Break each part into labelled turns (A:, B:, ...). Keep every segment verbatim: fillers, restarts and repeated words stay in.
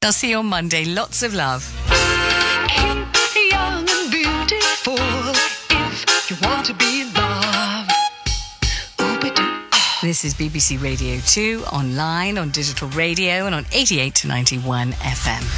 A: I'll see you on Monday. Lots of love.
B: Young and beautiful, if you want to be loved.
A: This is B B C Radio two, online, on digital radio and on eighty-eight to ninety-one F M.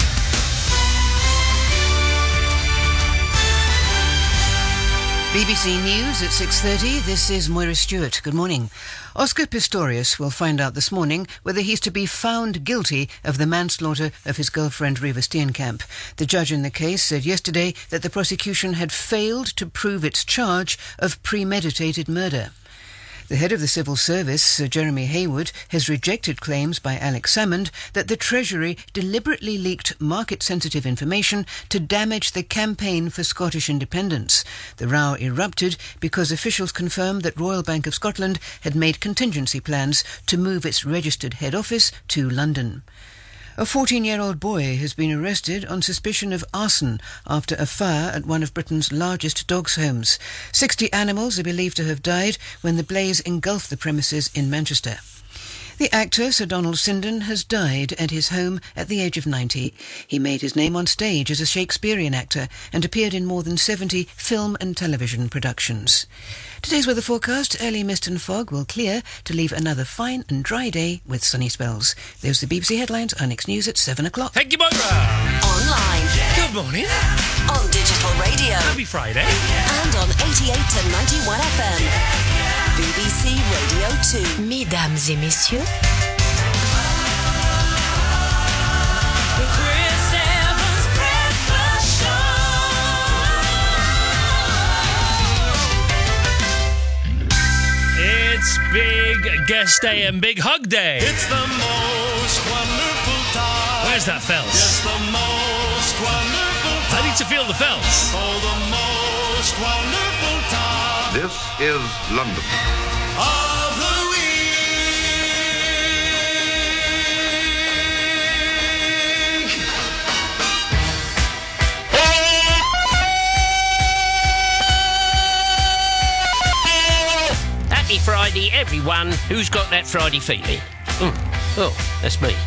C: B B C News at six thirty. This is Moira Stewart. Good morning. Oscar Pistorius will find out this morning whether he's to be found guilty of the manslaughter of his girlfriend Reeva Steenkamp. The judge in the case said yesterday that the prosecution had failed to prove its charge of premeditated murder. The head of the civil service, Sir Jeremy Hayward, has rejected claims by Alex Salmond that the Treasury deliberately leaked market-sensitive information to damage the campaign for Scottish independence. The row erupted because officials confirmed that Royal Bank of Scotland had made contingency plans to move its registered head office to London. A fourteen-year-old boy has been arrested on suspicion of arson after a fire at one of Britain's largest dogs' homes. Sixty animals are believed to have died when the blaze engulfed the premises in Manchester. The actor Sir Donald Sinden has died at his home at the age of ninety. He made his name on stage as a Shakespearean actor and appeared in more than seventy film and television productions. Today's weather forecast: early mist and fog will clear to leave another fine and dry day with sunny spells. There's the B B C headlines. Our next news at seven o'clock.
D: Thank you, Moira.
E: Online.
D: Good morning.
E: On digital radio.
D: Happy Friday.
E: And on eighty-eight to ninety-one F M. B B C Radio two.
F: Mesdames et messieurs,
D: It's Big Guest Day and Big Hug Day.
G: It's the most wonderful time.
D: Where's that felt?
G: Yes, the most wonderful time.
D: I need to feel the felts.
G: Oh, the most wonderful time.
H: This is London.
G: Of the week.
I: Happy Friday, everyone. Who's got that Friday feeling? Mm. Oh, that's me.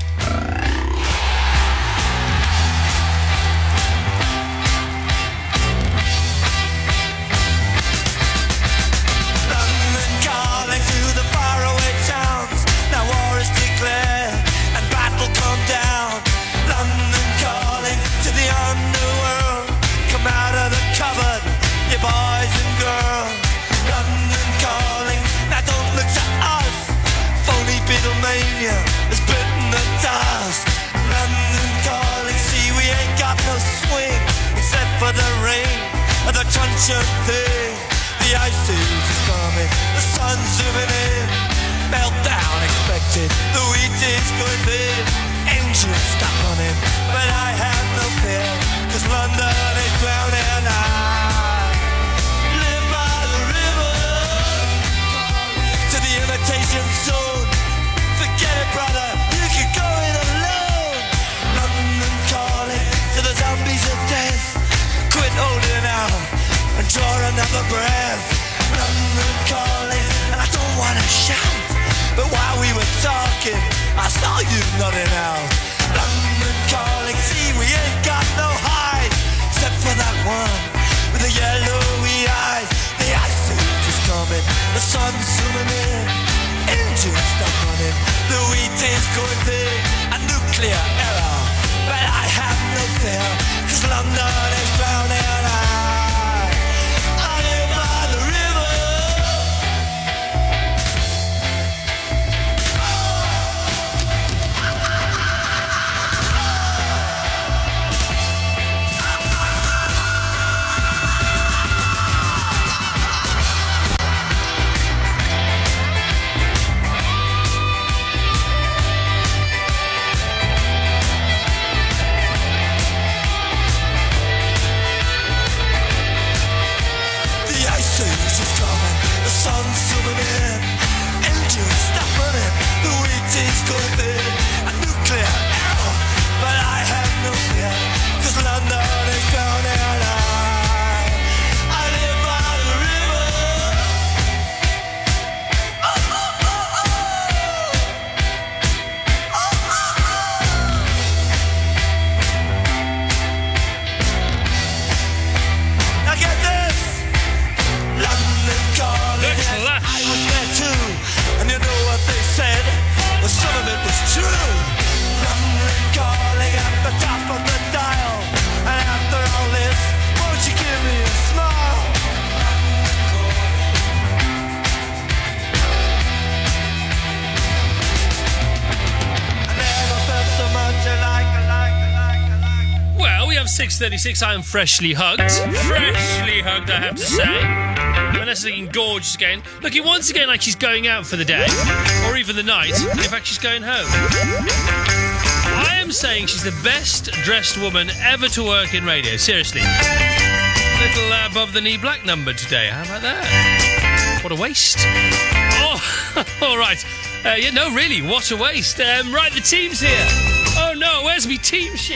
G: London calling to the faraway towns. Now war is declared and battle come down. London calling to the underworld. Come out of the cupboard, you boys and girls. London calling, now don't look to us. Phony Beatlemania has bitten the dust. London calling, see we ain't got no swing except for the rain and the crunch of thing. The ice age is coming, the sun's zooming in. Meltdown expected, the wheat is going thin. Engines stop running, but I have no fear, cause London is drowning. I live by the river, to the imitation zone. Forget it, brother, you can go it alone. London calling to the zombies of death. Quit holding out and draw another breath. London calling, and I don't wanna shout, but while we were talking, I saw you nodding out. London calling, see we ain't got no hide, except for that one with the yellowy eyes. The ice age is coming, the sun's zooming in. Engines stop running, the wheat is going thin. A nuclear error, but I have no fear, cause London is drowning. I, I live by the river.
D: of six thirty-six, I am freshly hugged. Freshly hugged, I have to say. Vanessa's looking gorgeous again. Looking once again like she's going out for the day. Or even the night. In fact, she's going home. I am saying she's the best dressed woman ever to work in radio. Seriously. Little uh, above the knee black number today. How about that? What a waste. Oh, all right. Uh, yeah, no, really, what a waste. Um, right, the team's here. Oh, no, where's me team sheet?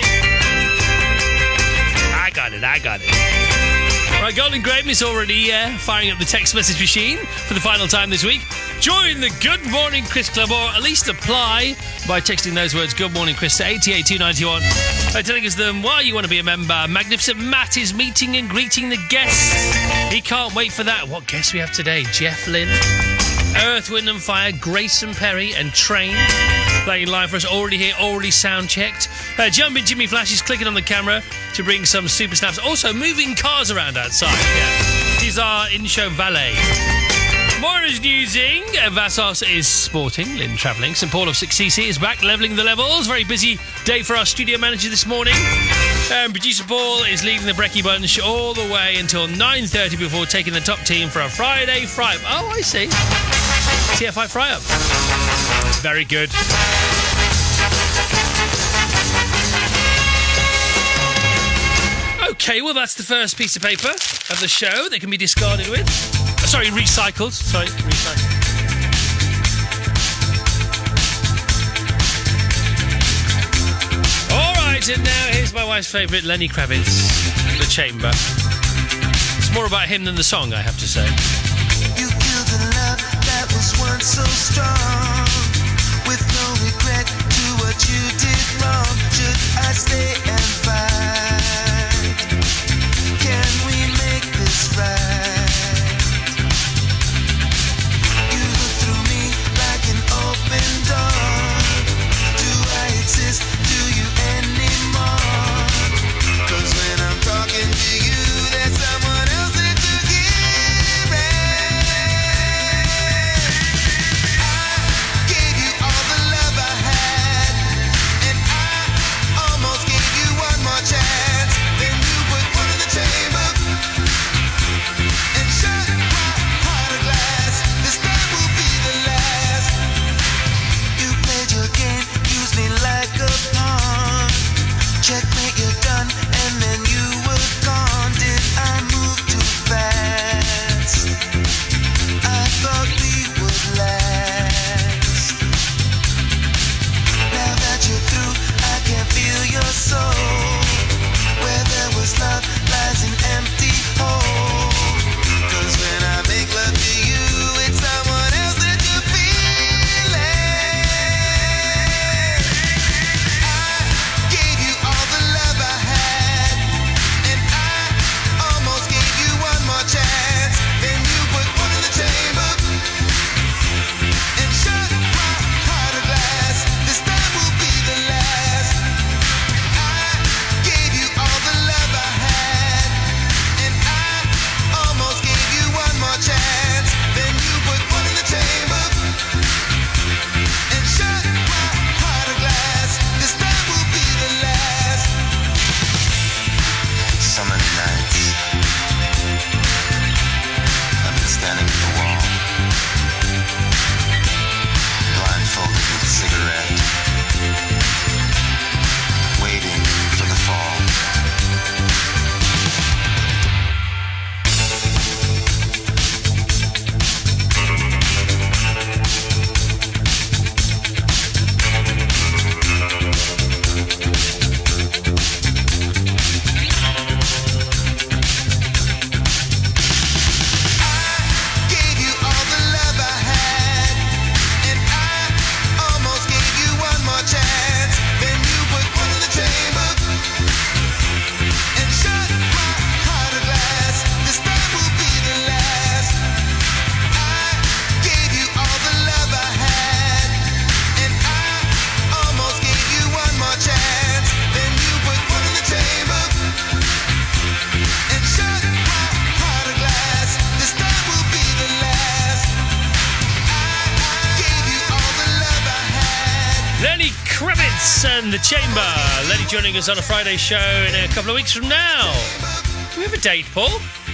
D: I got it, I got it. Right, Golden Graham is already uh, firing up the text message machine for the final time this week. Join the Good Morning Chris Club, or at least apply by texting those words Good Morning Chris to eight eight two nine one. By telling us them why you want to be a member. Magnificent Matt is meeting and greeting the guests. He can't wait for that. What guests we have today? Jeff Lynne, Earth, Wind and Fire, Grayson Perry and Train playing live for us. Already here, already sound checked. Uh, Jumping Jimmy Flash is clicking on the camera to bring some super snaps. Also moving cars around outside. Yeah. He's our in-show valet. Moira's newsing. Uh, Vassos is sporting. Lynn travelling. Saint Paul of six C C is back, levelling the levels. Very busy day for our studio manager this morning. Um, producer Paul is leading the Brekkie Bunch all the way until nine thirty before taking the top team for a Friday fry-up. Oh, I see. T F I fry-up. Very good. Okay, well, that's the first piece of paper of the show that can be discarded with. Oh, sorry, recycled. Sorry, recycled. All right, and now here's my wife's favourite, Lenny Kravitz, The Chamber. It's more about him than the song, I have to say.
G: You killed a love that was once so strong, with no regret to what you did wrong. Should I stay and fight? Can we make this right? You look through me like an open door. Do I exist? Do you anymore? 'Cause when I'm talking to you, there's someone else that you give it. I gave you all the love I had.
D: Griffiths and The Chamber. Lenny joining us on a Friday show in a couple of weeks from now. Do we have a date, Paul?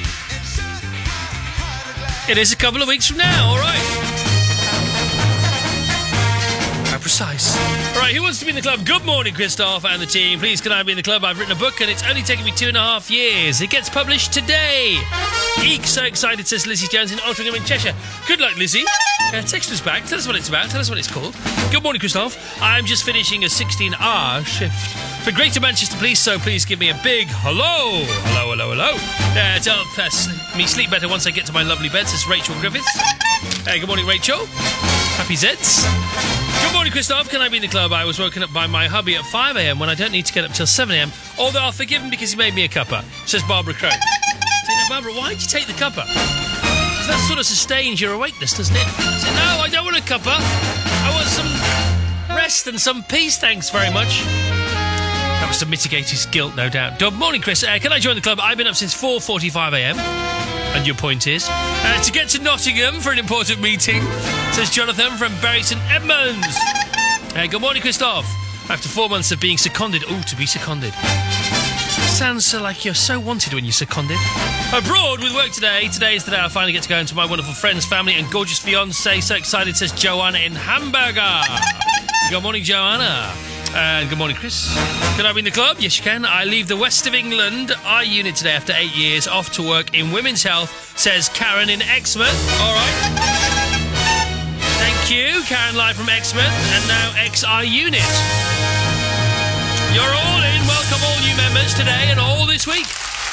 D: It is a couple of weeks from now, all right. How precise. All right, who wants to be in the club? Good morning, Christoph and the team. Please, can I be in the club? I've written a book and it's only taken me two and a half years. It gets published today. Eek, so excited, says Lizzie Jones in Altrincham in Cheshire. Good luck, Lizzie. Uh, text us back. Tell us what it's about. Tell us what it's called. Good morning, Christoph. I'm just finishing a sixteen-hour shift for Greater Manchester Police, so please give me a big hello. Hello, hello, hello. Uh, to help uh, me sleep better once I get to my lovely bed, says Rachel Griffiths. Uh, good morning, Rachel. Happy Zeds. Good morning, Christoph. Can I be in the club? I was woken up by my hubby at five a.m. when I don't need to get up till seven a.m. Although I'll forgive him because he made me a cuppa, says Barbara Crow. So, now, Barbara, why did you take the cuppa? Because that sort of sustains your awakeness, doesn't it? So, no, I don't want a cuppa. I want some rest and some peace, thanks very much. That was to mitigate his guilt, no doubt. Good morning, Chris. Uh, can I join the club? I've been up since four forty-five a.m. And your point is? Uh, to get to Nottingham for an important meeting, says Jonathan from Bury St Edmunds. Uh, good morning, Christoph. After four months of being seconded. Oh, to be seconded. Sounds uh, like you're so wanted when you're seconded. Abroad with work today. Today is the day I finally get to go into my wonderful friends, family and gorgeous fiancé. So excited, says Joanna in Hamburger. Good morning, Joanna. And good morning, Chris. Can I be in the club? Yes, you can. I leave the west of England I unit today after eight years, off to work in women's health, says Karen in Exmouth. All right. Thank you, Karen, live from Exmouth, and now X I unit. You're all in. Welcome all new members today and all this week.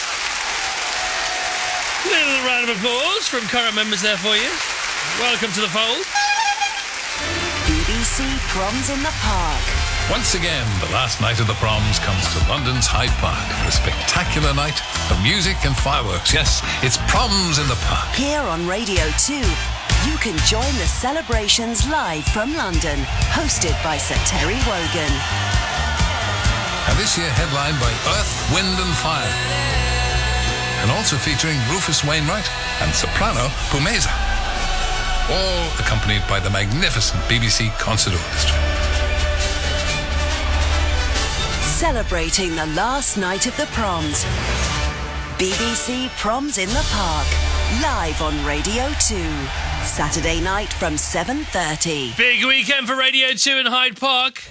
D: Little round of applause from current members there for you. Welcome to the fold.
E: B B C Proms in the Park.
F: Once again, the last night of the proms comes to London's Hyde Park for a spectacular night of music and fireworks. Yes, it's Proms in the Park.
E: Here on Radio two, you can join the celebrations live from London, hosted by Sir Terry Wogan.
F: And this year headlined by Earth, Wind and Fire. And also featuring Rufus Wainwright and soprano Pumeza. All accompanied by the magnificent B B C Concert Orchestra.
E: Celebrating the last night of the proms. B B C Proms in the Park, live on Radio two. Saturday night from seven thirty.
D: Big weekend for Radio two in Hyde Park.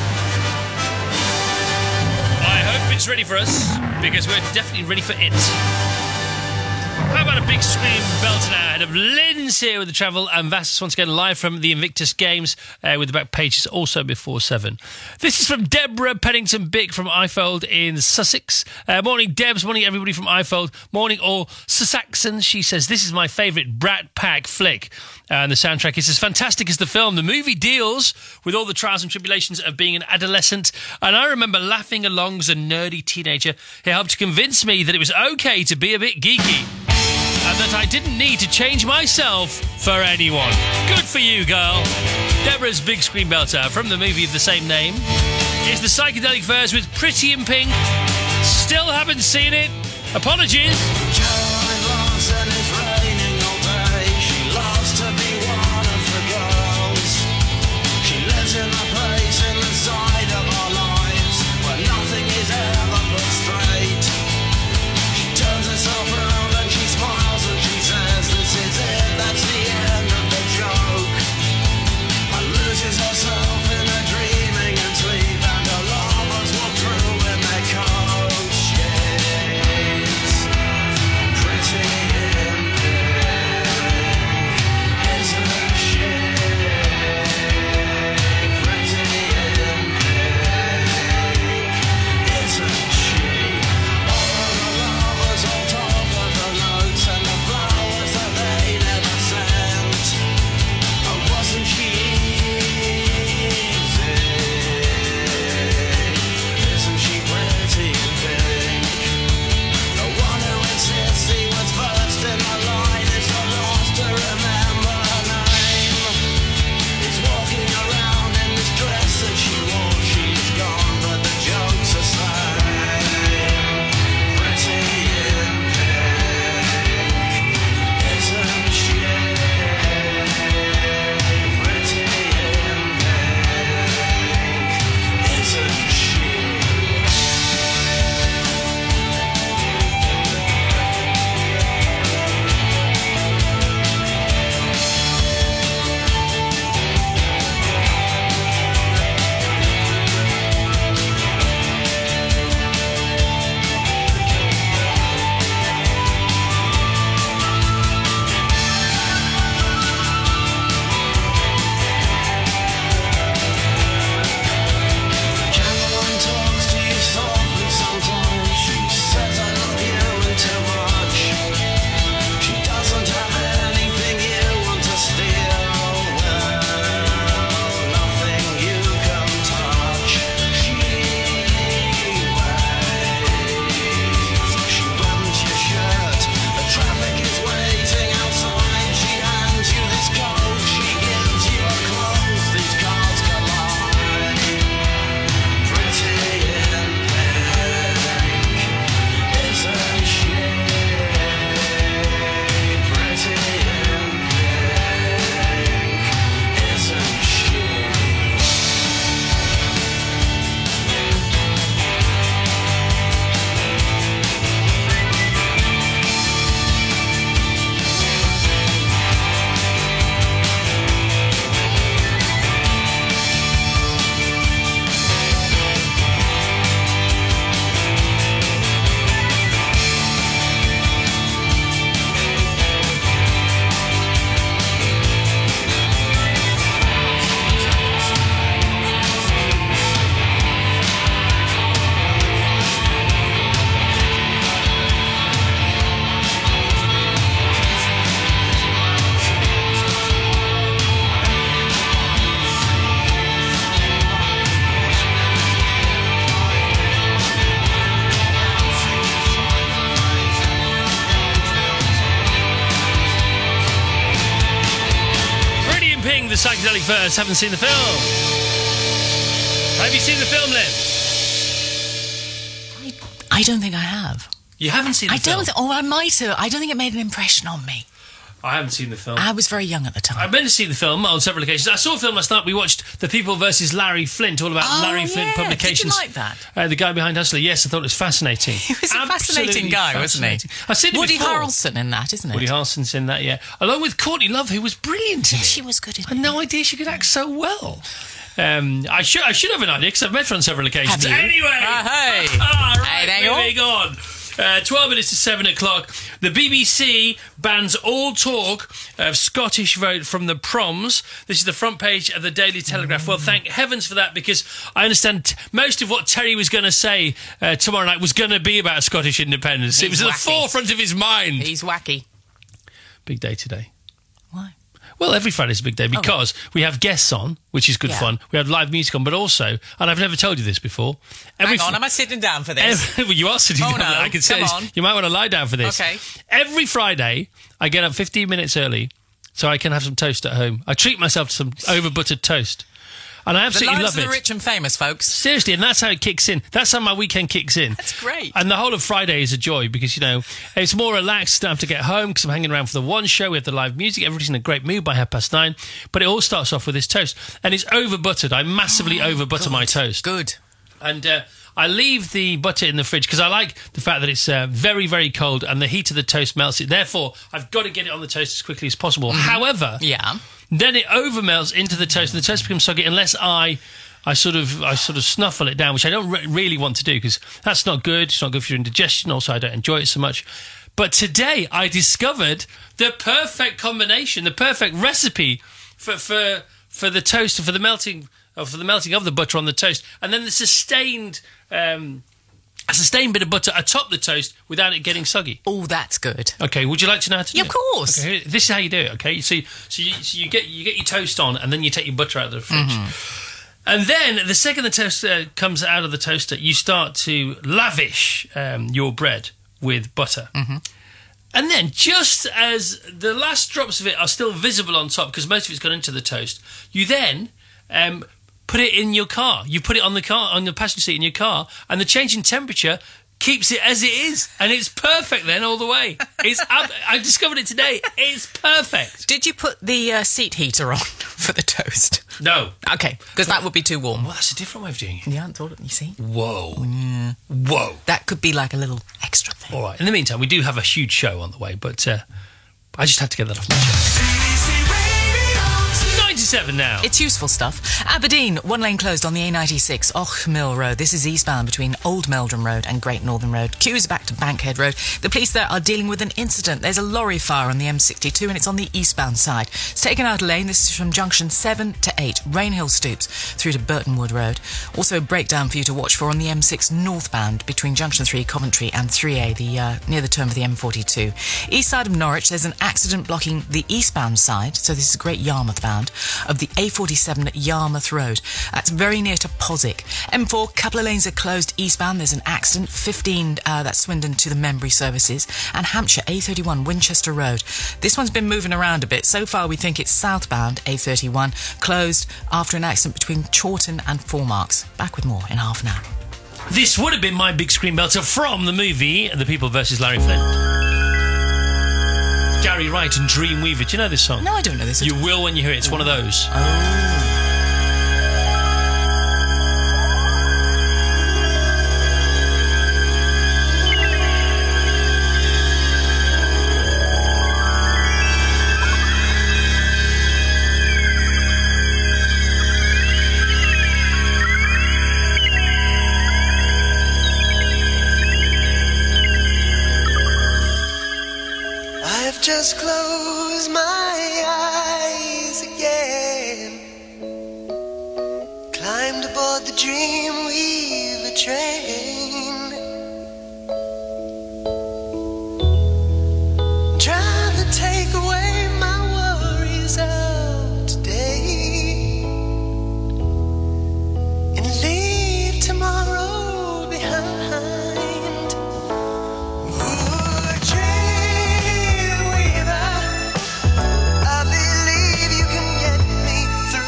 D: I hope it's ready for us, because we're definitely ready for it. How about a big scream belter now ahead of Lynn's here with the travel and Vassos once again live from the Invictus Games uh, with the back pages also before seven. This is from Deborah Pennington-Bick from Ifold in Sussex. Uh, morning Debs, morning everybody from Ifold, morning all Sussexians. She says, this is my favourite Brat Pack flick. Uh, and the soundtrack is as fantastic as the film. The movie deals with all the trials and tribulations of being an adolescent. And I remember laughing along as a nerdy teenager. It helped to convince me that it was okay to be a bit geeky. And that I didn't need to change myself for anyone. Good for you, girl. Deborah's big screen belter from the movie of the same name is the Psychedelic Furs with Pretty in Pink. Still haven't seen it. Apologies.
G: Caroline Larson is raining all day. She loves to be one of the girls. She lives in a place in the side of our lives where nothing is ever put straight. She turns herself around and she smiles and she says, this is it, that's the end of the joke. And loses herself in her dreaming and sleep, and her lovers walk through in their coach. Yes.
D: Piccadilly first. Haven't seen the film. Have you seen the film, Lynn?
H: I don't think I have.
D: You haven't seen the
H: I
D: film?
H: don't. Th- oh, I might have. I don't think it made an impression on me.
D: I haven't seen the film.
H: I was very young at the time.
D: I've been to see the film on several occasions. I saw a film last night. We watched The People versus Larry Flint, all about
H: Oh,
D: Larry
H: yeah.
D: Flint Publications.
H: Did you like that?
D: Uh, the guy behind Hustler. Yes, I thought it was fascinating.
H: He was a
D: Absolutely
H: fascinating guy, wasn't he?
D: fascinating. I've seen it
H: Woody
D: before.
H: Harrelson in that, isn't it?
D: Woody Harrelson's in that, yeah. Along with Courtney Love, who was brilliant in
H: Yeah,
D: it.
H: she was good in
D: I had no idea she could act so well. Um, I should I should have an idea because I've met her on several occasions.
H: Have you?
D: Anyway,
H: Uh, hey.
D: ah, right,
H: Hey, there you
D: moving on. Uh, twelve minutes to seven o'clock. The B B C bans all talk of Scottish vote from the proms. This is the front page of the Daily Telegraph. Mm. Well, thank heavens for that, because I understand t- most of what Terry was going to say uh, tomorrow night was going to be about Scottish independence.
H: He's
D: it was at
H: wacky.
D: the forefront of his mind.
H: He's wacky.
D: Big day today.
H: Why?
D: Well, every Friday's a big day because oh. we have guests on, which is good
H: Yeah.
D: fun. We have live music on, but also, and I've never told you this before. Every
H: Hang on, am I sitting down for this?
D: Every, well, you are sitting
H: Oh,
D: down.
H: no.
D: I can say
H: Come
D: this.
H: on.
D: You might want to lie down for this.
H: Okay.
D: Every Friday, I get up fifteen minutes early so I can have some toast at home. I treat myself to some over buttered toast, and I
H: The
D: absolutely
H: lives
D: love
H: of
D: it.
H: the rich and famous, folks.
D: Seriously, and that's how it kicks in. That's how my weekend kicks in.
H: That's great.
D: And the whole of Friday is a joy because, you know, it's more relaxed. I don't have to get home because I'm hanging around for the one show. We have the live music. Everybody's in a great mood by half past nine. But it all starts off with this toast. And it's over buttered. I massively over butter my toast.
H: Good.
D: And uh, I leave the butter in the fridge because I like the fact that it's uh, very, very cold and the heat of the toast melts it. Therefore, I've got to get it on the toast as quickly as possible.
H: Mm-hmm.
D: However,
H: Yeah.
D: then it over melts into the toast and the toast becomes soggy unless I... I sort of I sort of snuffle it down, which I don't re- really want to do because that's not good. It's not good for your indigestion. Also, I don't enjoy it so much. But today, I discovered the perfect combination, the perfect recipe for for, for the toast, for the melting, or for the melting of the butter on the toast, and then the sustained um, a sustained bit of butter atop the toast without it getting soggy.
H: Oh, that's good.
D: Okay, would you like to know how to do
H: Yeah,
D: it?
H: of course.
D: Okay, this is how you do it. Okay, so so you, so you get you get your toast on, and then you take your butter out of the fridge.
H: Mm-hmm.
D: And then, the second the toast uh, comes out of the toaster, you start to lavish um, your bread with butter.
H: Mm-hmm.
D: And then, just as the last drops of it are still visible on top, because most of it's gone into the toast, you then um, put it in your car. You put it on the car, on the passenger seat in your car, and the change in temperature keeps it as it is. And it's perfect then all the way. It's ab- I discovered it today. It's perfect.
H: Did you put the uh, seat heater on for the toast?
D: No.
H: Okay, because that would be too warm.
D: Well, that's a different way of doing it.
H: You hadn't thought of it, you see?
D: Whoa. Whoa.
H: That could be like a little extra thing.
D: All right. In the meantime, we do have a huge show on the way, but uh, I just had to get that off my chest. ninety-seven now.
H: It's useful stuff. Aberdeen, one lane closed on the A ninety-six, Och Mill Road. This is eastbound between Old Meldrum Road and Great Northern Road. Queues back to Bankhead Road. The police there are dealing with an incident. There's a lorry fire on the M sixty-two and it's on the eastbound side. It's taken out a lane. This is from junction seven to eight, Rainhill Stoops, through to Burtonwood Road. Also a breakdown for you to watch for on the M six northbound between junction three, Coventry, and three A, the uh, near the turn of the M forty-two. East side of Norwich, there's an accident blocking the eastbound side, so this is Great Yarmouth bound, of the A forty-seven at Yarmouth Road. That's very near to Poswick. M four, couple of lanes are closed eastbound. There's an accident. fifteen, uh, that's Swindon to the Membry services. And Hampshire, A thirty-one, Winchester Road. This one's been moving around a bit. So far, we think it's southbound, A thirty-one, closed after an accident between Chawton and Four Marks. Back with more in half an hour.
D: This would have been my big screen belter from the movie The People versus Larry Flint. Gary Wright and Dreamweaver. Do you know this song?
H: No, I don't know this.
D: You will when you hear it. It's one of those.
H: Oh.
B: I've just closed my eyes again, climbed aboard the Dreamweaver train, trying to take away my worries of today and leave tomorrow behind. Ooh,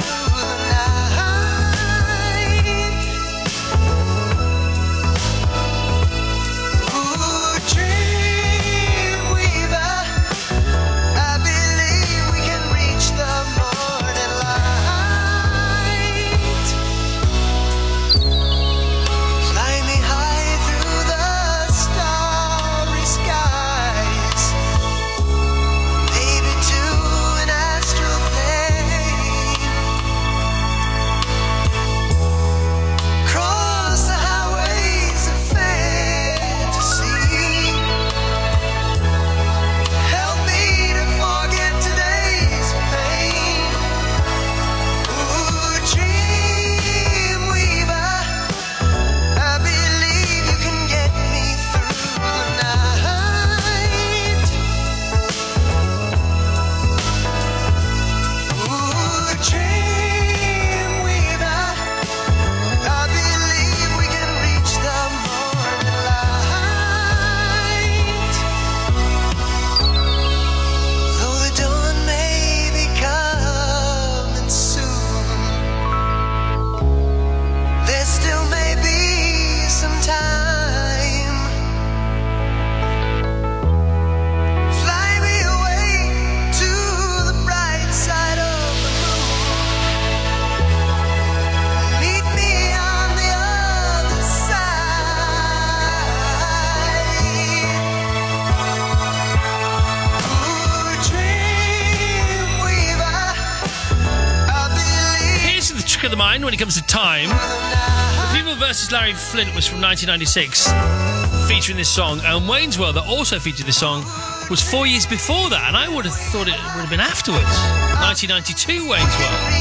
D: nine when it comes to time. The People versus Larry Flint was from nineteen ninety-six, featuring this song. And Wayne's World, that also featured this song, was four years before that, and I would have thought it would have been afterwards. nineteen ninety-two Wayne's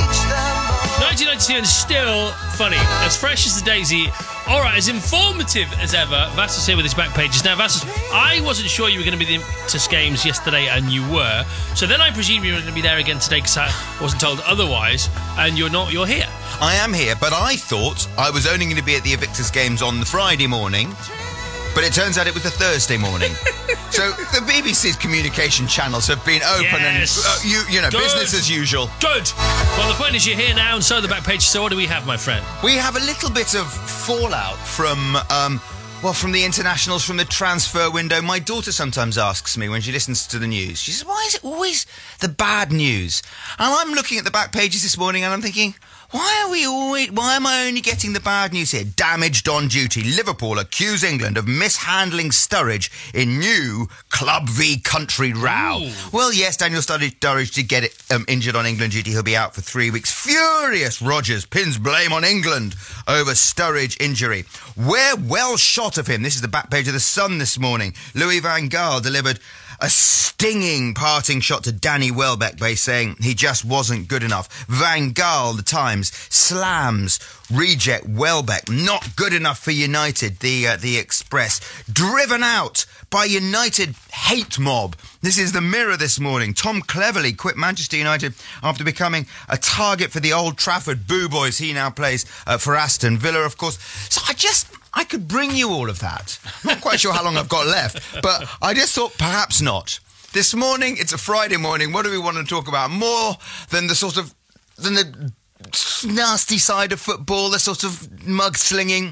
D: World. nineteen ninety-two and still funny. As fresh as the daisy. All right, as informative as ever. Vassos here with his back pages. Now, Vassos, I wasn't sure you were going to be at the Impetus Games yesterday, and you were. So then I presume you were going to be there again today because I wasn't told otherwise, and you're not. You're here.
J: I am here, but I thought I was only going to be at the Invictus Games on the Friday morning, but it turns out it was the Thursday morning. So the B B C's communication channels have been open
D: Yes.
J: and, uh, you, you know,
D: Good.
J: business as usual.
D: Good. Well, the point is you're here now, and so the back page. So what do we have, my friend?
J: We have a little bit of fallout from, um, well, from the internationals, from the transfer window. My daughter sometimes asks me when she listens to the news, she says, why is it always the bad news? And I'm looking at the back pages this morning and I'm thinking, why are we always, why am I only getting the bad news here? Damaged on duty. Liverpool accuse England of mishandling Sturridge in new Club v Country row.
D: Ooh.
J: Well, yes, Daniel Sturridge, Sturridge did get it, um, injured on England duty. He'll be out for three weeks. Furious Rodgers pins blame on England over Sturridge injury. We're well shot of him. This is the back page of The Sun this morning. Louis van Gaal delivered a stinging parting shot to Danny Welbeck by saying he just wasn't good enough. Van Gaal, The Times, slams reject Welbeck. Not good enough for United, the uh, the Express. Driven out by United hate mob. This is the Mirror this morning. Tom Cleverley quit Manchester United after becoming a target for the Old Trafford Boo Boys. He now plays uh, for Aston Villa, of course. So I just... I could bring you all of that. I'm not quite sure how long I've got left, but I just thought perhaps not. This morning, it's a Friday morning. What do we want to talk about more than the sort of, than the nasty side of football, the sort of mudslinging?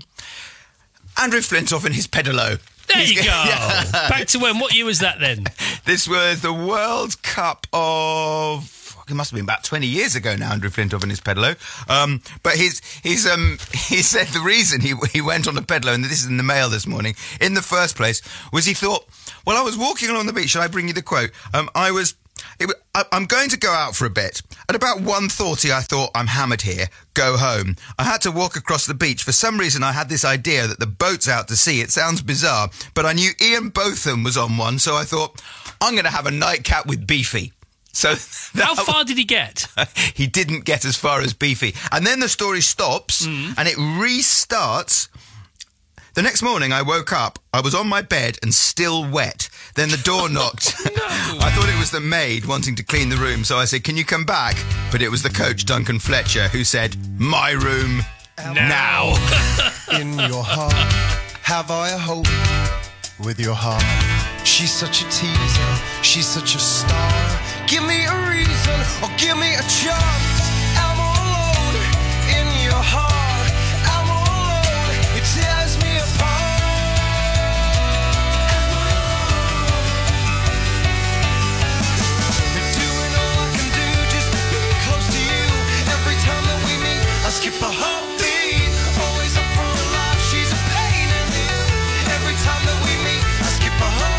J: Andrew Flintoff and his pedalo.
D: There
J: He's
D: you go.
J: Yeah.
D: Back to when? What year was that then?
J: This was the World Cup of... It must have been about twenty years ago now, Andrew Flintoff and his pedalo. Um, but he's, he's, um, he said the reason he, he went on a pedalo, and this is in the Mail this morning, in the first place, was he thought, well, I was walking along the beach, shall I bring you the quote? Um, I was... It, I, I'm going to go out for a bit. At about one forty, I thought, I'm hammered here, go home. I had to walk across the beach. For some reason, I had this idea that the boat's out to sea. It sounds bizarre, but I knew Ian Botham was on one, so I thought, I'm going to have a nightcap with Beefy. So
D: How far did he get?
J: He didn't get as far as Beefy. And then the story stops mm. and it restarts. The next morning I woke up, I was on my bed and still wet. Then the door knocked.
D: Oh, no.
J: I thought it was the maid wanting to clean the room, so I said, can you come back? But it was the coach, Duncan Fletcher, who said, my room now. now.
K: In your heart, have I a hope with your heart? She's such a teaser, she's such a star. Give me a reason or give me a chance. I'm all alone in your heart. I'm all alone, it tears me apart. You're doing all I can do just to be close to you. Every time that we meet, I skip a heartbeat. Always up for a laugh, she's a pain in the ear. Every time that we meet, I skip a heartbeat.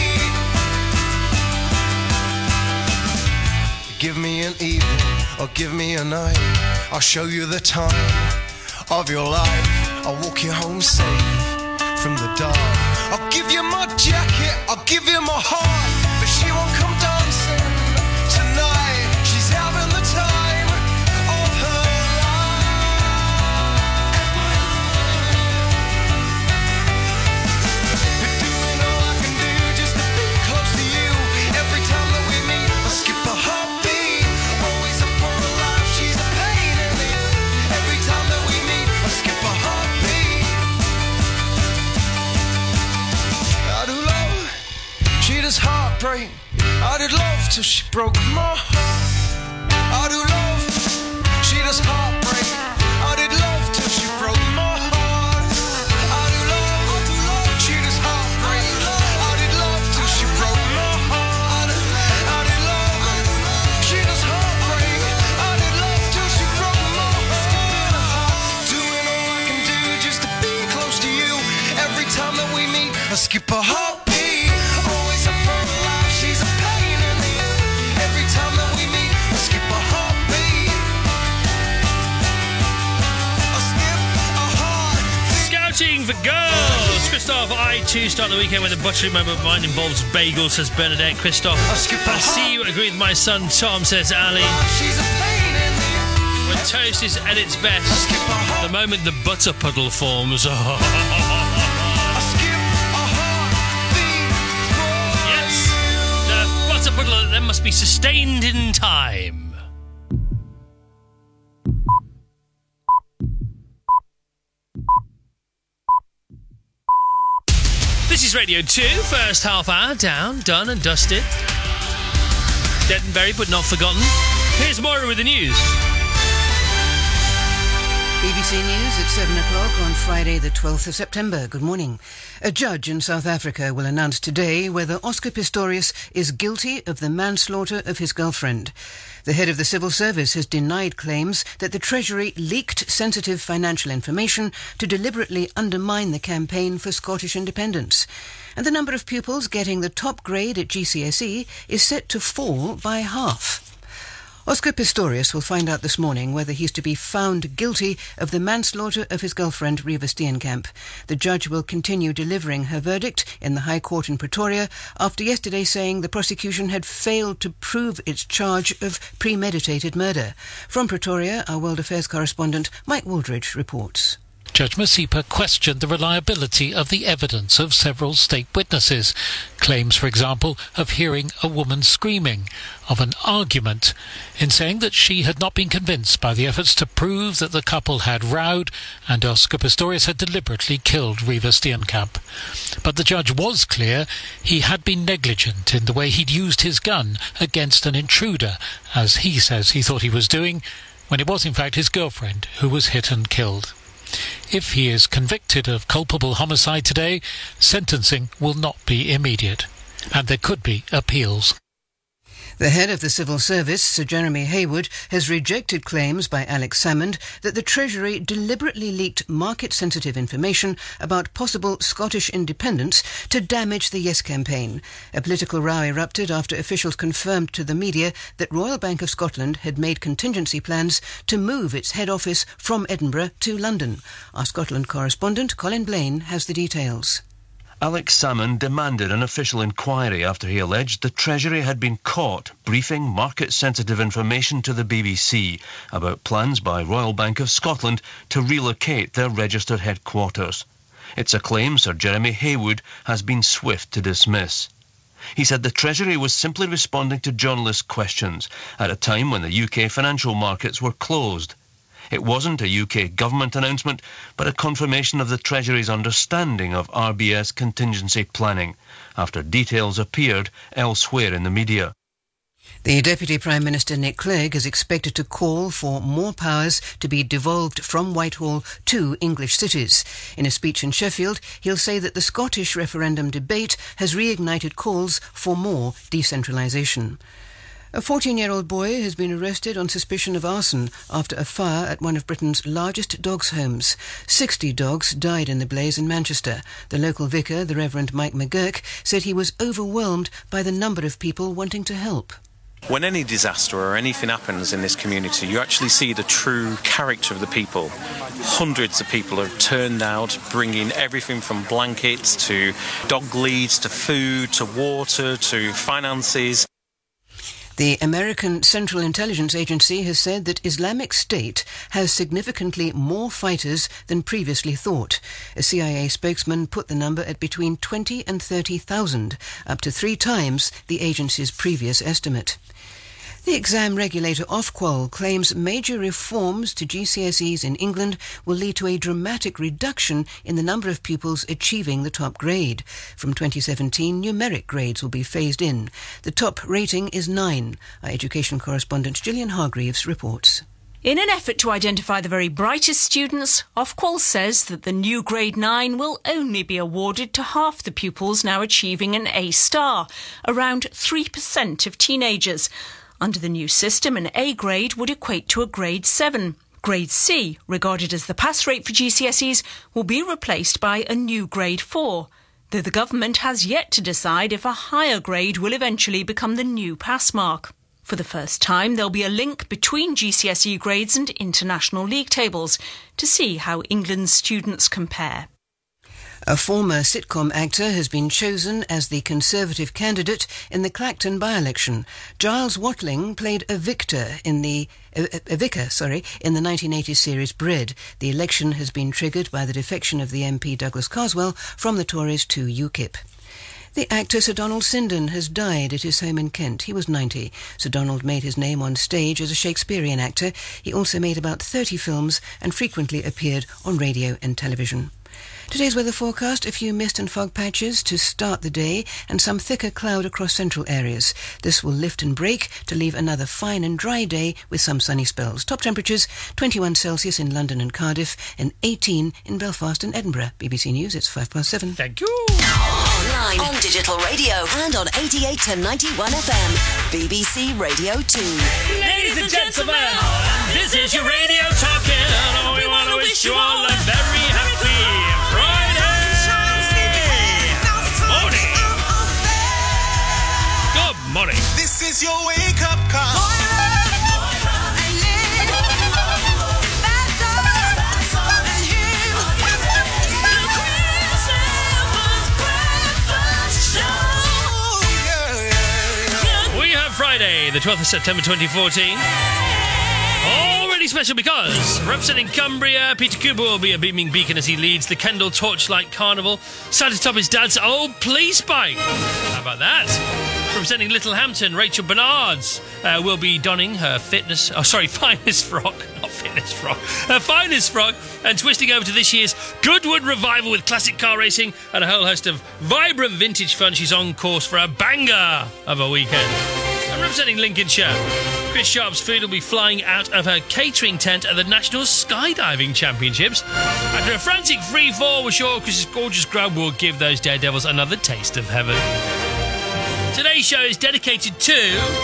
K: Give me an evening or give me a night. I'll show you the time of your life. I'll walk you home safe from the dark. I'll give you my jacket, I'll give you my heart. But she won't come dancing tonight. She's having the time of her life. We're doing all I can do just to be close to you. Every time that we meet, I skip a heartbeat. Heartbreak. I did love till she broke my heart. I do love. She does heartbreak. I did love till she broke my heart. I do love. I do love. She does heartbreak. I did love till she broke my heart. I did love. She does heartbreak. I did love till she broke my heart. Doing all I can do just to be close to you. Every time that we meet, I skip a heartbeat. Every time that we meet, I skip a heartbeat.
D: Butchering for girls. Christoph, I too start the weekend with a butchering moment. Mine involves bagels, says Bernadette. Christoph, I see you agree with my son Tom, says Ali. When toast is at its best, the moment the butter puddle forms. Yes, the butter puddle then must be sustained in time. This is Radio two, first half hour, down, done and dusted. Dead and buried, but not forgotten. Here's Moira with the news.
C: B B C News at seven o'clock on Friday the twelfth of September. Good morning. A judge in South Africa will announce today whether Oscar Pistorius is guilty of the manslaughter of his girlfriend. The head of the civil service has denied claims that the Treasury leaked sensitive financial information to deliberately undermine the campaign for Scottish independence. And the number of pupils getting the top grade at G C S E is set to fall by half. Oscar Pistorius will find out this morning whether he's to be found guilty of the manslaughter of his girlfriend, Riva Steenkamp. The judge will continue delivering her verdict in the High Court in Pretoria after yesterday saying the prosecution had failed to prove its charge of premeditated murder. From Pretoria, our World Affairs correspondent Mike Wooldridge reports.
L: Judge Masipa questioned the reliability of the evidence of several state witnesses. Claims, for example, of hearing a woman screaming, of an argument, in saying that she had not been convinced by the efforts to prove that the couple had rowed and Oscar Pistorius had deliberately killed Riva Steenkamp. But the judge was clear he had been negligent in the way he'd used his gun against an intruder, as he says he thought he was doing, when it was in fact his girlfriend who was hit and killed. If he is convicted of culpable homicide today, sentencing will not be immediate, and there could be appeals.
C: The head of the civil service, Sir Jeremy Haywood, has rejected claims by Alex Salmond that the Treasury deliberately leaked market-sensitive information about possible Scottish independence to damage the Yes campaign. A political row erupted after officials confirmed to the media that Royal Bank of Scotland had made contingency plans to move its head office from Edinburgh to London. Our Scotland correspondent, Colin Blaine, has the details.
M: Alex Salmond demanded an official inquiry after he alleged the Treasury had been caught briefing market-sensitive information to the B B C about plans by Royal Bank of Scotland to relocate their registered headquarters. It's a claim Sir Jeremy Haywood has been swift to dismiss. He said the Treasury was simply responding to journalist questions at a time when the U K financial markets were closed. It wasn't a U K government announcement, but a confirmation of the Treasury's understanding of R B S contingency planning, after details appeared elsewhere in the media.
C: The Deputy Prime Minister Nick Clegg is expected to call for more powers to be devolved from Whitehall to English cities. In a speech in Sheffield, he'll say that the Scottish referendum debate has reignited calls for more decentralisation. A fourteen-year-old boy has been arrested on suspicion of arson after a fire at one of Britain's largest dogs' homes. Sixty dogs died in the blaze in Manchester. The local vicar, the Reverend Mike McGurk, said he was overwhelmed by the number of people wanting to help.
N: When any disaster or anything happens in this community, you actually see the true character of the people. Hundreds of people have turned out, bringing everything from blankets to dog leads to food to water to finances.
C: The American Central Intelligence Agency has said that Islamic State has significantly more fighters than previously thought. A C I A spokesman put the number at between twenty and thirty thousand, up to three times the agency's previous estimate. The exam regulator Ofqual claims major reforms to G C S Es in England will lead to a dramatic reduction in the number of pupils achieving the top grade. From twenty seventeen, numeric grades will be phased in. The top rating is nine. Our education correspondent Gillian Hargreaves reports.
O: In an effort to identify the very brightest students, Ofqual says that the new grade nine will only be awarded to half the pupils now achieving an A star, around three percent of teenagers. Under the new system, an A grade would equate to a grade seven. Grade C, regarded as the pass rate for G C S Es, will be replaced by a new grade four, though the government has yet to decide if a higher grade will eventually become the new pass mark. For the first time, there'll be a link between G C S E grades and international league tables to see how England's students compare.
C: A former sitcom actor has been chosen as the Conservative candidate in the Clacton by-election. Giles Watling played a victor in the a, a vicar, sorry, in the nineteen eighties series Bread. The election has been triggered by the defection of the M P Douglas Carswell from the Tories to UKIP. The actor Sir Donald Sinden has died at his home in Kent. He was ninety. Sir Donald made his name on stage as a Shakespearean actor. He also made about thirty films and frequently appeared on radio and television. Today's weather forecast, a few mist and fog patches to start the day and some thicker cloud across central areas. This will lift and break to leave another fine and dry day with some sunny spells. Top temperatures, twenty-one Celsius in London and Cardiff and eighteen in Belfast and Edinburgh. B B C News, it's five past seven.
D: Thank you.
E: Online, on digital radio and on eighty-eight to ninety-one F M. B B C Radio two.
D: Ladies and gentlemen, this is your radio talking. Oh, we want to wish you all a very happy Friday morning. Good morning.
K: This is your wake-up call.
D: We have Friday, the twelfth of September twenty fourteen. Already special because representing Cumbria, Peter Cooper will be a beaming beacon as he leads the Kendal Torchlight Carnival. Sat atop his dad's old police bike. How about that? Representing Littlehampton, Rachel Bernards uh, will be donning her fitness, oh sorry, finest frock, not fitness frock, her finest frock, and twisting over to this year's Goodwood Revival with classic car racing and a whole host of vibrant vintage fun. She's on course for a banger of a weekend. And representing Lincolnshire, Chris Sharp's food will be flying out of her catering tent at the National Skydiving Championships. After a frantic free fall, we're sure Chris's gorgeous grub will give those daredevils another taste of heaven. Today's show is dedicated to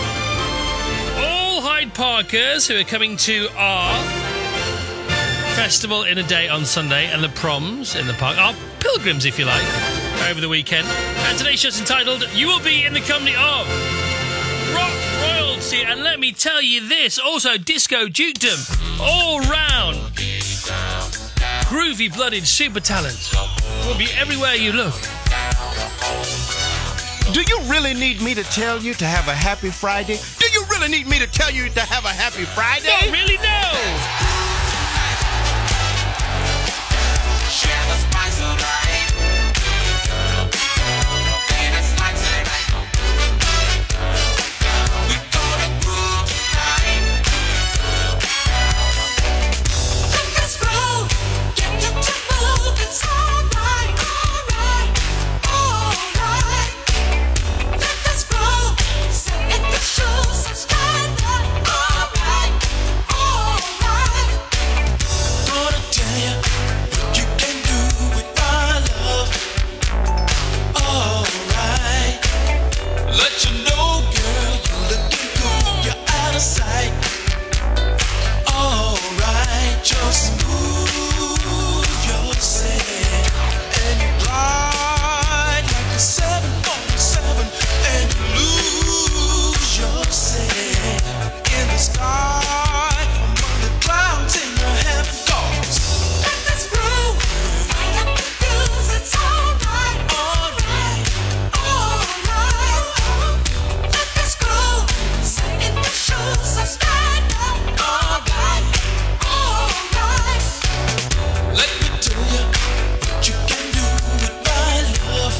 D: all Hyde Parkers who are coming to our festival in a day on Sunday and the proms in the park, our pilgrims if you like, over the weekend. And today's show's entitled You Will Be in the Company of Rock Royalty, and let me tell you this, also disco dukedom, all round groovy blooded super talent will be everywhere you look.
P: Do you really need me to tell you to have a happy Friday? Do you really need me to tell you to have a happy Friday?
D: Not really, no!
K: Share the spice of life. And it's like tonight. We got a good night. Let us go. Get you to move. It's alright, alright, alright. Let us go. Sit in the shoes and stand up. Alright, alright. Gonna tell you what you can do with my love. Alright. Let you know, girl, you're looking good. You're out of sight. Alright. Just move yourself and you glide like a seven forty-seven and you lose yourself in the sky among the clouds in the heaven clouds. Let this groove right up the fuse. It's alright, alright, alright. Let this groove sit in the shoes. So stand up, alright, alright. Let me tell you what you can do with my love.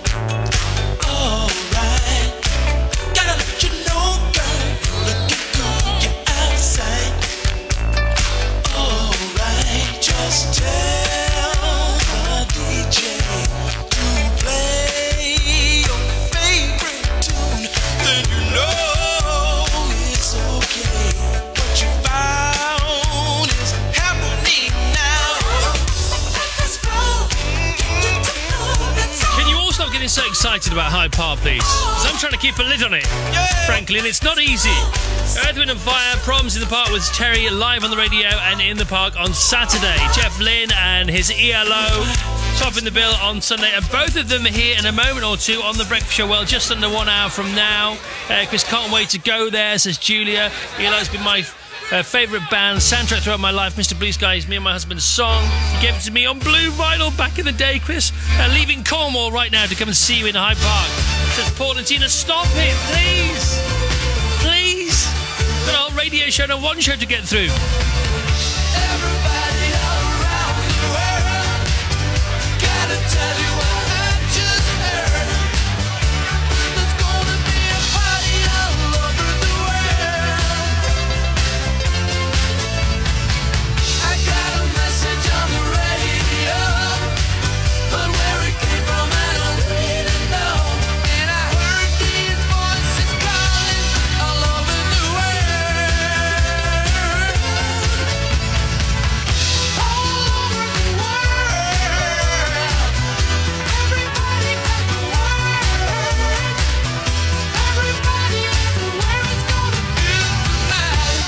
K: Alright. Gotta let you know, girl, you're looking good. You're out of sight. Alright. Just tell the D J to play your favorite tune. Then you know it's okay. What you found is happening now. Let's go. Get you to move. It's
D: Can you all stop getting so excited about Hyde Park, please? Because I'm trying to keep a lid on it, frankly, and it's not easy. Earth, Wind and Fire, Proms in the Park with Terry live on the radio and in the park on Saturday. Jeff Lynne and his E L O topping the bill on Sunday, and both of them are here in a moment or two on The Breakfast Show. Well, just under one hour from now. Uh, Chris can't wait to go there, says Julia. E L O's been my uh, favourite band, soundtrack throughout my life. Mister Blue Sky is me and my husband's song. He gave it to me on blue vinyl back in the day, Chris. Uh, leaving Cornwall right now to come and see you in Hyde Park. Says Paul and Tina, stop it, please. Please. Got a whole radio show and one show to get through.
G: Everybody around the world, gotta tell you what I just heard. There's gonna be a party all over the world. I got a message on the radio, but where it came from I don't really know. And I heard these voices calling all over the world. All over the world. Everybody got the word. Everybody everywhere is gonna feel tonight.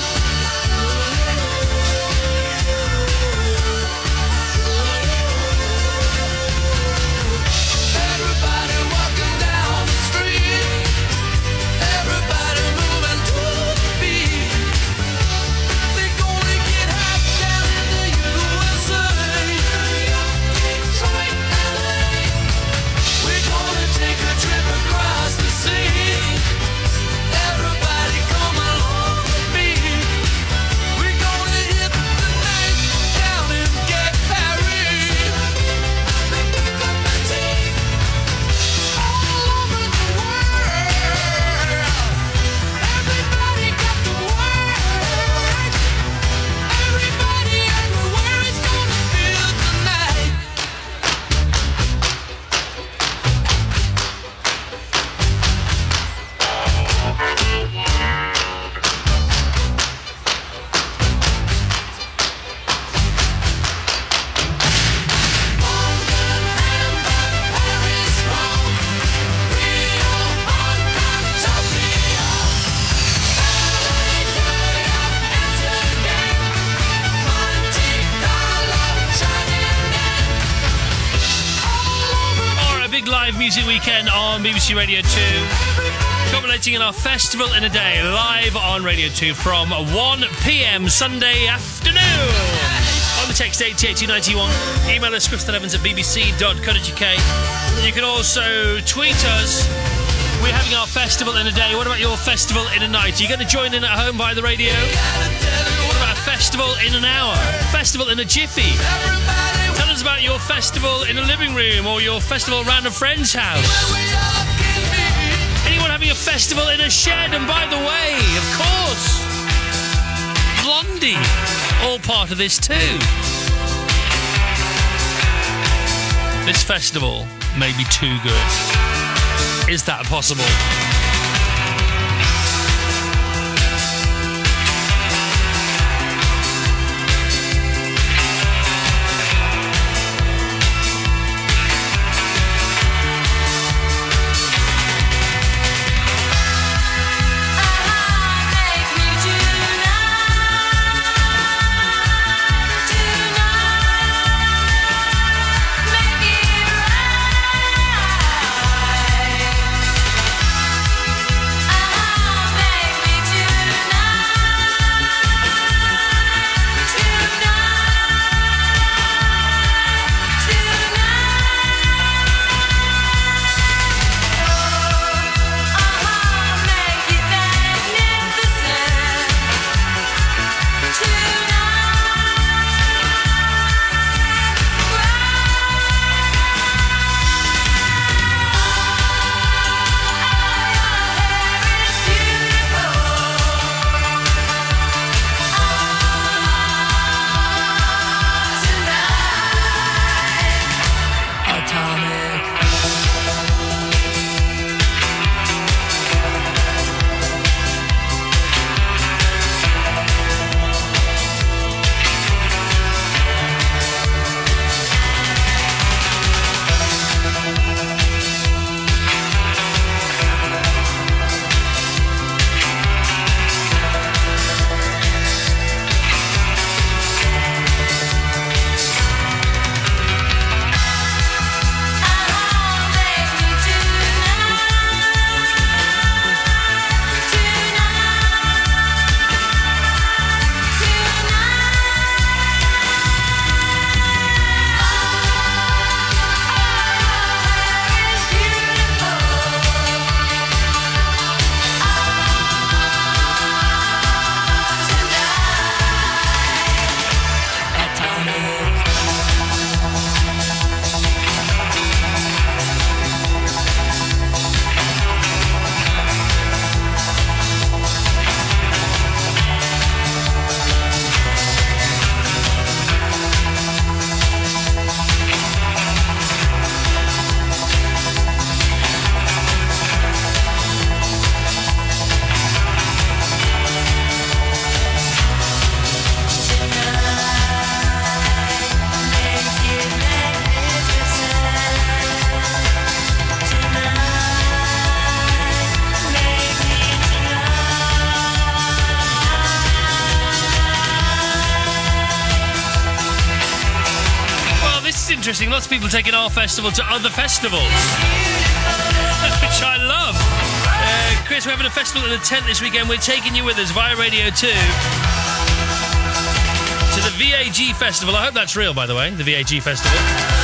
G: Everybody walking down the street. Everybody moving to the beat. They're gonna get hot down in the U S A. Detroit, L A. We're gonna take a trip across the sea. Everybody come along with me. We're gonna hit the night down in Gay Paris. Pick up the team all over the world. Everybody got the word. Everybody everywhere is gonna feel tonight.
D: Or a big live music weekend on B B C Radio two. Culminating in our festival in a day, live on Radio two from one p.m. Sunday afternoon. On the text eight eight two nine one, email us Chris Evans at b b c dot co dot u k. You can also tweet us. We're having our festival in a day. What about your festival in a night? Are you going to join in at home via the radio? What about a festival in an hour? Festival in a jiffy? Tell us about your festival in a living room or your festival around a friend's house. Anyone having a festival in a shed? And by the way, of course, Blondie, all part of this too. This festival may be too good. Is that possible? interesting. Lots of people taking our festival to other festivals, which I love. Uh, Chris, we're having a festival in the tent this weekend. We're taking you with us via Radio two to the V A G Festival. I hope that's real, by the way, the V A G Festival.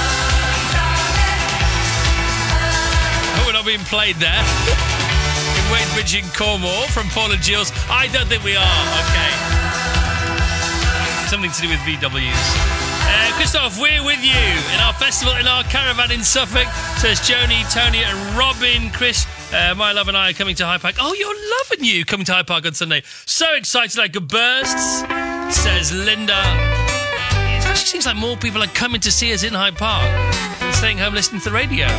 D: I hope we're not being played there. In Wadebridge in Cornwall from Paul and Gilles. I don't think we are, okay. Something to do with V Ws. Uh, Christoph, we're with you in our festival, in our caravan in Suffolk. Says Joni, Tony and Robin. Chris, uh, my love and I are coming to Hyde Park. Oh, you're loving you coming to Hyde Park on Sunday. So excited I could burst, says Linda. It actually seems like more people are coming to see us in Hyde Park than staying home listening to the radio.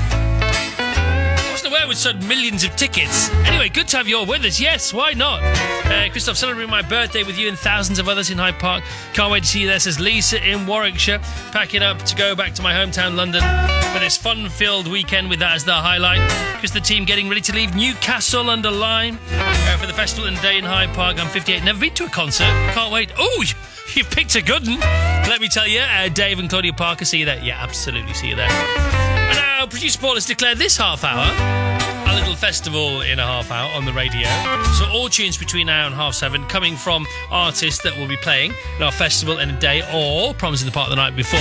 D: I wasn't aware we'd sold millions of tickets. Anyway, good to have you all with us. Yes, why not? Uh, Christoph, celebrating my birthday with you and thousands of others in Hyde Park. Can't wait to see you there, says Lisa in Warwickshire. Packing up to go back to my hometown, London, for this fun-filled weekend with that as the highlight. Chris, the team getting ready to leave Newcastle under Lyme uh, for the festival and day in Hyde Park. I'm fifty-eight, never been to a concert. Can't wait. Oh, you've picked a good one. Let me tell you, uh, Dave and Claudia Parker, see you there. Yeah, absolutely, see you there. And now, producer Paul has declared this half hour a little festival in a half hour on the radio. So all tunes between now and half seven coming from artists that will be playing in our festival in a day or Proms in the Park the night before.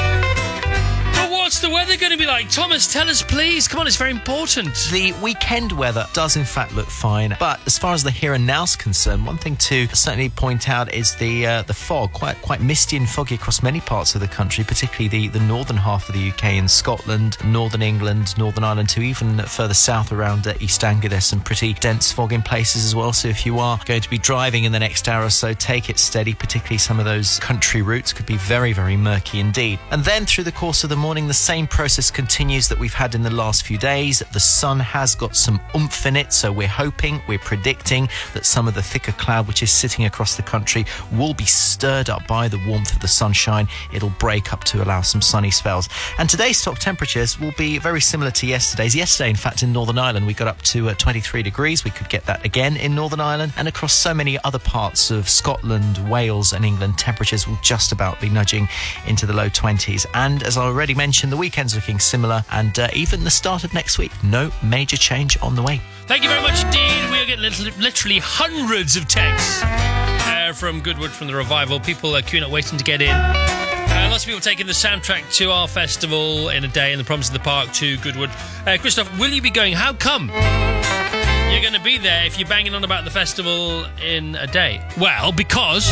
D: But what's the weather going to be like? Thomas, tell us, please. Come on, it's very important.
Q: The weekend weather does in fact look fine, but as far as the here and now's concerned, one thing to certainly point out is the uh, the fog, quite quite misty and foggy across many parts of the country, particularly the, the northern half of the U K and Scotland, northern England, Northern Ireland too, even further south around uh, East Anglia. There's some pretty dense fog in places as well, so if you are going to be driving in the next hour or so, take it steady, particularly some of those country routes could be very, very murky indeed. And then through the course of the morning, the same process continues that we've had in the last few days. The sun has got some oomph in it, so we're hoping, we're predicting that some of the thicker cloud which is sitting across the country will be stirred up by the warmth of the sunshine. It'll break up to allow some sunny spells. And today's top temperatures will be very similar to yesterday's. Yesterday, in fact, in Northern Ireland, we got up to uh, twenty-three degrees. We could get that again in Northern Ireland, and across so many other parts of Scotland, Wales and England, temperatures will just about be nudging into the low twenties. And as I already mentioned, the weekend's looking similar, and uh, even the start of next week, no major change on the way.
D: Thank you very much indeed. We are getting literally hundreds of texts uh, from Goodwood, from the revival. People are queuing up waiting to get in. Uh, lots of people taking the soundtrack to our festival in a day and the Proms in the Park to Goodwood. Uh, Christoph, will you be going? How come you're going to be there if you're banging on about the festival in a day? Well, because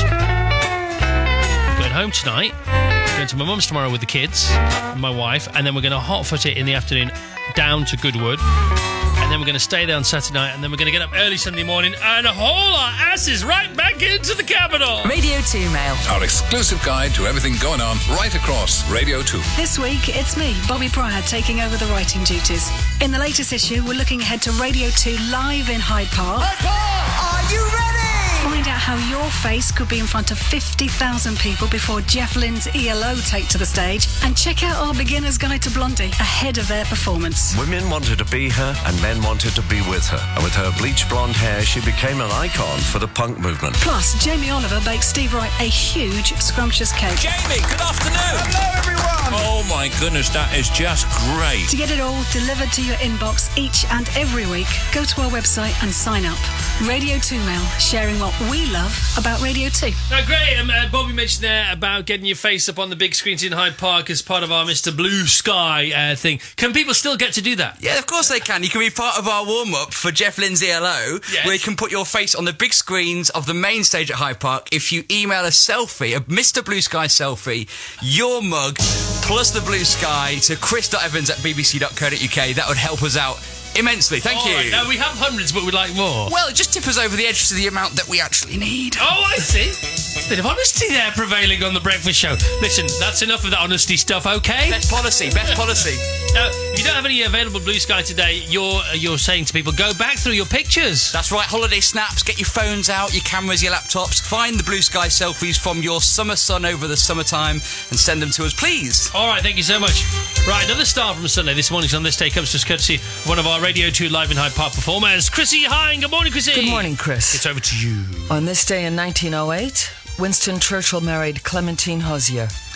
D: I'm going home tonight, going to my mum's tomorrow with the kids and my wife, and then we're going to hotfoot it in the afternoon down to Goodwood. And then we're going to stay there on Saturday night, and then we're going to get up early Sunday morning and haul our asses right back into the capital.
R: Radio two Mail.
F: Our exclusive guide to everything going on right across Radio two.
S: This week, it's me, Bobby Pryor, taking over the writing duties. In the latest issue, we're looking ahead to Radio two live in Hyde Park.
G: Hyde Park, are you ready?
S: Find out how your face could be in front of fifty thousand people before Jeff Lynne's E L O take to the stage. And check out our beginner's guide to Blondie ahead of their performance.
T: Women wanted to be her and men wanted to be with her. And with her bleach blonde hair, she became an icon for the punk movement.
S: Plus, Jamie Oliver bakes Steve Wright a huge scrumptious cake.
U: Jamie, good afternoon.
S: Hello, everyone.
U: Oh my goodness, that is just great.
S: To get it all delivered to your inbox each and every week, go to our website and sign up. Radio two Mail, sharing what we love about Radio two.
D: Now, Graham, uh, Bobby mentioned there about getting your face up on the big screens in Hyde Park as part of our Mister Blue Sky uh, thing. Can people still get to do that?
V: Yeah, of course they can. You can be part of our warm-up for Jeff Lynne's E L O,
D: yes,
V: where you can put your face on the big screens of the main stage at Hyde Park if you email a selfie, a Mister Blue Sky selfie, your mug, plus the blue sky to chris dot evans at b b c dot co dot u k. That would help us out immensely. Thank
D: All
V: you.
D: Right, now, we have hundreds, but we'd like more.
V: Well, it just tip us over the edge to the amount that we actually need.
D: Oh, I see. Bit of honesty there prevailing on the breakfast show. Listen, that's enough of that honesty stuff, okay?
V: Best policy, best policy.
D: Now, if you don't have any available Blue Sky today, you're uh, you're saying to people, go back through your pictures.
V: That's right, holiday snaps, get your phones out, your cameras, your laptops, find the Blue Sky selfies from your summer sun over the summertime and send them to us, please.
D: All right, thank you so much. Right, another star from Sunday this morning's On This Day comes to us courtesy of one of our Radio two Live in Hyde Park performers, Chrissy Hine. Good morning, Chrissy.
W: Good morning, Chris.
D: It's over to you.
W: On this day in nineteen oh eight, Winston Churchill married Clementine Hosier.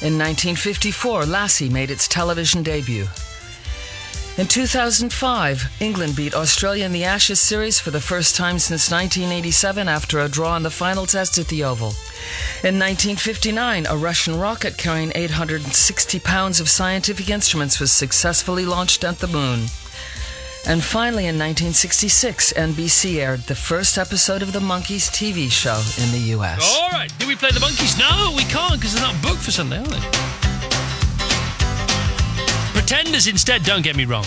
A: In nineteen fifty-four, Lassie made its television debut. In two thousand five, England beat Australia in the Ashes series for the first time since nineteen eighty-seven after a draw in the final test at the Oval. In nineteen fifty-nine, a Russian rocket carrying eight hundred sixty pounds of scientific instruments was successfully launched at the moon. And finally, in nineteen sixty-six, N B C aired the first episode of the Monkees T V show in the U S.
D: All right, do we play the Monkees? No, we can't because they're not booked for Sunday, are they? Pretenders instead, don't get me wrong.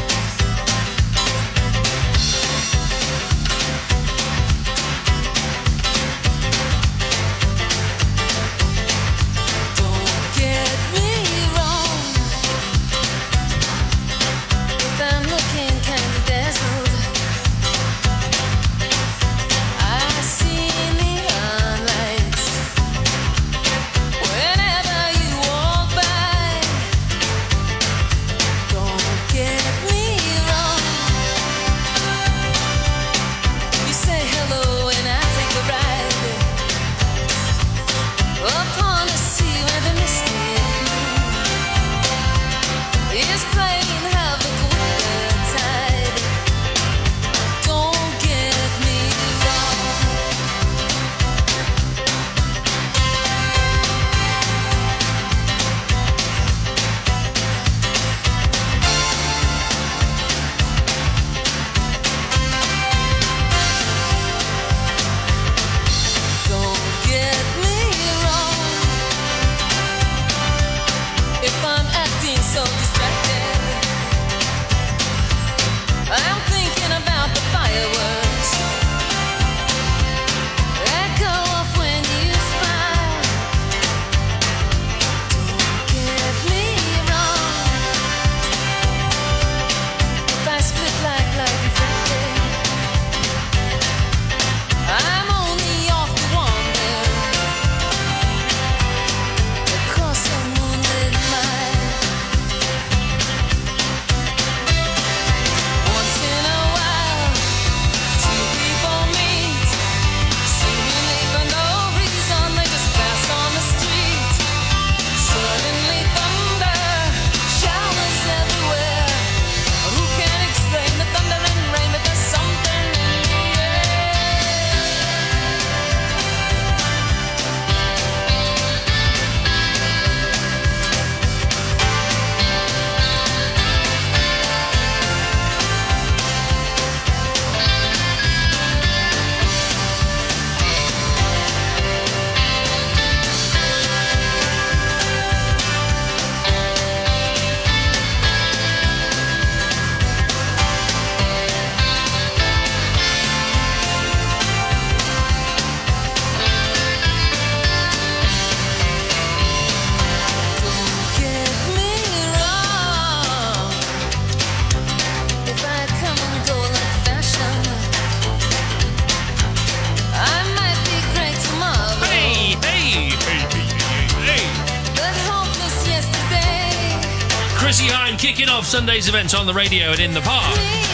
D: Kicking off Sunday's events on the radio and in the park.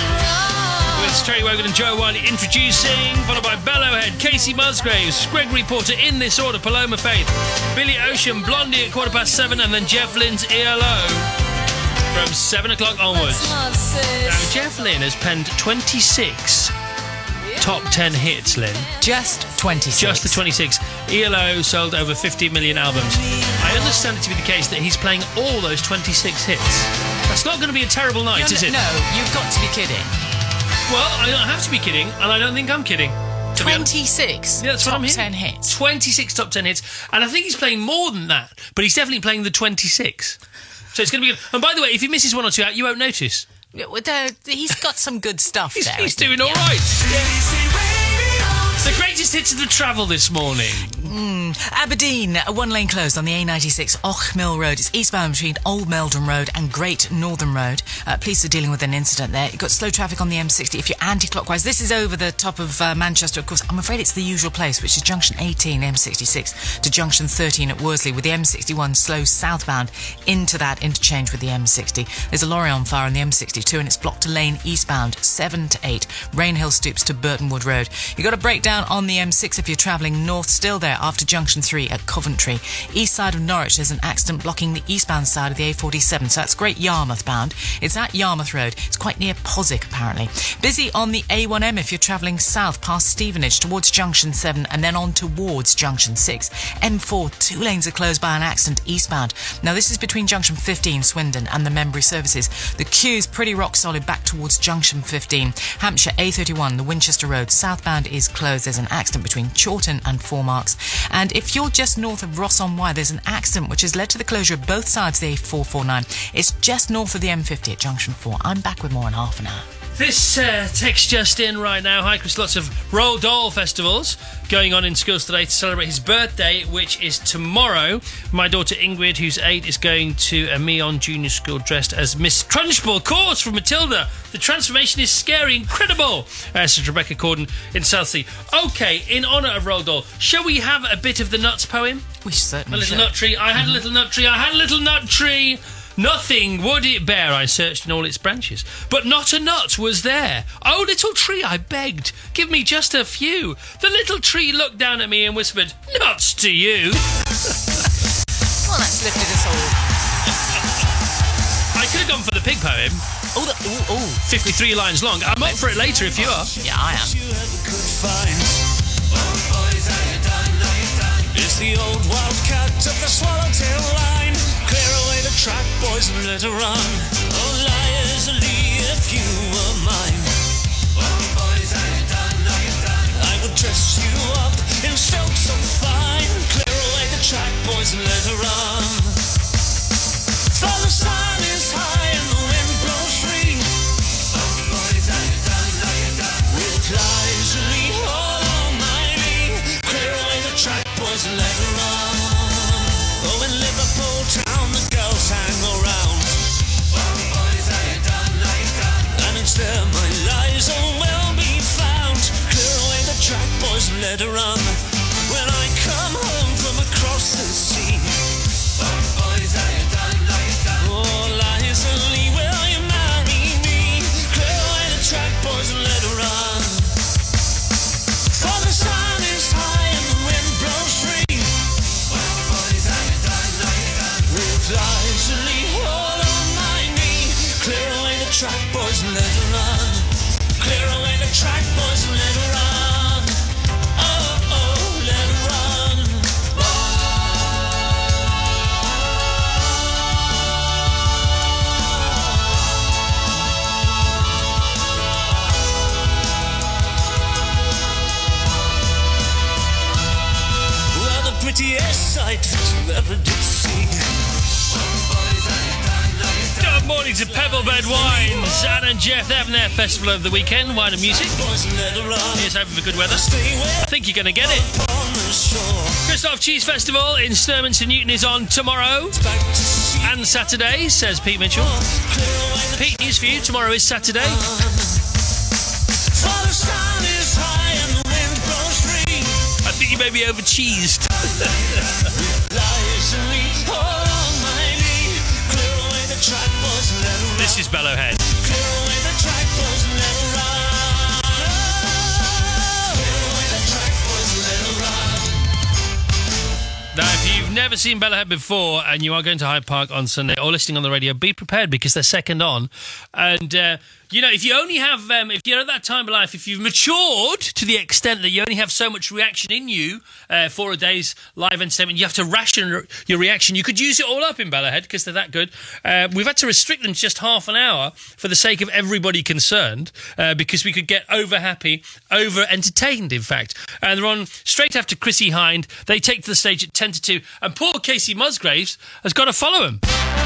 D: With Terry Wogan and Joe Wiley introducing, followed by Bellowhead, Casey Musgraves, Gregory Porter in this order, Paloma Faith, Billy Ocean, Blondie at quarter past seven, and then Jeff Lynne's E L O from seven o'clock onwards. Now, Jeff Lynne has penned twenty-six top ten hits, Lynn.
H: Just twenty-six.
D: Just the twenty-six. E L O sold over fifty million albums. I understand it to be the case that he's playing all those twenty-six hits. That's not going to be a terrible night,
H: You're
D: is
H: n-
D: it?
H: No, you've got to be kidding.
D: Well, I don't have to be kidding, and I don't think I'm kidding.
H: twenty-six
D: Yeah, that's
H: top
D: what I'm hearing.
H: ten hits.
D: twenty-six top ten hits. And I think he's playing more than that, but he's definitely playing the twenty-six. So it's going to be good. And by the way, if he misses one or two out, you won't notice.
H: Yeah, well, there- He's got some good stuff
D: He's,
H: there.
D: he's
H: I think,
D: doing all
H: yeah.
D: right. The greatest hits of the travel this morning.
H: Mm. Aberdeen, one lane closed on the A ninety-six Och Mill Road. It's eastbound between Old Meldrum Road and Great Northern Road. Uh, police are dealing with an incident there. You've got slow traffic on the M sixty if you're anti-clockwise. This is over the top of uh, Manchester, of course. I'm afraid it's the usual place, which is junction eighteen, M sixty-six, to junction thirteen at Worsley, with the M sixty-one slow southbound into that interchange with the M sixty. There's a lorry on fire on the M sixty-two and it's blocked to lane eastbound, seven to eight, Rainhill Stoops to Burton Wood Road. You've got a breakdown on the the M six if you're travelling north, still there after junction three at Coventry. East side of Norwich, there's an accident blocking the eastbound side of the A forty-seven, so that's Great Yarmouth bound. It's at Yarmouth Road. It's quite near Poswick, apparently. Busy on the A one M if you're travelling south past Stevenage towards junction seven and then on towards junction six. M four, two lanes are closed by an accident eastbound. Now, this is between junction fifteen, Swindon, and the Membry services. The queue's pretty rock solid back towards junction fifteen. Hampshire A thirty-one, the Winchester Road, southbound is closed. There's an accident between Chawton and Four Marks. And if you're just north of Ross-on-Wye, there's an accident which has led to the closure of both sides of the A four forty-nine. It's just north of the M fifty at junction four. I'm back with more in half an hour.
D: This uh, text just in right now. Hi, Chris. Lots of Roald Dahl festivals going on in schools today to celebrate his birthday, which is tomorrow. My daughter Ingrid, who's eight, is going to a Meon Junior School dressed as Miss Trunchbull. Of course, from Matilda. The transformation is scary, incredible, uh, says Rebecca Corden in Southsea. OK, in honour of Roald Dahl, shall we have a bit of the Nuts poem?
H: We certainly
D: A little
H: should.
D: nut tree. I had a little nut tree. I had a little nut tree. Nothing would it bear, I searched in all its branches, but not a nut was there. Oh, little tree, I begged, give me just a few. The little tree looked down at me and whispered, nuts to you.
H: Well, that's lifted us all.
D: I could have gone for the pig poem.
H: Oh, the, ooh, ooh.
D: fifty-three lines long. I'm up for it later if you are.
H: Yeah, I am.
K: It's the old wildcat of the swallowtail line. Clear away the track, boys, and let her run. Oh, liars, Lee, if you were mine. Oh, boys, are you done? Are you done? I would dress you up in silk so fine. Clear away the track, boys, and let her run. For the sun is high and the wind blows free. Oh, boys, are you done? Are you done? With lies, Lee, all almighty. Clear away the track, boys, and let her run. Oh, in Liverpool town, the girls hang around. Oh, boys, are you done? Are you done? And it's there my lies all will be found. Clear away the track, boys, and let her run. When I come home from across the sea. Oh, boys, are you done? Are you done? Oh, lies and Lee, will you marry me? Clear away the track, boys, and let her run. For the sun is high and the wind blows free. Lies and Lee, all on my knee. Clear away the track, boys, and let her run. Clear away the track, boys, and let her run. Oh, oh, let her run. Well, the prettiest sight you ever did see.
D: Good morning to Pebblebed Wines. Anne and Jeff, they're having their festival over the weekend, wine and music. Here's hoping for good weather. I think you're going to get it. Christoph Cheese Festival in Sturminster Newton is on tomorrow and Saturday, says Pete Mitchell. Pete, news for you. Tomorrow is Saturday. I think you may be over-cheesed. This is Bellowhead. Now, if you've never seen Bellowhead before and you are going to Hyde Park on Sunday or listening on the radio, be prepared because they're second on. And, uh, you know, if you only have, um, if you're at that time of life, if you've matured to the extent that you only have so much reaction in you uh, for a day's live entertainment, you have to ration your reaction. You could use it all up in Bellowhead because they're that good. Uh, we've had to restrict them to just half an hour for the sake of everybody concerned uh, because we could get over happy, over entertained, in fact. And they're on straight after Chrissy Hind. They take to the stage at ten to two. And poor Casey Musgraves has got to follow him.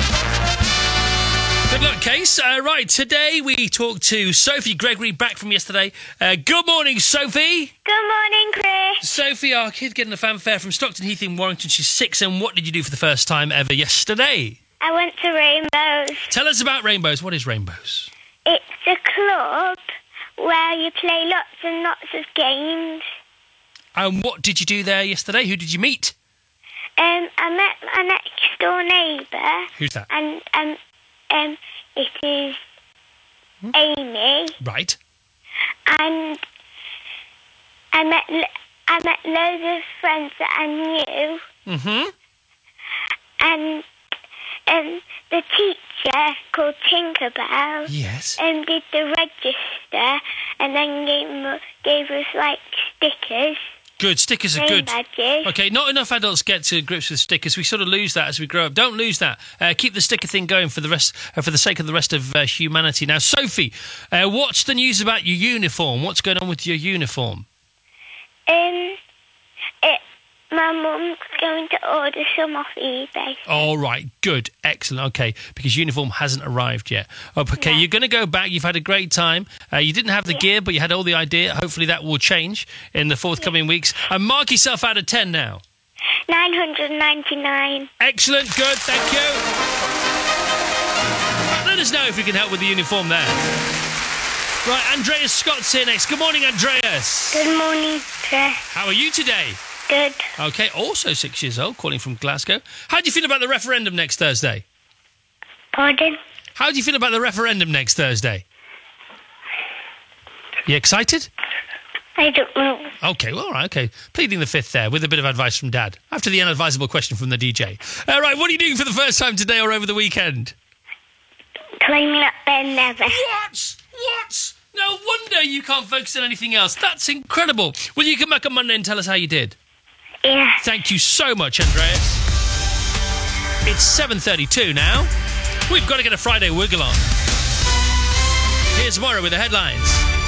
D: Good luck, Case. Uh, right, today we talk to Sophie Gregory, back from yesterday. Uh, good morning, Sophie.
I: Good morning, Chris.
D: Sophie, our kid getting a fanfare from Stockton Heath in Warrington. She's six, and what did you do for the first time ever yesterday?
I: I went to Rainbows.
D: Tell us about Rainbows. What is Rainbows?
I: It's a club where you play lots and lots of games.
D: And what did you do there yesterday? Who did you meet?
I: Um, I met my next door neighbour.
D: Who's that?
I: And um, um, it is hmm? Amy.
D: Right.
I: And I met I met loads of friends that I knew.
D: Mm-hmm.
I: And um, the teacher called Tinkerbell
D: Yes.
I: um, did the register and then gave, gave us, like, stickers.
D: Good, stickers are
I: Name
D: good.
I: badges.
D: Okay, not enough adults get to grips with stickers. We sort of lose that as we grow up. Don't lose that. Uh, keep the sticker thing going for the rest, uh, for the sake of the rest of uh, humanity. Now, Sophie, uh, what's the news about your uniform? What's going on with your uniform?
I: Um, it, my mum's going to order some off eBay.
D: All right, good, excellent. Okay, because uniform hasn't arrived yet. Oh, okay, you're going to go back. You've had a great time. Uh, you didn't have the gear, but you had all the idea. Hopefully that will change in the forthcoming weeks. And mark yourself out of ten now.
I: nine hundred ninety-nine.
D: Excellent, good, thank you. Let us know if we can help with the uniform there. Right, Andreas Scott's here next. Good morning, Andreas.
I: Good morning, Chris.
D: How are you today?
I: Good.
D: Okay, also six years old, calling from Glasgow. How do you feel about the referendum next Thursday?
I: Pardon?
D: How do you feel about the referendum next Thursday? You excited?
I: I don't know.
D: Okay, well, all right, okay. Pleading the fifth there with a bit of advice from Dad. After the unadvisable question from the D J. All right, what are you doing for the first time today or over the weekend?
I: Climbing up Ben Never.
D: What? What? No wonder you can't focus on anything else. That's incredible. Will you come back on Monday and tell us how you did?
I: Yeah.
D: Thank you so much, Andreas. It's seven thirty-two now. We've got to get a Friday wiggle on. Here's Moira with the headlines.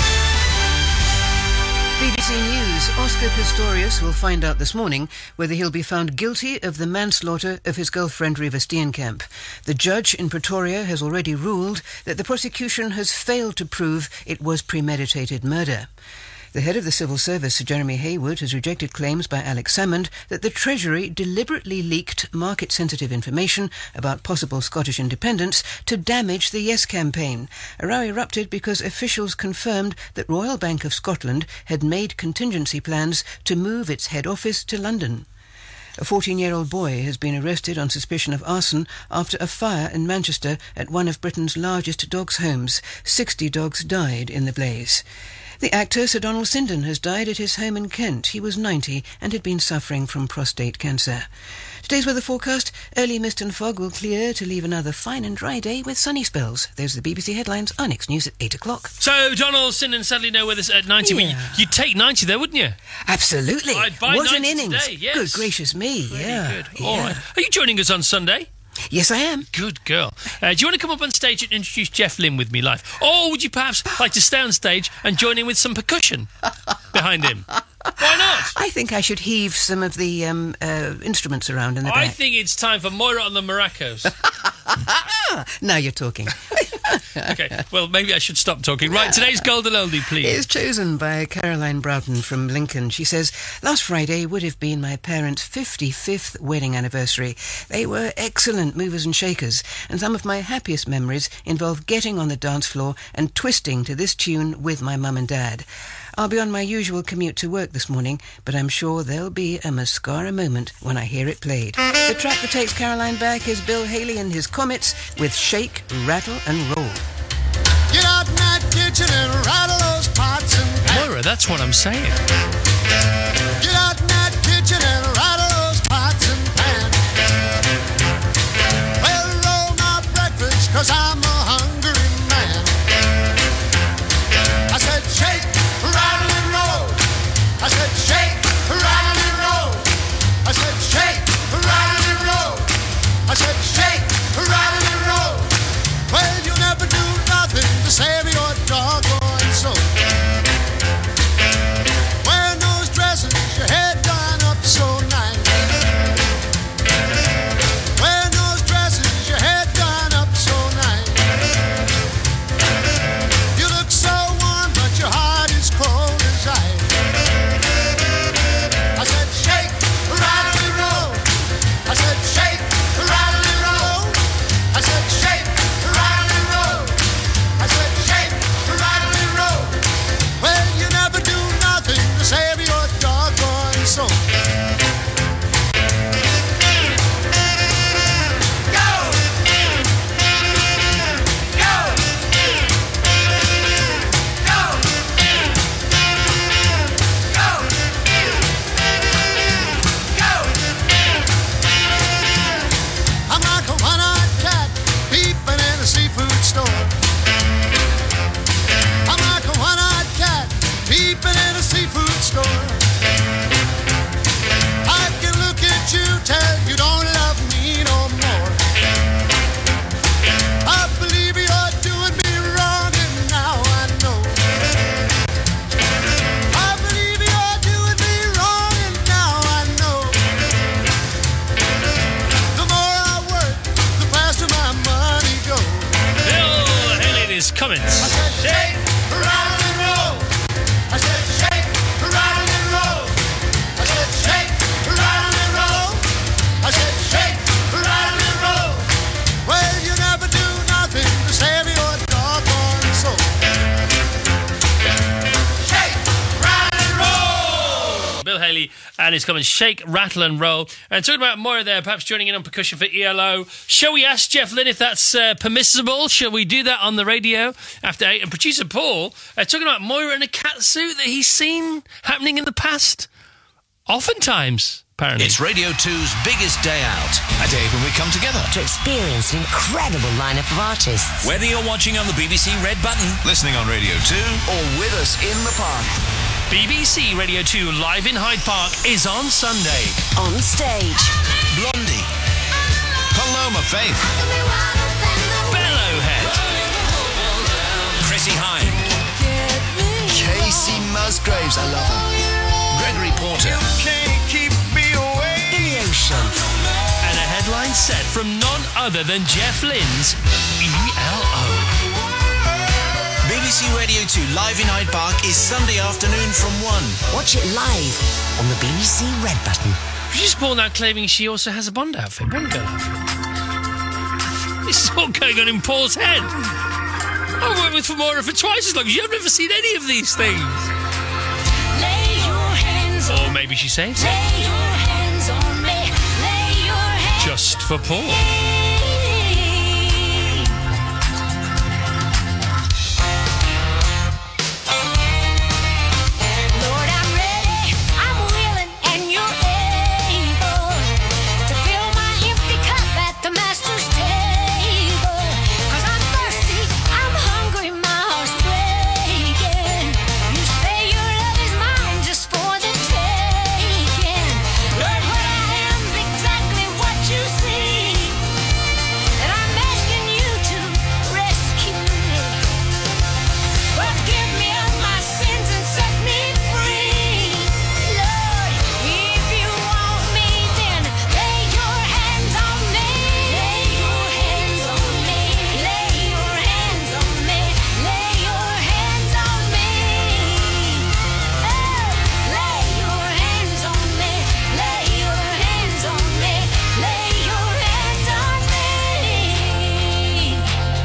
C: B B C News. Oscar Pistorius will find out this morning whether he'll be found guilty of the manslaughter of his girlfriend Riva Steenkamp. The judge in Pretoria has already ruled that the prosecution has failed to prove it was premeditated murder. The head of the civil service, Jeremy Haywood, has rejected claims by Alex Salmond that the Treasury deliberately leaked market-sensitive information about possible Scottish independence to damage the Yes campaign. A row erupted because officials confirmed that Royal Bank of Scotland had made contingency plans to move its head office to London. A fourteen-year-old boy has been arrested on suspicion of arson after a fire in Manchester at one of Britain's largest dogs' homes. Sixty dogs died in the blaze. The actor Sir Donald Sinden has died at his home in Kent. He was ninety and had been suffering from prostate cancer. Today's weather forecast: early mist and fog will clear to leave another fine and dry day with sunny spells. Those are the B B C headlines. Our next news at eight o'clock.
D: So, Donald Sinden sadly no with us at ninety.
C: Yeah.
D: But you'd take ninety there, wouldn't you?
C: Absolutely.
D: I'd buy
C: What an
D: ninety
C: innings.
D: today, yes.
C: Good gracious me.
D: Very
C: yeah.
D: good.
C: Yeah.
D: All right. Are you joining us on Sunday?
C: Yes, I am.
D: Good girl. Uh, do you want to come up on stage and introduce Jeff Lynne with me live? Or would you perhaps like to stay on stage and join in with some percussion behind him? Why not?
C: I think I should heave some of the um, uh, instruments around in the
D: I
C: back.
D: think it's time for Moira on the maracas.
C: Now you're talking.
D: Okay, well, maybe I should stop talking. Right, today's Golden Oldie, please.
C: It's chosen by Caroline Broughton from Lincoln. She says, last Friday would have been my parents' fifty-fifth wedding anniversary. They were excellent movers and shakers, and some of my happiest memories involve getting on the dance floor and twisting to this tune with my mum and dad. I'll be on my usual commute to work this morning, but I'm sure there'll be a mascara moment when I hear it played. The track that takes Caroline back is Bill Haley and his Comets with Shake, Rattle and Roll.
K: Get out in that kitchen and rattle those pots and pans.
D: Moira, that's what I'm saying.
K: Get out in that kitchen and rattle those pots and pans. Well, roll my breakfast, cause I'm a hungry man. I said shake, rattle and roll. I said shake, rattle and roll. I said shake, rattle and roll. I said shake, rattle and roll. Well, you never do nothing to save your doggone soul. Wearing those dresses, your head done up so nice. Wearing those dresses, your head done up so nice.
D: is Cummins.
G: Shake, rattle and roll. I said shake, rattle and roll. I said shake, rattle and roll. I said shake, rattle and roll. Well, you never do nothing to save your doggone soul. Shake, rattle and roll.
D: Bill Haley and his Cummins, Shake, Rattle and Roll. And talking about Moira there, perhaps joining in on percussion for E L O. Shall we ask Jeff Lynne if that's uh, permissible? Shall we do that on the radio after eight? And producer Paul, uh, talking about Moira in a cat suit that he's seen happening in the past. Oftentimes, apparently.
B: It's Radio two's biggest day out. A day when we come together
R: to experience an incredible lineup of artists.
U: Whether you're watching on the B B C Red Button,
B: listening on Radio two,
R: or with us in the park.
D: B B C Radio two live in Hyde Park is on Sunday.
R: On stage,
B: Blondie, Paloma Faith,
D: Bellowhead,
U: Chrissy Hynde,
R: Casey Musgraves, I love her,
B: Gregory Porter,
G: Can't keep me away.
R: Billy Ocean,
D: and a headline set from none other than Jeff Lynne's E L O.
B: B B C Radio two live in Hyde Park is Sunday afternoon from one.
R: Watch it live on the B B C Red Button.
D: Producer Paul now claiming she also has a Bond outfit, Bond girl outfit. This is all going on in Paul's head. I worked with Moira for twice as long as you. I've never seen any of these things.
G: Lay your hands on
D: Or maybe she saves
G: Lay
D: it.
G: your hands on me. Lay your hands
D: Just for Paul.
G: Lord, I'm ready, I'm willing, and you're able to fill my empty cup at the Master's table. 'Cause I'm thirsty, I'm hungry, my heart's breaking. You say your love is mine just for the taking. Lord, what I am's exactly what you see, and I'm asking you to rescue me. Forgive me of my sins and set me free. Lord, if you want me, then lay your hands on me. Lay your hands on me. Lay your hands on me. Lay your hands on me. Oh, lay your hands on me. Lay your hands on me. Lay your hands on me.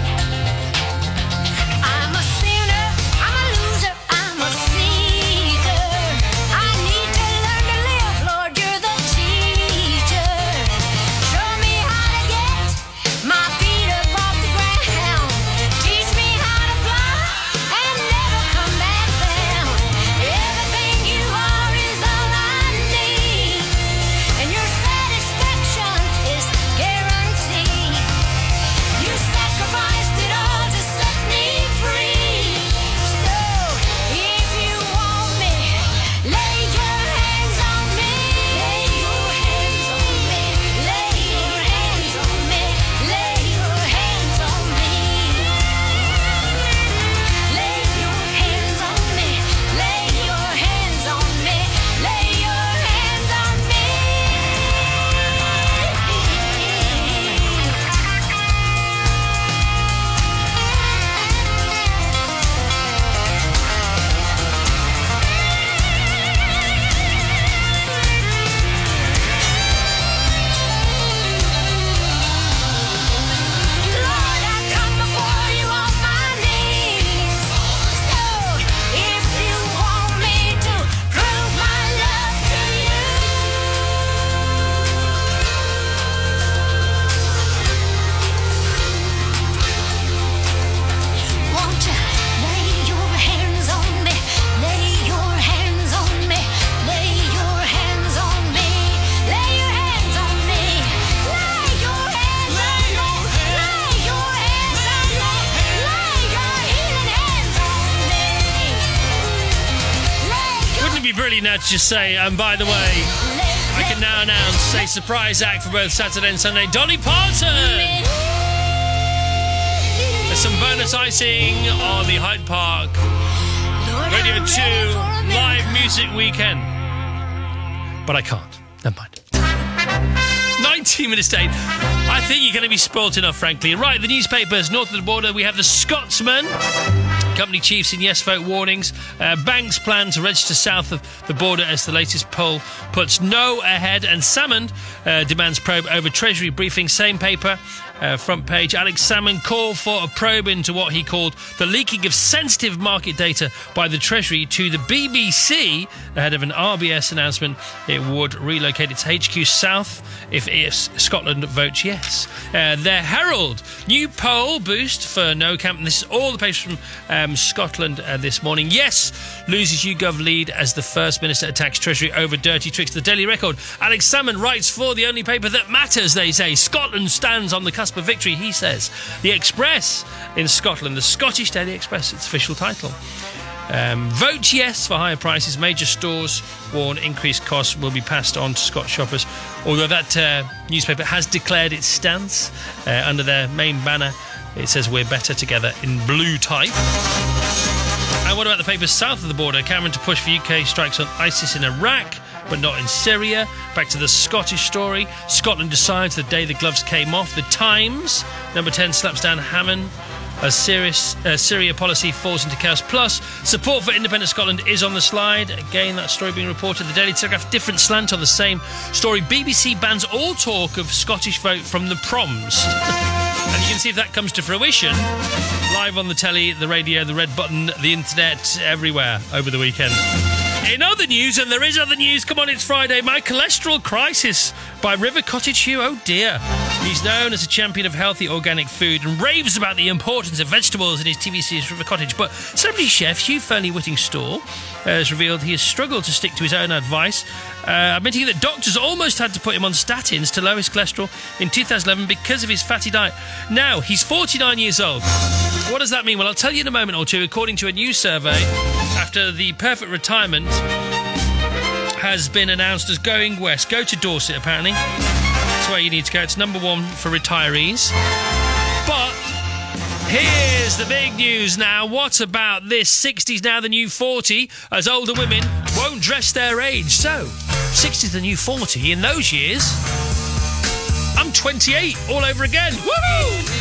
G: I'm a sinner, I'm a loser, I'm a seeker. I need to learn to live, Lord, you're the teacher. Show me how to get my feet up off the ground. Teach me how to fly and never come back down. Everything you are is all I need, and your satisfaction is guaranteed. You sacrificed it all to set me free. So, if you want me, lay your hands on me. Lay your hands on me. Lay your hands on me. Lay your hands on me. Lay your hands on me. Lay your hands on me. Lay your hands on me. Lord, I come before you on my knees. So, if you want me to prove my love to you, won't you lay your hands on me? Lay your hands on me. Lay your hands on me. Lay your hands on me. Lay your hands on me. Lay your hands on me. Lay your healing hands on me. Lay
D: Wouldn't it be brilliant now to just say, and by the way, I can now announce a surprise act for both Saturday and Sunday, Dolly Parton! There's some bonus icing on the Hyde Park Radio two live music weekend. But I can't. Never mind. nineteen minutes to eight. I think you're going to be spoilt enough, frankly. Right, the newspapers north of the border, we have the Scotsman. Company chiefs in Yes Vote warnings. Uh, banks plan to register south of the border as the latest poll puts no ahead. And Salmond uh, demands probe over Treasury briefing. Same paper. Uh, front page, Alex Salmond called for a probe into what he called the leaking of sensitive market data by the Treasury to the B B C ahead of an R B S announcement it would relocate its H Q south if, if Scotland votes yes. Uh, the Herald, new poll boost for No Camp. And this is all the papers from um, Scotland uh, this morning. Yes loses YouGov lead as the First Minister attacks Treasury over dirty tricks. The Daily Record, Alex Salmond writes for the only paper that matters, they say. Scotland stands on the cusp of victory, he says. The Express in Scotland, the Scottish Daily Express, its official title. Um, vote yes for higher prices. Major stores warn increased costs will be passed on to Scotch shoppers. Although that uh, newspaper has declared its stance uh, under their main banner. It says we're better together in blue type. And what about the papers south of the border? Cameron to push for U K strikes on ISIS in Iraq, but not in Syria. Back to the Scottish story. Scotland decides the day the gloves came off. The Times, number ten, slaps down Hammond. A serious uh, Syria policy falls into chaos. Plus, support for independent Scotland is on the slide. Again, that story being reported. The Daily Telegraph, different slant on the same story. B B C bans all talk of Scottish vote from the proms. And you can see if that comes to fruition. Live on the telly, the radio, the red button, the internet, everywhere over the weekend. In other news, and there is other news, come on, it's Friday, my cholesterol crisis by River Cottage Hugh. Oh dear. He's known as a champion of healthy organic food and raves about the importance of vegetables in his T V series River Cottage. But celebrity chef Hugh Fearnley-Whittingstall has revealed he has struggled to stick to his own advice, uh, admitting that doctors almost had to put him on statins to lower his cholesterol in two thousand eleven because of his fatty diet. Now, he's forty-nine years old. What does that mean? Well, I'll tell you in a moment or two. According to a new survey, after the perfect retirement has been announced as going west. Go to Dorset, apparently. That's where you need to go. It's number one for retirees. But here's the big news now. What about this? sixty's now the new forty, as older women won't dress their age. So, sixty's the new forty. In those years, I'm twenty-eight all over again. Woohoo!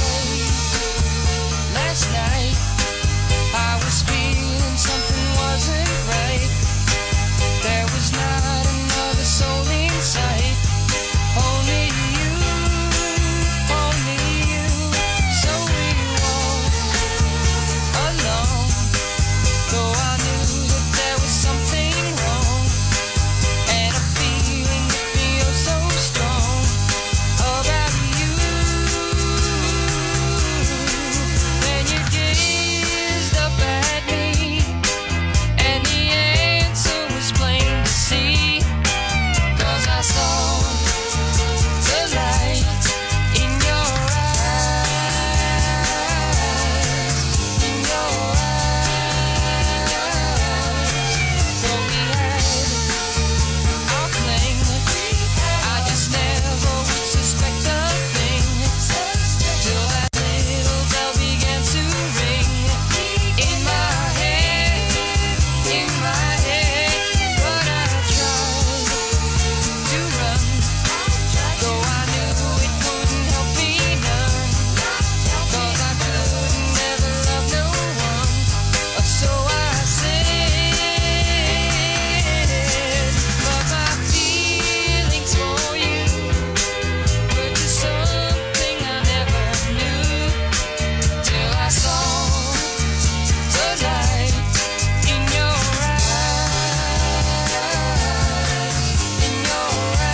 G: Last night, I was feeling something wasn't right. There was not another soul in sight. Only you, only you. So we walked alone, though I knew that there was something wrong. And a feeling that feels so strong about you. When you gazed up at me, and the answer was plain to see, 'cause I saw the light in your eyes, in your eyes. So we had our fling. I just never would suspect a thing till that little bell began to ring in my head, in my head. But I tried to run, though I knew it wouldn't help me none, 'cause I couldn't never love no one. So I said, but my feelings for you were just something I never knew, till I saw the light in your eyes, in your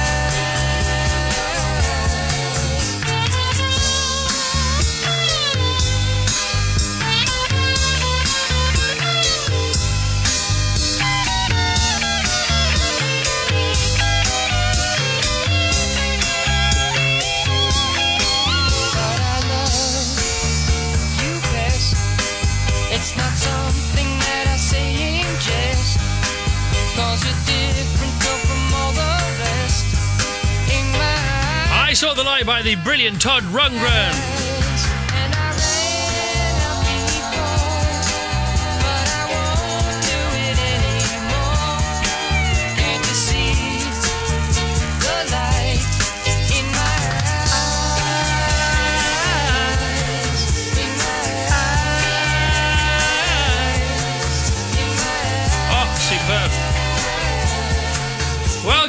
G: But I love you best. It's not something that I say in jest, 'cause you're different though from all the rest. In my
D: I Saw the Light by the brilliant Todd Rundgren.
G: and I ran out before, but I won't do it anymore. Can't you see the light in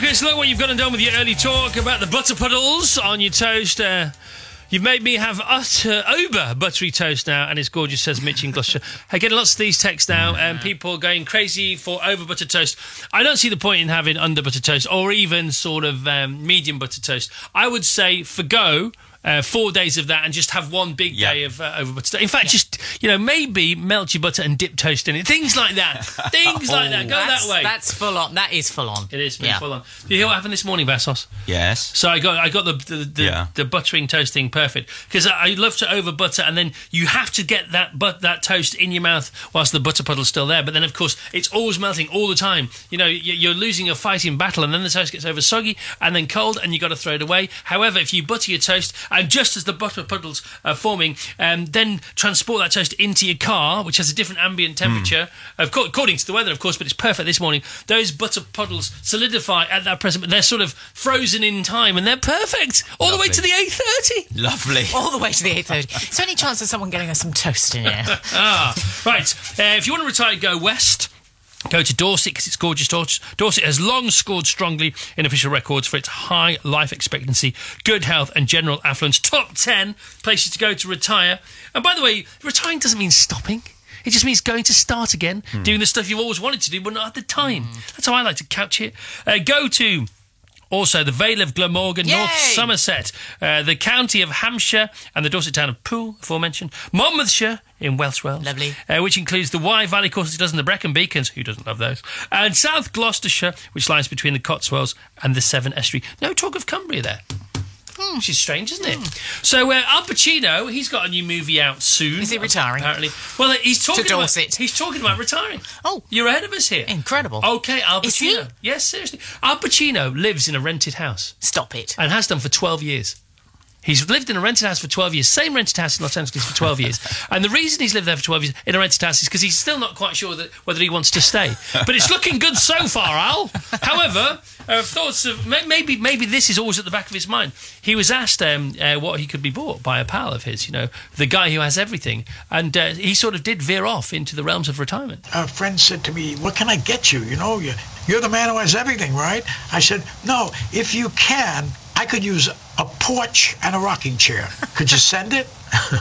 D: Chris, look what you've gone and done with your early talk about the butter puddles on your toast. Uh, you've made me have utter uber buttery toast now, and it's gorgeous, says Mitch in Gloucestershire. Hey, getting lots of these texts now, and um, people going crazy for over buttered toast. I don't see the point in having under buttered toast or even sort of um, medium buttered toast. I would say forgo Uh, four days of that and just have one big
J: yeah.
D: day of uh, over butter. In fact, yeah. just, you know, maybe melt your butter and dip toast in it. Things like that. Things oh, like that. Go
H: that
D: way.
H: That's full on. That is full on.
D: It is
H: yeah.
D: full on. Did you hear what happened this morning, Vassos?
J: Yes.
D: So I got I got the the, the, yeah. the buttering toast thing perfect, because I, I love to over butter, and then you have to get that but that toast in your mouth whilst the butter puddle's still there. But then, of course, it's always melting all the time. You know, you're losing a fighting battle, and then the toast gets over soggy and then cold, and you got to throw it away. However, if you butter your toast, and just as the butter puddles are forming, um, then transport that toast into your car, which has a different ambient temperature, mm. of co- according to the weather, of course, but it's perfect this morning. Those butter puddles solidify at that present, they're sort of frozen in time, and they're perfect all Lovely. the way to the eight thirty.
J: Lovely.
H: All the way to the eight thirty. Is there any chance of someone getting us some toast in here?
D: ah, right. Uh, if you want to retire, go west. Go to Dorset, because it's gorgeous. Dorset has long scored strongly in official records for its high life expectancy, good health and general affluence. Top ten places to go to retire. And by the way, retiring doesn't mean stopping. It just means going to start again, hmm. doing the stuff you've always wanted to do but not at the time. Hmm. That's how I like to couch it. Uh, go to... Also, the Vale of Glamorgan,
H: Yay!
D: North Somerset, uh, the county of Hampshire, and the Dorset town of Poole, aforementioned. Monmouthshire in Welsh Wales.
H: Lovely.
D: Uh, which includes the Wye Valley courses, does the Brecon Beacons, who doesn't love those, and South Gloucestershire, which lies between the Cotswolds and the Severn Estuary. No talk of Cumbria there. Hmm. Which is strange, isn't it? Mm. So uh, Al Pacino, he's got a new movie out soon.
H: Is he retiring?
D: Apparently. Well, he's talking
H: to Dorset.
D: about he's talking about retiring.
H: Oh,
D: you're ahead of us here.
H: Incredible.
D: Okay, Al Pacino.
H: Is he?
D: Yes, seriously. Al Pacino lives in a rented house.
H: Stop it.
D: And has done for twelve years. He's lived in a rented house for twelve years, same rented house in Los Angeles for twelve years. And the reason he's lived there for twelve years in a rented house is because he's still not quite sure that whether he wants to stay. But it's looking good so far, Al. However, uh, thoughts of maybe maybe this is always at the back of his mind. He was asked um, uh, what he could be bought by a pal of his, you know, the guy who has everything. And uh, he sort of did veer off into the realms of retirement.
L: A friend said to me, what can I get you? You know, you're, you're the man who has everything, right? I said, no, if you can, I could use a porch and a rocking chair. Could you send it?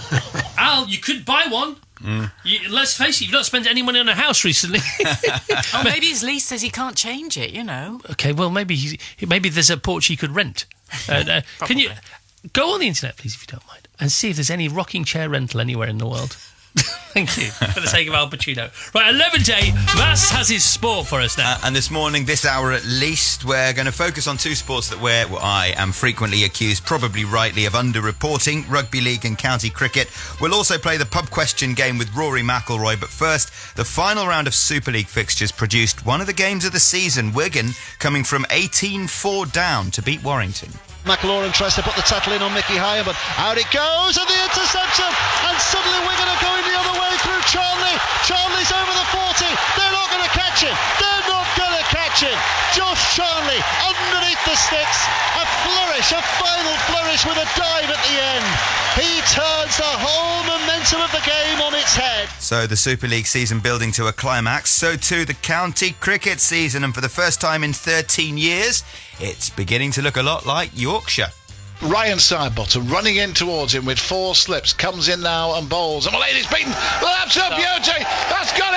D: Al, you could buy one. Mm. You, let's face it, you've not spent any money on a house recently.
H: Oh, maybe his lease says he can't change it, you know.
D: Okay, well, maybe he, maybe there's a porch he could rent. Uh, uh, can you go on the internet, please, if you don't mind, and see if there's any rocking chair rental anywhere in the world? Thank you, for the sake of Al Pacino. Right, eleven day, Vass has his sport for us now.
J: Uh, and this morning, this hour at least, we're going to focus on two sports that where well, I am frequently accused, probably rightly, of underreporting, rugby league and county cricket. We'll also play the pub question game with Rory McIlroy, but first, the final round of Super League fixtures produced one of the games of the season, Wigan coming from eighteen four down to beat Warrington.
W: McLaurin tries to put the tackle in on Mickey Higher, but out it goes, and the interception, and suddenly Wigan are going the other way through Charnley. Charnley's over the forty, they're not going to catch him, they're not going to catch him. Josh Charnley underneath the sticks, a flourish, a final flourish with a dive at the end. He turns the whole momentum of the game on its head.
J: So the Super League season building to a climax, so too the county cricket season, and for the first time in thirteen years, it's beginning to look a lot like Yorkshire.
W: Ryan Sidebottom running in towards him with four slips, comes in now and bowls, and Mullane's beaten. Well, that's a beauty, that's got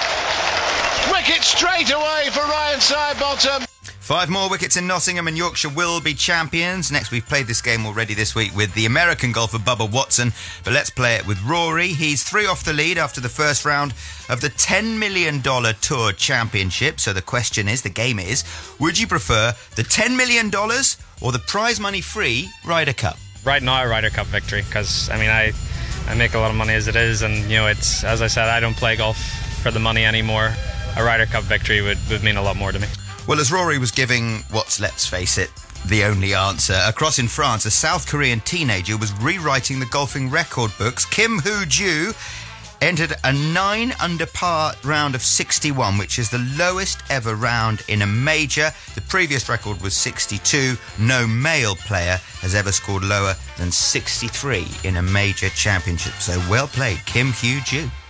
W: him. Wicket straight away for Ryan Sidebottom.
J: Five more wickets in Nottingham and Yorkshire will be champions. Next, we've played this game already this week with the American golfer Bubba Watson, but let's play it with Rory. He's three off the lead after the first round of the ten million dollars Tour Championship. So the question is, the game is, would you prefer the ten million dollars or the prize money free Ryder Cup?
X: Right now, a Ryder Cup victory, because, I mean, I, I make a lot of money as it is, and, you know, it's, as I said, I don't play golf for the money anymore. A Ryder Cup victory would, would mean a lot more to me.
J: Well, as Rory was giving what's, let's face it, the only answer, across in France, a South Korean teenager was rewriting the golfing record books. Kim Hoo-joo entered a nine under par round of sixty-one, which is the lowest ever round in a major. The previous record was sixty-two. No male player has ever scored lower than sixty-three in a major championship. So well played, Kim Hoo-joo.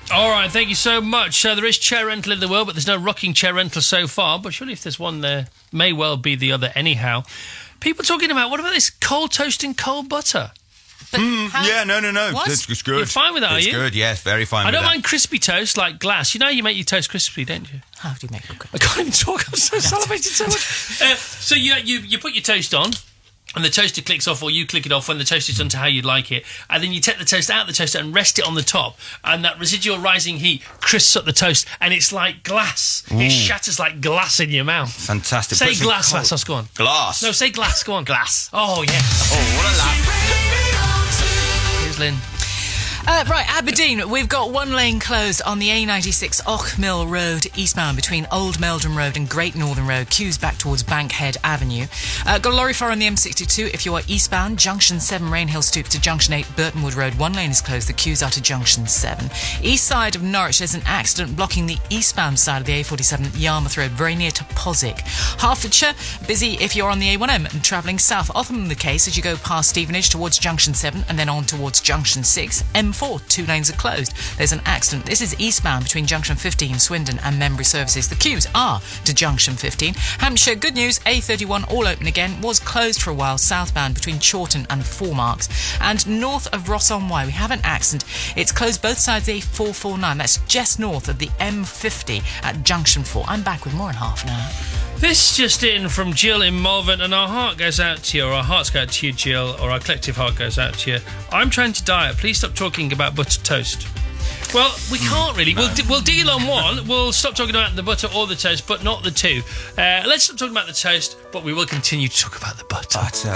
D: All right, thank you so much. So there is chair rental in the world, but there's no rocking chair rental so far. But surely if there's one there, may well be the other anyhow. People talking about, what about this cold toast in cold butter?
J: Mm, yeah, no, no, no.
D: What?
J: It's, it's good.
D: You're fine with that,
J: it's
D: are you?
J: It's good, yes, very fine
D: I
J: with
D: don't
J: that.
D: mind crispy toast like glass. You know you make your toast crispy, don't you?
H: How do you make it crispy?
D: I can't even talk. I'm so salivated so much. Uh, so you, you you put your toast on, and the toaster clicks off, or you click it off when the toast is done to how you'd like it, and then you take the toast out of the toaster and rest it on the top, and that residual rising heat crisps up the toast, and it's like glass.
J: Ooh.
D: It shatters like glass in your mouth.
J: Fantastic.
D: Say
J: Put some
D: glass,
J: cold-
D: Vassos, go on.
J: Glass.
D: No, say glass, go on.
J: Glass.
D: Oh, yeah.
J: Oh, what a laugh.
D: Here's Lynn.
H: Uh, right, Aberdeen, we've got one lane closed on the A ninety-six Ochmill Road eastbound between Old Meldrum Road and Great Northern Road, queues back towards Bankhead Avenue. Uh, got a lorry fire on the M sixty-two if you are eastbound, Junction seven Rainhill Stoop to Junction eight Burtonwood Road. One lane is closed, the queues are to Junction seven. East side of Norwich, there's an accident blocking the eastbound side of the A forty-seven at Yarmouth Road, very near to Poswick. Hertfordshire, busy if you're on the A one M and travelling south. Often the case as you go past Stevenage towards Junction seven and then on towards Junction six. M four, two lanes are closed. There's an accident. This is eastbound between Junction fifteen, Swindon and Membry Services. The queues are to Junction fifteen. Hampshire, good news, A thirty-one all open again. Was closed for a while southbound between Chawton and Four Marks. And north of Ross-on-Wye, we have an accident. It's closed both sides of A four forty-nine. That's just north of the M fifty at Junction four. I'm back with more in half an hour.
D: This just in from Jill in Malvern, and our heart goes out to you, or our hearts go out to you, Jill, or our collective heart goes out to you. I'm trying to diet. Please stop talking about buttered toast. Well, we can't really. We'll, de- we'll deal on one. We'll stop talking about the butter or the toast, but not the two. Uh, let's stop talking about the toast, but we will continue to talk about the butter.
J: Butter.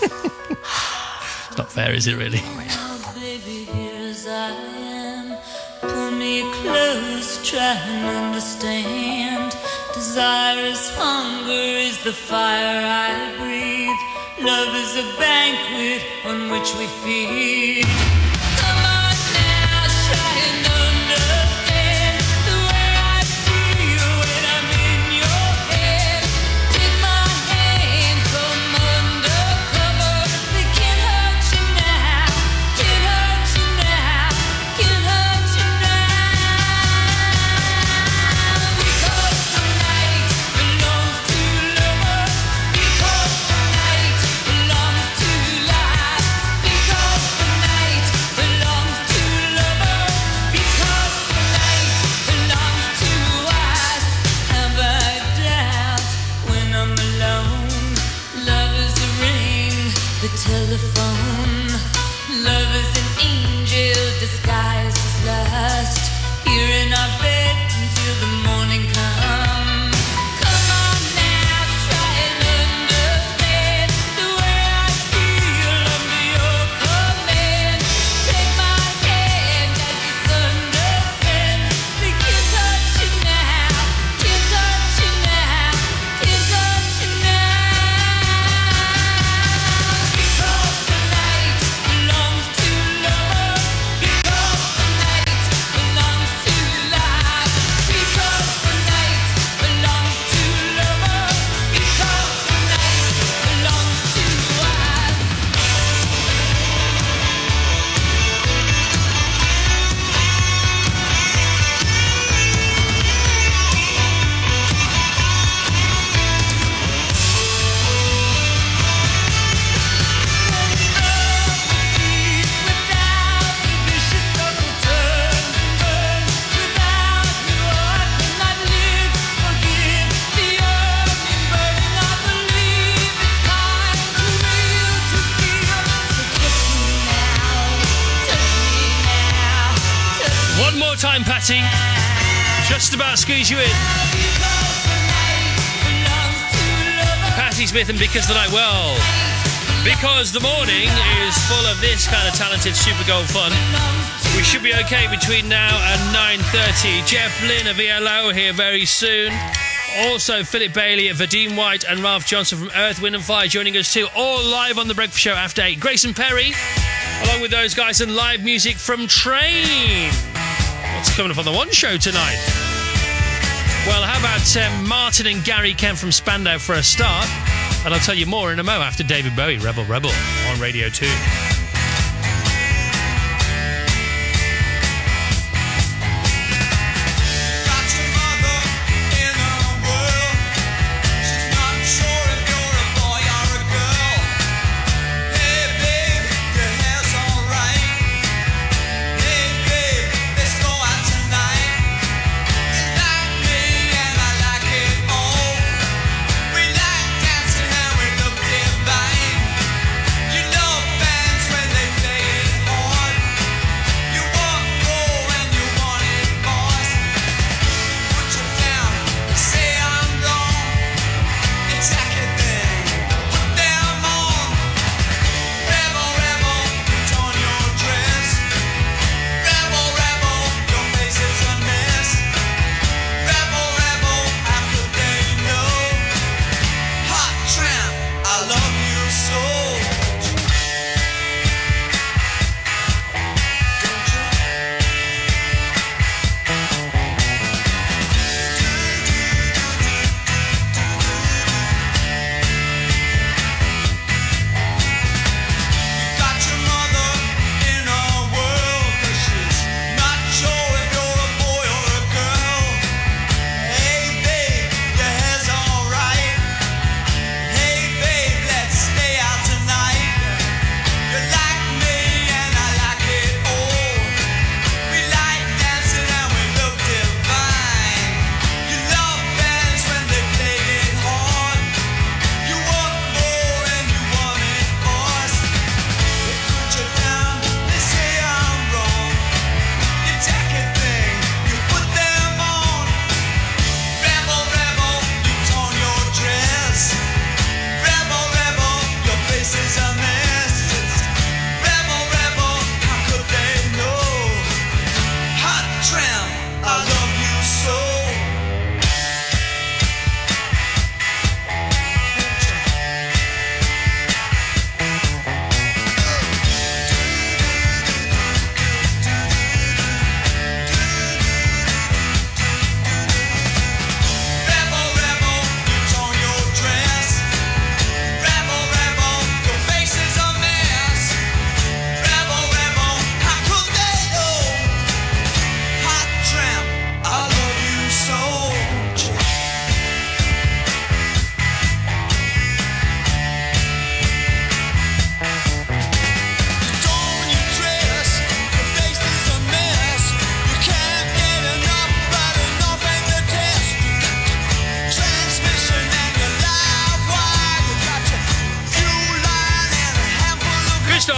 D: It's not fair, is it, really?
E: Now, baby, here's I am. Pull me close, try and understand. Desire is hunger, is the fire I breathe. Love is a banquet on which we feed. Come on now, try and understand the way I feel when I'm in your head. Take my hand from under cover. They can't hurt you now, can't hurt you now, can't hurt you now. Because the night belongs to lovers. Because the night belongs to life. Because the night belongs to lovers. Because the night belongs to us. Have I doubt when I'm alone? Love is a ring, the telephone. Love is an angel disguised as lust. Here in our bed until the morning comes. Come on now, try and understand the way I feel under your command. Take my hand as the sun descends. They can't touch you now, can't touch you now, can't touch you now. Because the night belongs to lovers. Because the night belongs to life. Because the night belongs to lovers. Because the night belongs to us.
D: One more time, Patty. Just about squeeze you in. Patty Smith and Because the Night, well, because the morning is full of this kind of talented Super Gold fun, we should be okay between now and nine thirty. Jeff Lynn of V L O here very soon. Also, Philip Bailey, Vadim White and Ralph Johnson from Earth, Wind and Fire joining us too, all live on The Breakfast Show after eight. Grayson Perry, along with those guys, and live music from Train. What's coming up on the One Show tonight? Well, how about uh, Martin and Gary Kemp from Spandau for a start? And I'll tell you more in a mo after David Bowie, Rebel Rebel, on Radio two.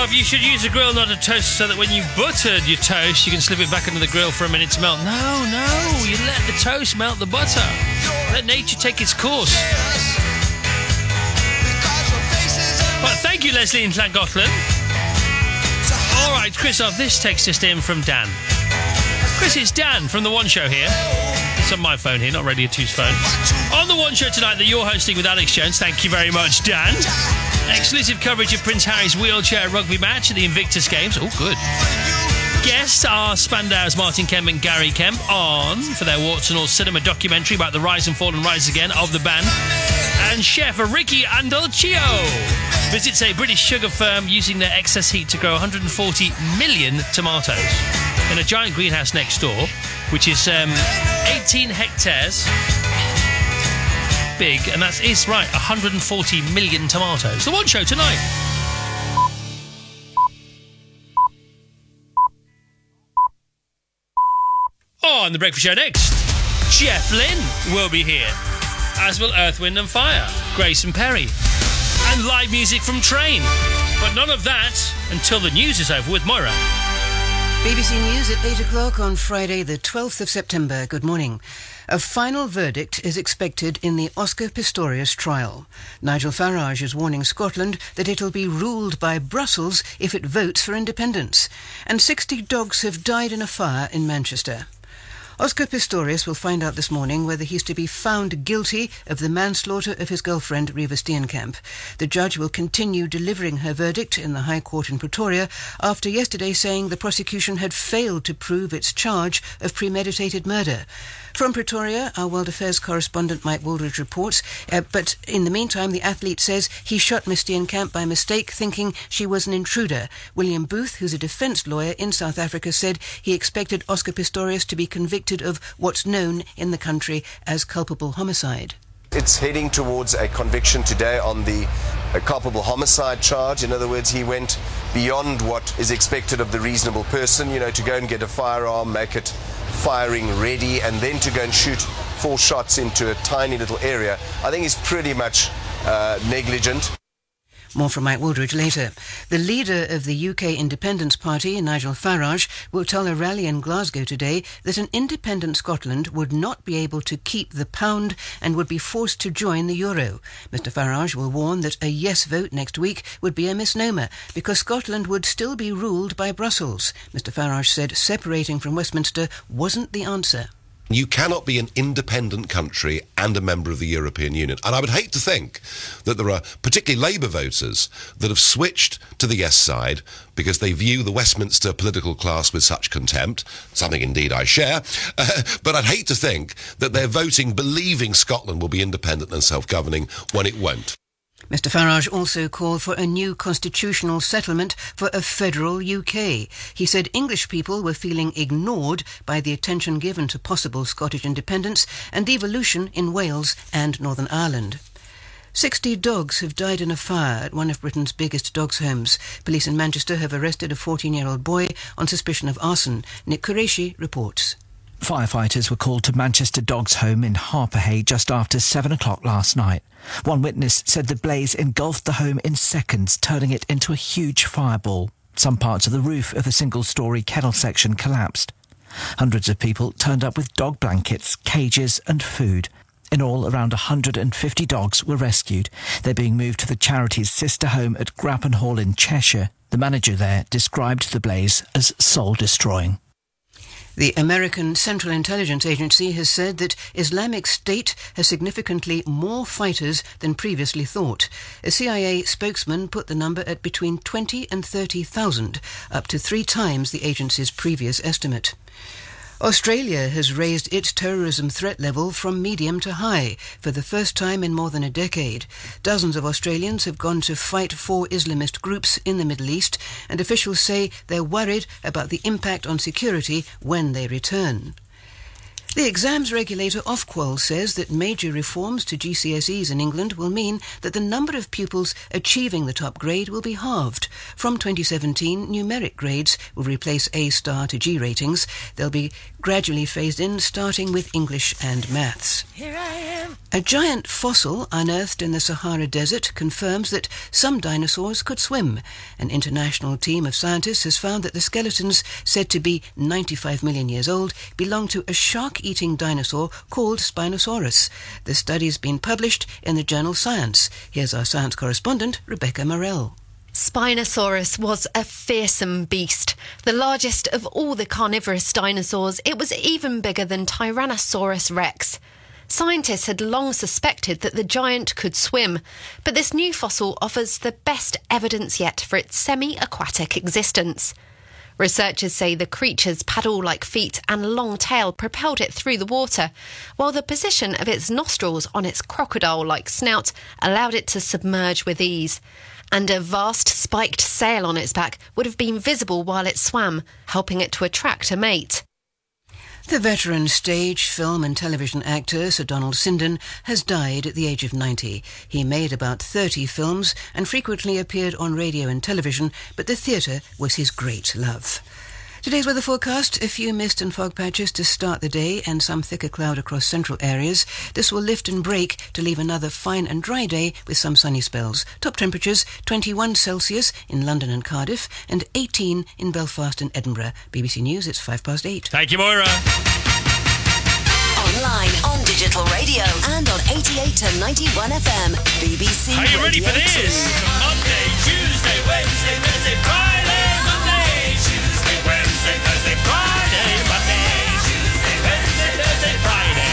D: Christoph, you should use a grill, not a toaster, so that when you buttered your toast, you can slip it back into the grill for a minute to melt. No, no, you let the toast melt the butter. Let nature take its course. Well, thank you, Leslie in Llangollen. All right, Christoph, this text just in from Dan. Chris, it's Dan from The One Show here. It's on my phone here, not Radio two's phone. On The One Show tonight that you're hosting with Alex Jones. Thank you very much, Dan. Exclusive coverage of Prince Harry's wheelchair rugby match at the Invictus Games. Oh, good. Guests are Spandau's Martin Kemp and Gary Kemp on for their Warts and All cinema documentary about the rise and fall and rise again of the band. And chef Ricky Andolcio visits a British sugar firm using their excess heat to grow one hundred forty million tomatoes in a giant greenhouse next door, which is um, eighteen hectares big, and that is right, one hundred forty million tomatoes. The One Show tonight. On the Breakfast Show next, Jeff Lynne will be here, as will Earth, Wind and Fire, Grayson Perry, and live music from Train. But none of that until the news is over with Moira.
C: B B C News at eight o'clock on Friday the twelfth of September. Good morning. A final verdict is expected in the Oscar Pistorius trial. Nigel Farage is warning Scotland that it'll be ruled by Brussels if it votes for independence. And sixty dogs have died in a fire in Manchester. Oscar Pistorius will find out this morning whether he's to be found guilty of the manslaughter of his girlfriend, Riva Steenkamp. The judge will continue delivering her verdict in the High Court in Pretoria after yesterday saying the prosecution had failed to prove its charge of premeditated murder. From Pretoria, our World Affairs correspondent Mike Wooldridge reports, uh, but in the meantime the athlete says he shot Miss Steenkamp by mistake, thinking she was an intruder. William Booth, who's a defence lawyer in South Africa, said he expected Oscar Pistorius to be convicted of what's known in the country as culpable homicide.
M: It's heading towards a conviction today on the uh, culpable homicide charge. In other words, he went beyond what is expected of the reasonable person, you know, to go and get a firearm, make it firing ready, and then to go and shoot four shots into a tiny little area. I think he's pretty much uh, negligent.
C: More from Mike Wooldridge later. The leader of the U K Independence Party, Nigel Farage, will tell a rally in Glasgow today that an independent Scotland would not be able to keep the pound and would be forced to join the euro. Mister Farage will warn that a yes vote next week would be a misnomer because Scotland would still be ruled by Brussels. Mister Farage said separating from Westminster wasn't the answer.
N: You cannot be an independent country and a member of the European Union. And I would hate to think that there are particularly Labour voters that have switched to the yes side because they view the Westminster political class with such contempt, something indeed I share, uh, but I'd hate to think that they're voting believing Scotland will be independent and self-governing when it won't.
C: Mister Farage also called for a new constitutional settlement for a federal U K. He said English people were feeling ignored by the attention given to possible Scottish independence and devolution in Wales and Northern Ireland. Sixty dogs have died in a fire at one of Britain's biggest dogs' homes. Police in Manchester have arrested a fourteen-year-old boy on suspicion of arson. Nick Qureshi reports.
O: Firefighters were called to Manchester Dogs Home in Harperhay just after seven o'clock last night. One witness said the blaze engulfed the home in seconds, turning it into a huge fireball. Some parts of the roof of the single-storey kennel section collapsed. Hundreds of people turned up with dog blankets, cages and food. In all, around one hundred fifty dogs were rescued. They're being moved to the charity's sister home at Grappan Hall in Cheshire. The manager there described the blaze as soul-destroying.
C: The American Central Intelligence Agency has said that Islamic State has significantly more fighters than previously thought. A C I A spokesman put the number at between twenty and thirty thousand, up to three times the agency's previous estimate. Australia has raised its terrorism threat level from medium to high for the first time in more than a decade. Dozens of Australians have gone to fight four Islamist groups in the Middle East, and officials say they're worried about the impact on security when they return. The exams regulator Ofqual says that major reforms to G C S Es in England will mean that the number of pupils achieving the top grade will be halved. From twenty seventeen, numeric grades will replace A-star to G ratings. They'll be gradually phased in, starting with English and maths.
E: Here I am,
C: A giant fossil unearthed in the Sahara Desert confirms that some dinosaurs could swim. An international team of scientists has found that the skeletons, said to be ninety-five million years old, belong to a shark-eating dinosaur called Spinosaurus. The study's been published in the journal Science. Here's our science correspondent, Rebecca Morell.
F: Spinosaurus was a fearsome beast. The largest of all the carnivorous dinosaurs, it was even bigger than Tyrannosaurus rex. Scientists had long suspected that the giant could swim, but this new fossil offers the best evidence yet for its semi-aquatic existence. Researchers say the creature's paddle-like feet and long tail propelled it through the water, while the position of its nostrils on its crocodile-like snout allowed it to submerge with ease. And a vast spiked sail on its back would have been visible while it swam, helping it to attract a mate.
C: The veteran stage, film and television actor Sir Donald Sinden has died at the age of ninety. He made about thirty films and frequently appeared on radio and television, but the theatre was his great love. Today's weather forecast: a few mist and fog patches to start the day and some thicker cloud across central areas. This will lift and break to leave another fine and dry day with some sunny spells. Top temperatures twenty-one Celsius in London and Cardiff and eighteen in Belfast and Edinburgh. B B C News, it's five past eight.
D: Thank you, Moira.
R: Online, on digital radio and on eighty-eight to ninety-one F M. B B C
D: Are you ready
R: Radio
D: for this?
R: two.
G: Monday, Tuesday, Wednesday, Thursday, Friday. Monday, Tuesday, Wednesday, Thursday, Friday. Monday, Tuesday, Wednesday, Thursday, Friday.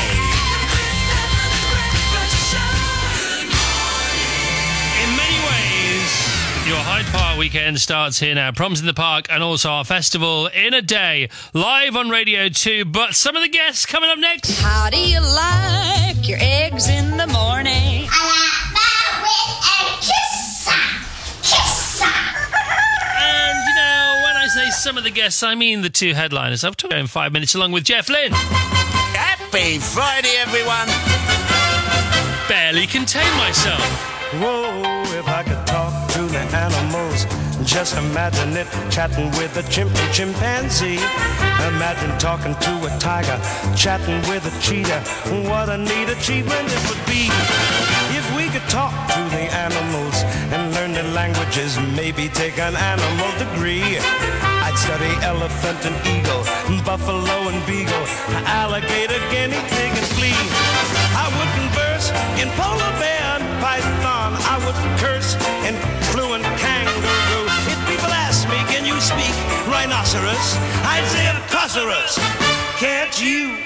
D: In many ways, your Hyde Park weekend starts here now. Proms in the Park and also our festival in a day. Live on Radio two, but some of the guests coming up next.
E: How do you like your eggs in the morning?
G: I like that with a kiss. Kiss.
D: And, you know, when I say some of the guests, I mean the two headliners. I've talked in five minutes along with Jeff Lynne.
U: Happy Friday, everyone.
D: Barely contain myself.
K: Whoa, if I could talk to the animals, just imagine it chatting with a chimpy chimpanzee. Imagine talking to a tiger, chatting with a cheetah. What a neat achievement it would be if we could talk to the animals and learn their languages, maybe take an animal degree. I'd study elephant and eagle, buffalo and beagle, alligator, guinea pig and flea. I would converse in polar bear and python. I would curse in fluent kangaroo. If people ask me, can you speak rhinoceros? I'd say, of course, can't you?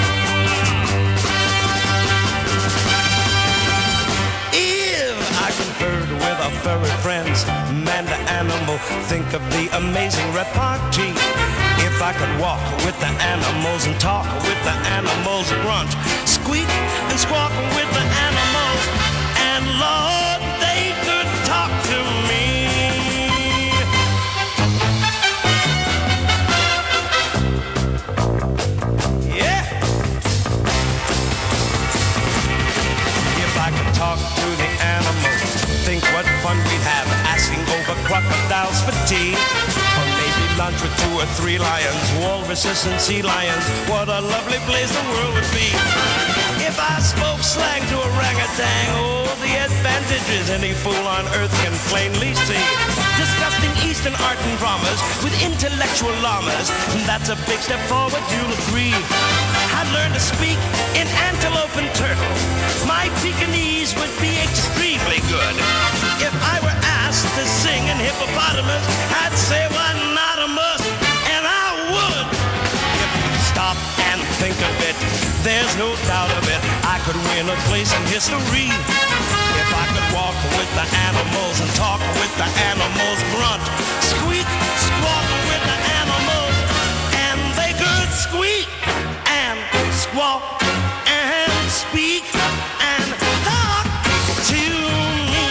K: If I conferred with our furry friends, man to animal, think of the amazing repartee. If I could walk with the animals and talk with the animals, grunt, squeak and squawk with the animals, and Lord, they could talk to me. Yeah. If I could talk to the animals, think what fun we'd have asking over crocodiles for tea. Or maybe lunch with two or three lions, walruses and sea lions. What a lovely place the world would be if I spoke slang to orangutan. Oh, the advantages any fool on earth can plainly see. Discussing Eastern art and dramas with intellectual llamas, that's a big step forward, you'll agree. I'd learn to speak in antelope and turtle. My Pekingese would be extremely good. If I were asked to sing in hippopotamus, I'd say why not a must, and I would. If you stop and think of it, there's no doubt of it, I could win a place in history. If I could walk with the animals and talk with the animals, grunt, squeak, squawk with the animals, and they could squeak and squawk and speak and talk to me.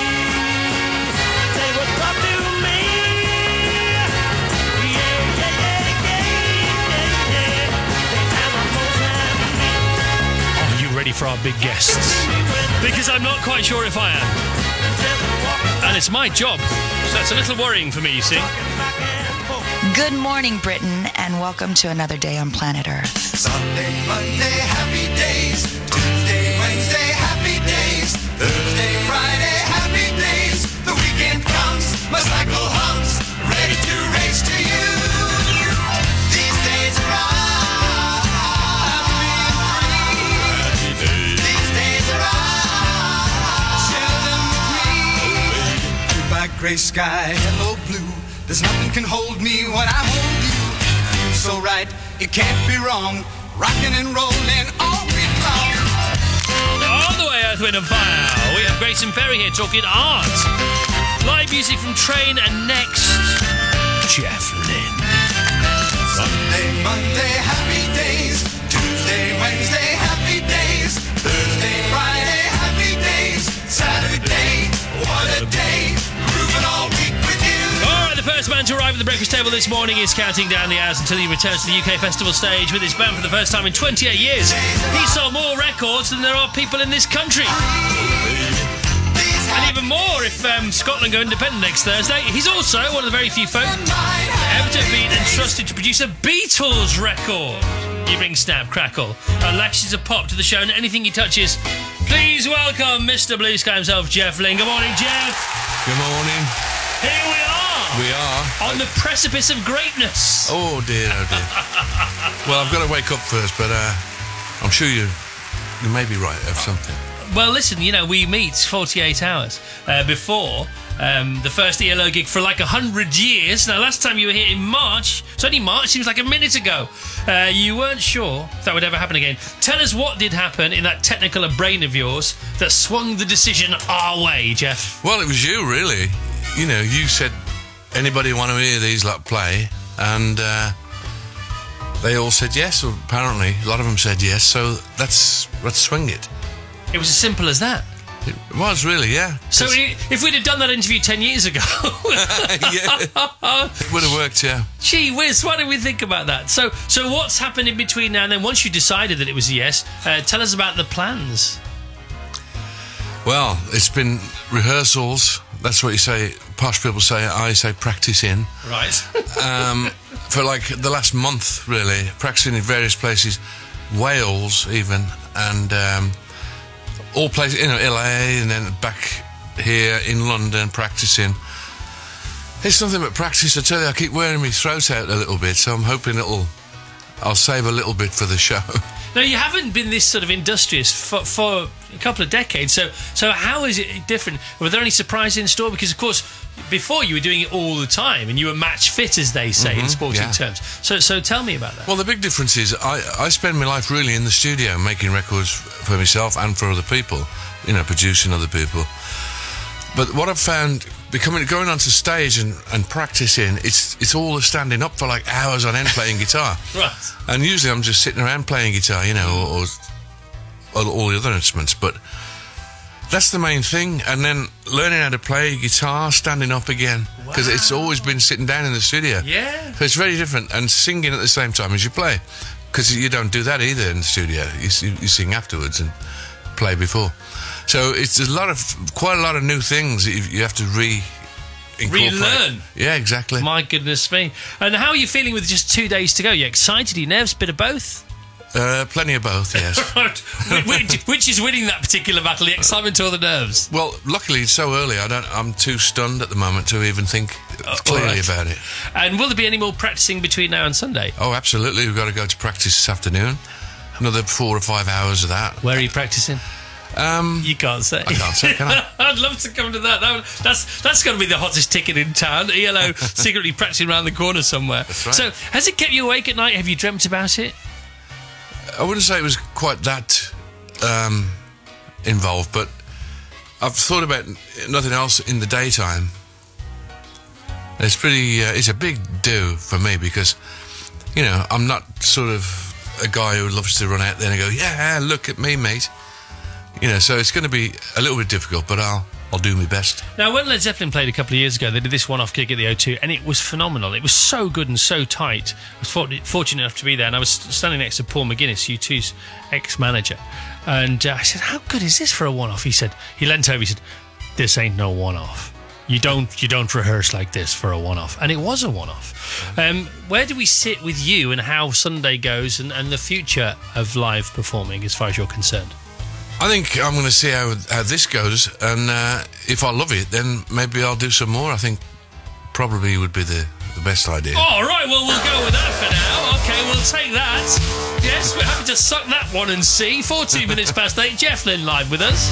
K: They would talk to me. Yeah, yeah, yeah, yeah, yeah, yeah. The animals and me.
D: Are you ready for our big guests? Because I'm not quite sure if I am. And it's my job, so it's a little worrying for me, you see.
P: Good morning, Britain, and welcome to another day on planet Earth.
G: Sunday, Monday, happy days. Tuesday, Wednesday. Wednesday, happy days. Thursday, Friday, happy days. The weekend comes, my cycle hums, ready to race to you. These days are all happy and free. These days are all, share them with me. Goodbye, gray sky, hello blue. There's nothing can hold me when I hold you. Feels so right, it can't be wrong. Rocking and rolling all week long.
D: All the way Earth, Wind and Fire. We have Grayson Perry here talking art. Live music from Train, and next, Jeff Lynne.
G: Sunday, Monday, happy days. Tuesday, Wednesday, happy days. Thursday, Friday, happy days. Saturday, what a day. Grooving all week with you.
D: All right, the first man to arrive at the breakfast table this morning is counting down the hours until he returns to the U K festival stage with his band for the first time in twenty-eight years. He sold more records than there are people in this country. And even more if um, Scotland go independent next Thursday. He's also one of the very few folk ever to have been entrusted to produce a Beatles record. You bring snap, crackle, and lashes of pop to the show, and anything he touches. Please welcome Mister Blue Sky himself, Jeff Lynne. Good morning, Jeff.
Q: Good morning.
D: Here we are.
Q: We are.
D: On the precipice of greatness.
Q: Oh dear, oh dear. Well, I've got to wake up first, but uh, I'm sure you you may be right of something.
D: Well, listen, you know, we meet forty-eight hours uh, before um, the first E L O gig for like one hundred years. Now, last time you were here in March, it's only March, seems like a minute ago. Uh, you weren't sure if that would ever happen again. Tell us what did happen in that technical brain of yours that swung the decision our way, Jeff.
Q: Well, it was you, really. You know, you said, anybody want to hear these lot play? And uh, they all said yes, or apparently a lot of them said yes, so let's, let's swing it.
D: It was as simple as that.
Q: It was, really, yeah.
D: So if we'd have done that interview ten years ago...
Q: yeah, it would have worked, yeah.
D: Gee whiz, why did we think about that? So so what's happened in between now and then? Once you decided that it was a yes, uh, tell us about the plans.
Q: Well, it's been rehearsals. That's what you say, posh people say. I say practice in.
D: Right.
Q: um, for like the last month, really. Practicing in various places. Wales, even. And... Um, all places, you know, L A, and then back here in London, practicing. It's nothing but practice. I tell you, I keep wearing my throat out a little bit, so I'm hoping it'll, I'll save a little bit for the show.
D: Now, you haven't been this sort of industrious for, for a couple of decades, so so how is it different? Were there any surprises in store? Because, of course, before you were doing it all the time, and you were match fit, as they say,
Q: mm-hmm,
D: in sporting
Q: yeah.
D: terms. So so tell me about that.
Q: Well, the big difference is I, I spend my life really in the studio making records for myself and for other people, you know, producing other people. But what I've found, becoming going onto stage and, and practicing, it's it's all standing up for like hours on end playing guitar.
D: Right.
Q: And usually I'm just sitting around playing guitar, you know, or, or, or all the other instruments. But that's the main thing. And then learning how to play guitar, standing up again, because wow. it's always been sitting down in the studio.
D: Yeah.
Q: So it's very different. And singing at the same time as you play, because you don't do that either in the studio. You, you sing afterwards and play before. So it's a lot of quite a lot of new things that you, you have to re incorporate.
D: Relearn.
Q: Yeah, exactly.
D: My goodness me! And how are you feeling with just two days to go? You excited? Are you nervous? Bit of both?
Q: Uh, plenty of both. Yes.
D: which, which is winning that particular battle? The excitement or the nerves?
Q: Well, luckily it's so early. I don't. I'm too stunned at the moment to even think uh, clearly right. about it.
D: And will there be any more practicing between now and Sunday?
Q: Oh, absolutely. We've got to go to practice this afternoon. Another four or five hours of that.
D: Where are you practicing?
Q: Um,
D: you can't say.
Q: I can't say, can I?
D: I'd love to come to that. that that's that's going to be the hottest ticket in town. E L O secretly practicing around the corner somewhere.
Q: That's right.
D: So, has it kept you awake at night? Have you dreamt about it?
Q: I wouldn't say it was quite that um, involved, but I've thought about nothing else in the daytime. It's pretty. Uh, it's a big do for me because, you know, I'm not sort of a guy who loves to run out there and go, "Yeah, look at me, mate." You know, so it's going to be a little bit difficult, but I'll I'll do my best.
D: Now, when Led Zeppelin played a couple of years ago, they did this one-off gig at the O two, and it was phenomenal. It was so good and so tight. I was fortunate enough to be there, and I was standing next to Paul McGuinness, U two's ex-manager, and uh, I said, "How good is this for a one-off?" He said, he leant over, he said, "This ain't no one-off. You don't you don't rehearse like this for a one-off." And it was a one-off. Um, where do we sit with you and how Sunday goes and, and the future of live performing as far as you're concerned?
Q: I think I'm going to see how, how this goes, and uh, if I love it, then maybe I'll do some more. I think probably would be the, the best idea.
D: All right, well, we'll go with that for now. Okay, we'll take that. Yes, we're happy to suck that one and see. fourteen minutes past eight, Jeff Lynne live with us.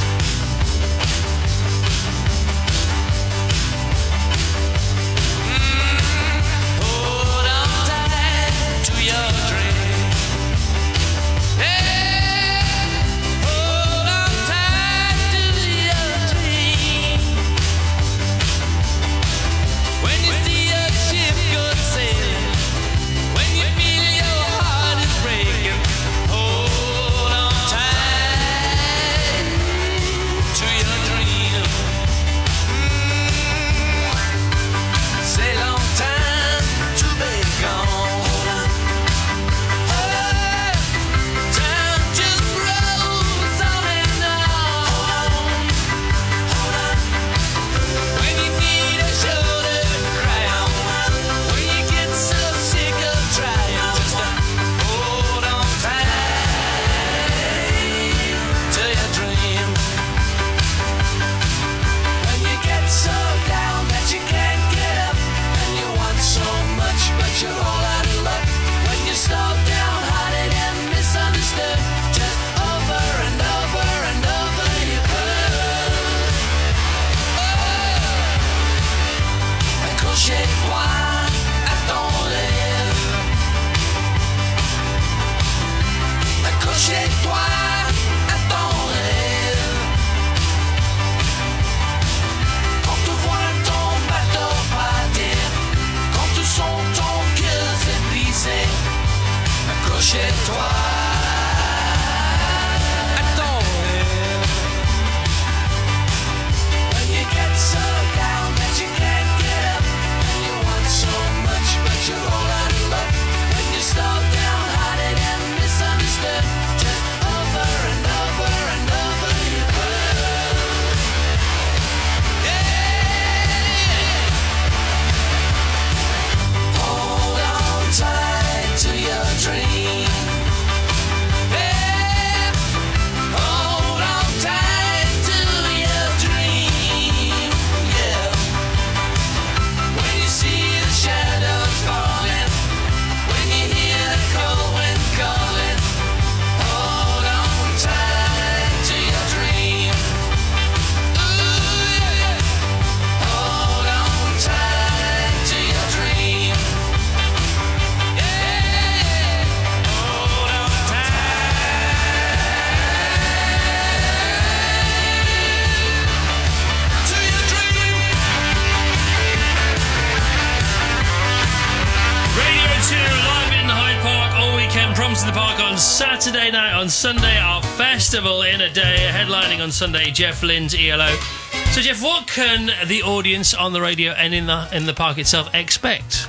D: To the park on Saturday night, on Sunday our festival in a day, headlining on Sunday Jeff Lynne's E L O. So Jeff, what can the audience on the radio and in the in the park itself expect?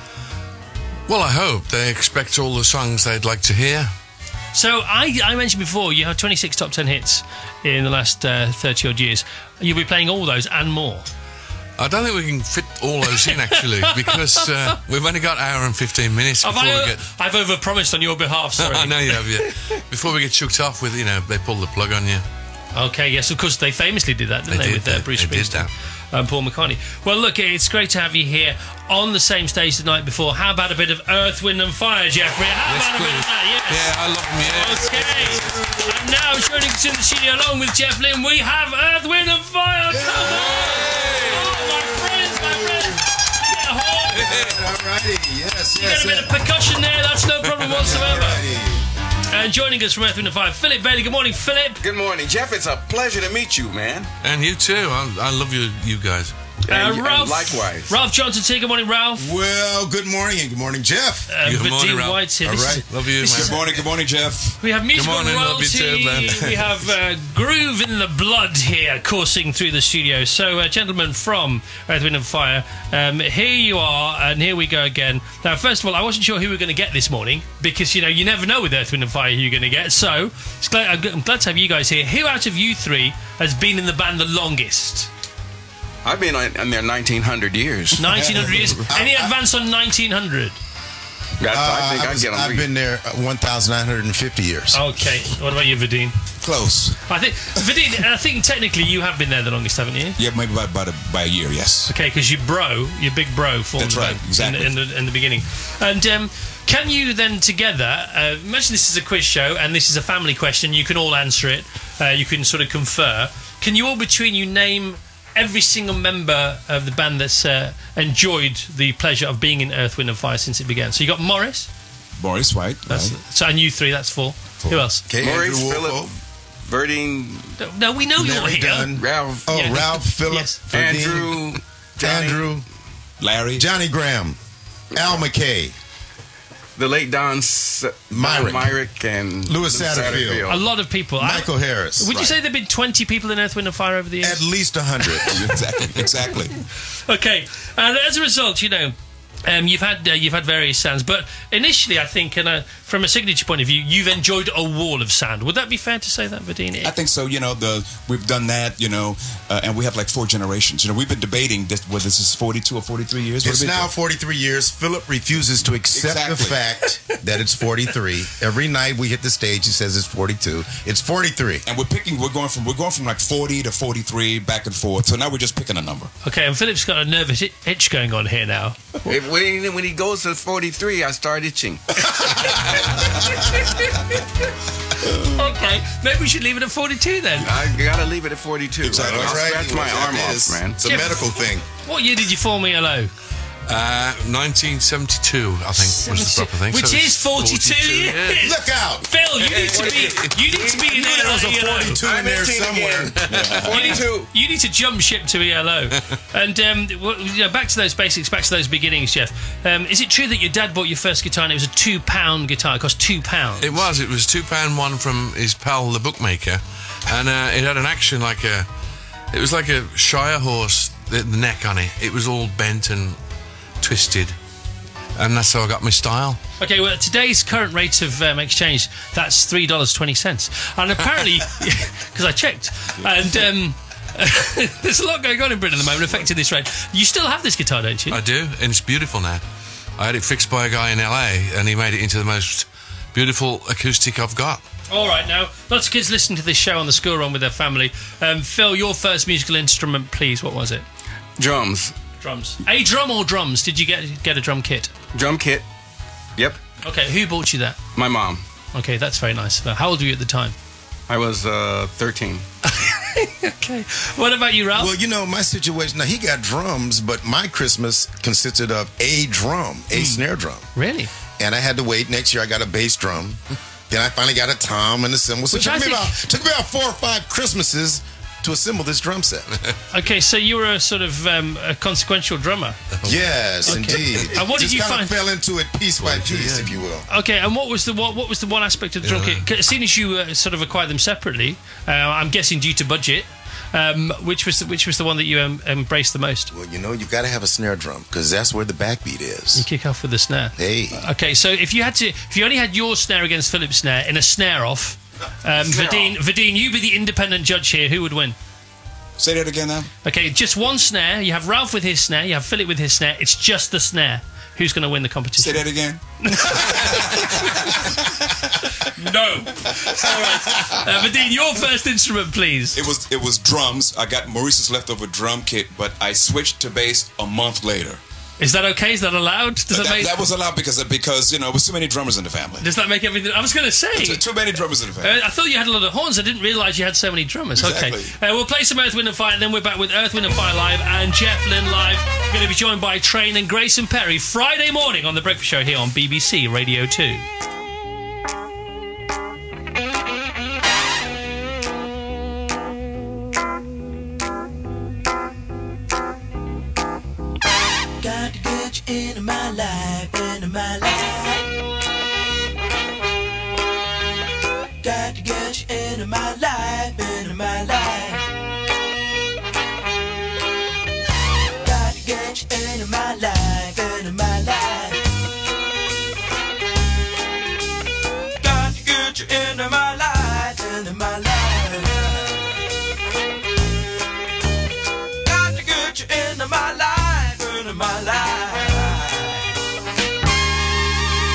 Q: Well, I hope they expect all the songs they'd like to hear.
D: So I, I mentioned before you have twenty-six top ten hits in the last uh, thirty odd years. You'll be playing all those and more.
Q: I don't think we can fit all those in, actually, because uh, we've only got an hour and fifteen minutes
D: have
Q: before
D: I,
Q: we get...
D: I've overpromised on your behalf, sorry.
Q: I know you have, yeah. Before we get chucked off with, you know, they pull the plug on you.
D: Okay, yes, of course, they famously did that, didn't
Q: they,
D: they,
Q: did
D: with uh,
Q: that.
D: Bruce
Q: They did
D: Springsteen
Q: that.
D: and Paul McCartney. Well, look, it's great to have you here on the same stage the night before. How about a bit of Earth, Wind and Fire, Jeffrey? How
Q: Yes,
D: about a bit of that? Yes.
Q: Yeah, I love them, yeah.
D: Okay. And now, joining us in the studio along with Jeff Lynne, we have Earth, Wind and Fire. Come on! Oh, my friends, my friends. Get a horn.
A: Alrighty, yes,
D: You
A: yes.
D: get a bit of percussion there, that's no problem whatsoever. And joining us from Earth, Wind and Fire, Philip Bailey. Good morning, Philip.
A: Good morning, Jeff. It's a pleasure to meet you, man.
Q: And you too. I, I love you, you guys.
D: Uh,
A: And- and
D: Ralph.
A: likewise.
D: Ralph Johnson, too. Good morning, Ralph.
S: Well, good morning and good morning, Jeff.
D: Uh,
Q: Good
D: Vadim
Q: morning, Ralph.
D: White's here.
S: All
D: This
S: right.
D: is-
Q: Love you,
D: this
Q: man.
D: is-
S: Good morning, good morning, Jeff.
D: We have musical
Q: morning, love you
D: royalty.
Q: too, man.
D: We have uh, groove in the blood here coursing through the studio. So, uh, gentlemen from Earth, Wind and Fire, um, here you are, and here we go again. Now, first of all, I wasn't sure who we were going to get this morning because, you know, you never know with Earth, Wind and Fire who you're going to get. So, it's glad, I'm gl- I'm glad to have you guys here. Who out of you three has been in the band the longest?
A: I've been on, on there nineteen hundred years.
D: nineteen hundred years. Any advance on nineteen hundred?
A: Got, I think
S: Uh,
A: I,
S: was-
A: get on.
S: I've been there uh, one thousand nine hundred fifty years.
D: Okay. What about you, Vadine?
B: Close.
D: I think Vadine. I think technically you have been there the longest, haven't you?
B: Yeah, maybe by, by, the, by a year, yes.
D: Okay, because your bro, your big bro, formed
B: That's right,
D: that
B: exactly.
D: in, the, in, the, in the beginning. And um, can you then together, uh, imagine this is a quiz show and this is a family question, you can all answer it, uh, you can sort of confer. Can you all between you name every single member of the band that's uh, enjoyed the pleasure of being in Earth, Wind and Fire since it began? So you got Morris.
B: Morris, right.
D: That's,
B: right.
D: So and you three, that's four. Who else?
S: Okay,
A: Maurice,
S: Andrew
A: Philip,
S: Wolfo,
A: Verdine,
D: No, we know you're
S: Larry
D: here.
S: Dunn.
A: Ralph,
S: Oh,
D: Yeah.
S: Ralph, Philip,
D: Yes.
S: Verdine,
A: Andrew, Johnny,
S: Andrew,
B: Larry.
S: Johnny Graham, Al McKay,
A: the late Don S-
S: Myrick.
A: Myrick and
S: Louis Satterfield.
D: A lot of people.
S: Michael
D: I,
S: Harris.
D: Would you say there have been twenty people in Earth, Wind and Fire over the years?
S: At least a hundred.
B: exactly, exactly.
D: Okay, and as a result, you know, um, you've had uh, you've had various sounds, but initially, I think, in a, from a signature point of view, you've enjoyed a wall of sound. Would that be fair to say that, Vadine?
B: I think so. You know, the we've done that. You know, uh, and we have like four generations. You know, we've been debating this, whether this is forty-two or forty-three years. What
S: It's
B: have we
S: now
B: been-
S: forty-three years. Philip refuses to accept the
B: Exactly.
S: fact that it's forty-three. Every night we hit the stage, he says it's forty-two. It's forty-three.
B: and we're picking. We're going from we're going from like forty to forty-three, back and forth. So now we're just picking a number.
D: Okay, and Philip's got a nervous i- itch going on here now.
A: If, when, he, when he goes to forty-three, I start itching.
D: Okay, maybe we should leave it at forty-two then.
A: I gotta leave it at forty-two.
B: Exactly.
A: I'll
S: Right.
A: scratch my
S: That
A: arm
S: is-
A: off, man.
S: It's a
D: Yeah.
S: medical thing.
D: What year did you form E L O?
Q: Uh, nineteen seventy-two, I think, was the proper thing.
D: Which
Q: So
D: is
Q: it's
D: forty-two years.
S: Look out!
D: Phil, you need to be you need to be in
S: You know there was a
D: E L O.
S: forty-two in there somewhere.
D: You need, to, you need to jump ship to E L O. And um, well, you know, back to those basics, back to those beginnings, Jeff. Um, is it true that your dad bought your first guitar and it was a two-pound guitar? It cost two pounds.
Q: It was. It was two pound one from his pal, the bookmaker, and uh, it had an action like a. It was like a Shire horse. The, the neck on it. It was all bent and twisted, and that's how I got my style.
D: Okay, well, at today's current rate of um, exchange, that's three dollars twenty cents. And apparently, because I checked, and um, there's a lot going on in Britain at the moment affecting this rate. You still have this guitar, don't you?
Q: I do, and it's beautiful now. I had it fixed by a guy in L A, and he made it into the most beautiful acoustic I've got.
D: All right, now, lots of kids listen to this show on the school run with their family. Um, Phil, your first musical instrument, please, what was it?
A: Drums.
D: Drums. A drum or drums? Did you get get a drum kit?
A: Drum kit. Yep.
D: Okay, who bought you that?
A: My mom.
D: Okay, that's very nice. How old were you at the time?
A: I was uh, thirteen.
D: Okay. What about you, Ralph?
S: Well, you know, my situation, now he got drums, but my Christmas consisted of a drum, a snare drum.
D: Really?
S: And I had to wait. Next year I got a bass drum. Then I finally got a tom and a cymbal. So it
D: Which
S: took
D: I
S: me,
D: think-
S: about, took me about four or five Christmases to assemble this drum set.
D: Okay, so you were a sort of um, a consequential drummer.
S: Yes,
D: Okay.
S: indeed.
D: And what did
S: Just
D: you
S: kind
D: find-
S: of fell into it piece by piece, if you will.
D: Okay, and what was the what, what was the one aspect of the drum
S: Yeah.
D: kit? 'Cause as soon as you uh, sort of acquired them separately, uh, I'm guessing due to budget, um, which was the, which was the one that you um, embraced the most?
S: Well, you know, you've got to have a snare drum because that's where the backbeat is.
D: You kick off with the snare.
S: Hey.
D: Okay, so if you had to, if you only had your snare against Philip's snare in a snare off, um,
B: Snare
D: Vadine, Vadine, you be the independent judge here. Who would win?
B: Say that again now.
D: Okay, just one snare. You have Ralph with his snare. You have Philip with his snare. It's just the snare. Who's going to win the competition?
B: Say that again.
D: No. All right. Uh, Vadine, your first instrument, please.
B: It was it was drums. I got Maurice's leftover drum kit, but I switched to bass a month later.
D: Is that okay? Is that allowed? Does that,
B: that,
D: make
B: that was allowed because because you know, with so many drummers in the family.
D: Does that make everything? I was going to say.
B: Too, too many drummers in the family.
D: Uh, I thought you had a lot of horns. I didn't realise you had so many drummers.
B: Exactly.
D: Okay. Uh, we'll play some Earth, Wind and Fire, and then we're back with Earth, Wind and Fire Live and Jeff Lynne Live. We're going to be joined by Train and Grayson Perry Friday morning on The Breakfast Show here on B B C Radio two.
G: Got to get you into my life, into my life. Got to get you into my life, into my life. Got to get you into my life, into my life. Got to get you into my life, into my life. Got to get you into my life, into my life.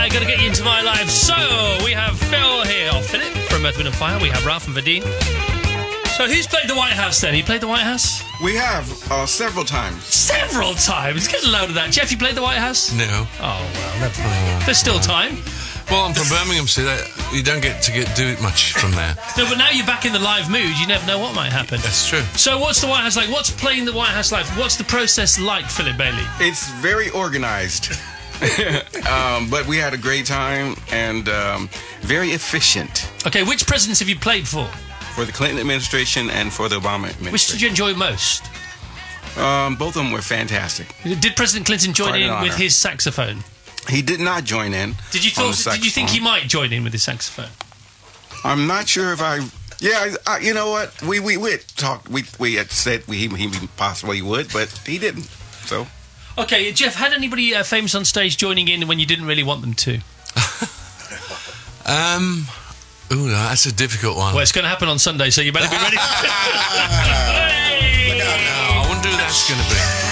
D: Uh, gotta get you into my life. So, we have Phil here, or Philip from Earth, Wind and Fire. We have Ralph and Vadine. So, who's played the White House then? You played the White House?
A: We have uh, several times.
D: Several times? Get a load of that. Jeff, you played the White House?
Q: No.
D: Oh, well, never mind. There's still time.
Q: Well, I'm from Birmingham, so that, you don't get to get do it much from there.
D: No, but now you're back in the live mood. You never know what might happen.
Q: That's true.
D: So, what's the White House like? What's playing the White House like? What's the process like, Philip Bailey?
A: It's very organized. um, but we had a great time and um, very efficient.
D: Okay, which presidents have you played for?
A: For the Clinton administration and for the Obama administration.
D: Which did you enjoy most?
A: Um, both of them were fantastic.
D: Did President Clinton join
A: Quite an
D: in with
A: honor.
D: his saxophone?
A: He did not join in.
D: Did you
A: on
D: thought?
A: the
D: Did you think he
A: saxophone.
D: might join in with his saxophone?
A: I'm not sure if I. Yeah, I, you know what? We we we had talked. We we had said we, he he possibly would, but he didn't. So.
D: Okay, Jeff, had anybody uh, famous on stage joining in when you didn't really want them to?
Q: Um, ooh, that's a difficult one.
D: Well, it's going to happen on Sunday, so you better be ready.
Q: Hey! I wonder who that's going to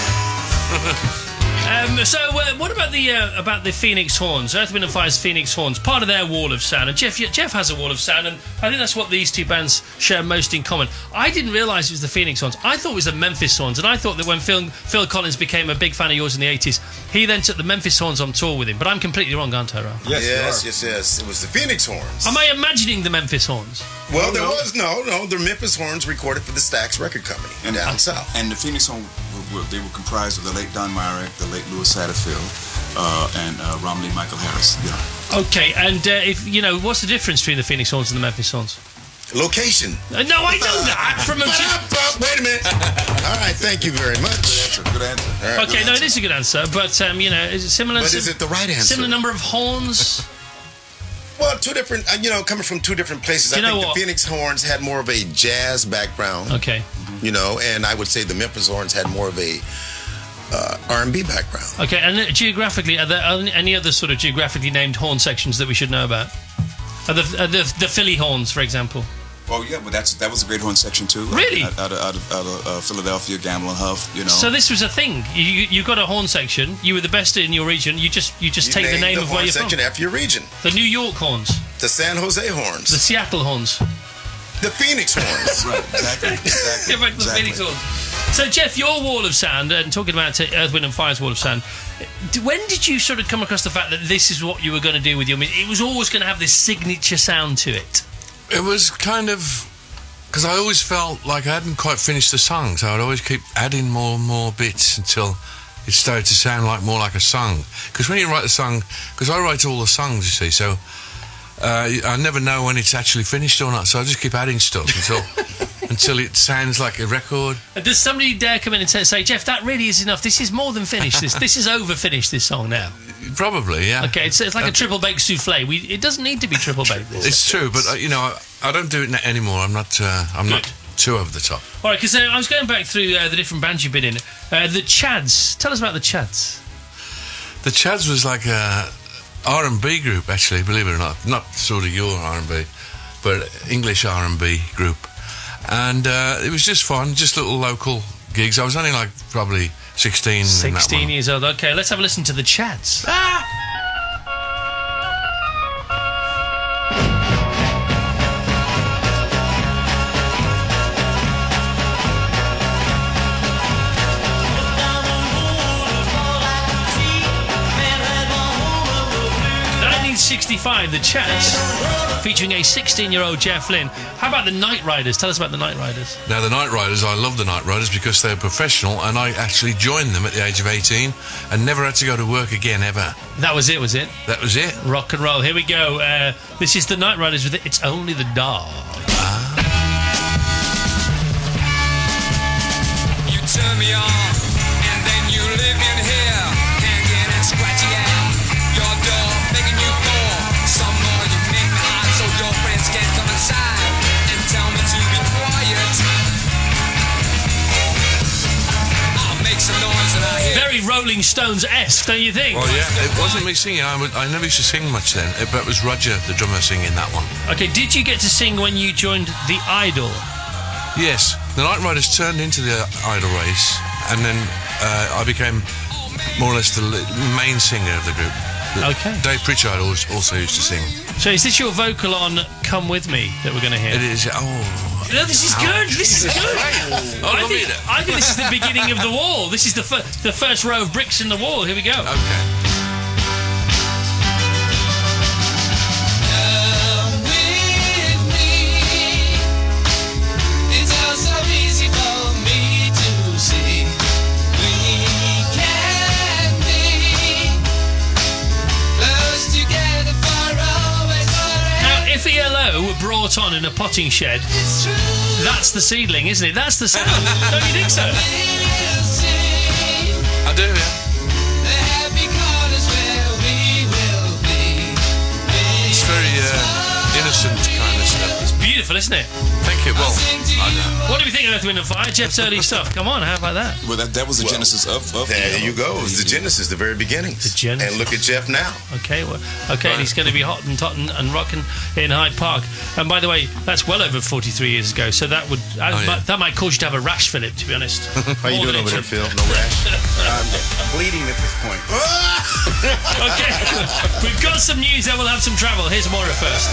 Q: be.
D: Um, so, uh, what about the uh, about the Phoenix Horns? Earth, Wind and Fire's Phoenix Horns, part of their wall of sound. And Jeff, Jeff has a wall of sound, and I think that's what these two bands share most in common. I didn't realise it was the Phoenix Horns. I thought it was the Memphis Horns, and I thought that when Phil, Phil Collins became a big fan of yours in the eighties, he then took the Memphis Horns on tour with him. But I'm completely wrong, aren't I, Ralph?
S: Yes, yes, yes, yes. It was the Phoenix Horns.
D: Am I imagining the Memphis Horns?
S: Well, there was no, no. The Memphis Horns recorded for the Stax Record Company
B: And
S: down south.
B: And the Phoenix Horn, were, were, they were comprised of the late Don Myrick, the late Louis Satterfield, uh, and uh, Romney Michael Harris. Yeah.
D: Okay, and uh, if you know, what's the difference between the Phoenix Horns and the Memphis Horns?
S: Location.
D: Uh, no, I know that from a.
S: Wait a minute. All right, thank you very much.
B: Good answer. Good answer.
S: All right,
D: Okay,
S: good
D: no,
S: answer.
D: it is a good answer, but um, you know, is it similar?
S: But
D: sim-
S: is it the right answer?
D: Similar number of horns.
S: Well, two different, uh, you know, coming from two different places.
D: You
S: I
D: know
S: think
D: what?
S: the Phoenix Horns had more of a jazz background.
D: Okay.
S: You know, and I would say the Memphis Horns had more of a uh, R and B background.
D: Okay, and uh, geographically, are there any other sort of geographically named horn sections that we should know about? Are the, are the, the Philly Horns, for example?
B: Oh yeah, but that's that was a great horn section too.
D: Really?
B: Out, out of, out of, out of uh, Philadelphia, Gamble and Huff. You know.
D: So this was a thing. You you got a horn section. You were the best in your region. You just you just
S: You
D: take the
S: named
D: name
S: the
D: of where
S: horn
D: you're
S: section
D: from.
S: after your region.
D: The New York Horns,
S: The San Jose Horns.
D: the Seattle Horns.
S: The Phoenix Horns.
B: Right. Exactly. Exactly.
D: Get back to the
B: exactly.
D: Phoenix Horns. So Jeff, your wall of sound, and talking about uh, Earth, Wind and Fire's wall of sound. d- When did you sort of come across the fact that this is what you were going to do with your music? It was always going to have this signature sound to it.
Q: It was kind of because I always felt like I hadn't quite finished the song, so I'd always keep adding more and more bits until it started to sound like more like a song. Because when you write a song, because I write all the songs, you see, so uh, I never know when it's actually finished or not. So I just keep adding stuff until until it sounds like a record.
D: And does somebody dare come in and say, say, Jeff, that really is enough. This is more than finished. This this is over finished. This song now.
Q: Probably, yeah.
D: Okay, it's, it's like a triple baked souffle. We it doesn't need to be triple baked. This.
Q: It's true, but uh, you know, I, I don't do it na- anymore. I'm not. Uh, I'm
D: Good.
Q: not too over the top.
D: All right, because uh, I was going back through uh, the different bands you've been in. Uh, the Chads. Tell us about the Chads.
Q: The Chads was like a R and B group, actually, believe it or not. Not sort of your R and B, but English R and B group. And uh, it was just fun, just little local gigs. I was only like probably sixteen. in that
D: Sixteen
Q: one.
D: years old. Okay, let's have a listen to the Chads. nineteen sixty-five, the Chads, featuring a sixteen-year-old Jeff Lynne. How about the Night Riders? Tell us about the Night Riders.
Q: Now, the Night Riders, I love the Night Riders because they're professional, and I actually joined them at the age of eighteen and never had to go to work again, ever.
D: That was it, was it?
Q: That was it.
D: Rock and roll. Here we go. Uh, this is the Night Riders with it. It's Only the Dark.
K: You turn me on, and then you live in here, hanging and scratching at your door, making you fall. Some more you make me hot, so your friends can come inside and tell me to be quiet. I'll make some noise and I hear.
D: Very Rolling Stones-esque, don't you think?
Q: Well, yeah, it wasn't me singing. I, would, I never used to sing much then, but it was Roger, the drummer, singing that one.
D: Okay, did you get to sing when you joined The Idol?
Q: Yes, the Night Riders turned into the Idol race, and then uh, I became more or less the li- main singer of the group. that
D: Okay.
Q: Dave Pritchard always, also used to sing.
D: So is this your vocal on Come With Me that we're going to hear?
Q: It is. Oh.
D: No, this is good. This is good.
Q: Oh,
D: I,
Q: love
D: think,
Q: it.
D: I think this is the beginning of the wall. This is the, fir- the first row of bricks in the wall. Here we go.
Q: Okay.
D: If E L O were brought on in a potting shed, that's the seedling, isn't it? That's the sound. Don't you think so?
Q: I do, yeah. It's very uh, innocent kind of stuff.
D: It's beautiful, isn't it?
Q: Thank you. Well, I know.
D: What do we think of Earth, Wind and Fire? Jeff's early stuff. Come on, how about that?
B: Well, that, that was the genesis of, of
S: There you go. It was the genesis, the very beginnings.
D: The genesis.
S: And look at Jeff now.
D: Okay, well, okay, and he's going to be hot and tot and, and rocking in Hyde Park. And by the way, that's well over forty-three years ago, so that would uh,
Q: Oh, yeah.
D: that might cause you to have a rash, Philip, to be honest.
S: How you
D: More
S: doing
D: than
S: over
D: it
S: there,
D: should.
S: Phil? No rash?
I: I'm bleeding at this point.
D: Okay, we've got some news, then we'll have some travel. Here's Moira first.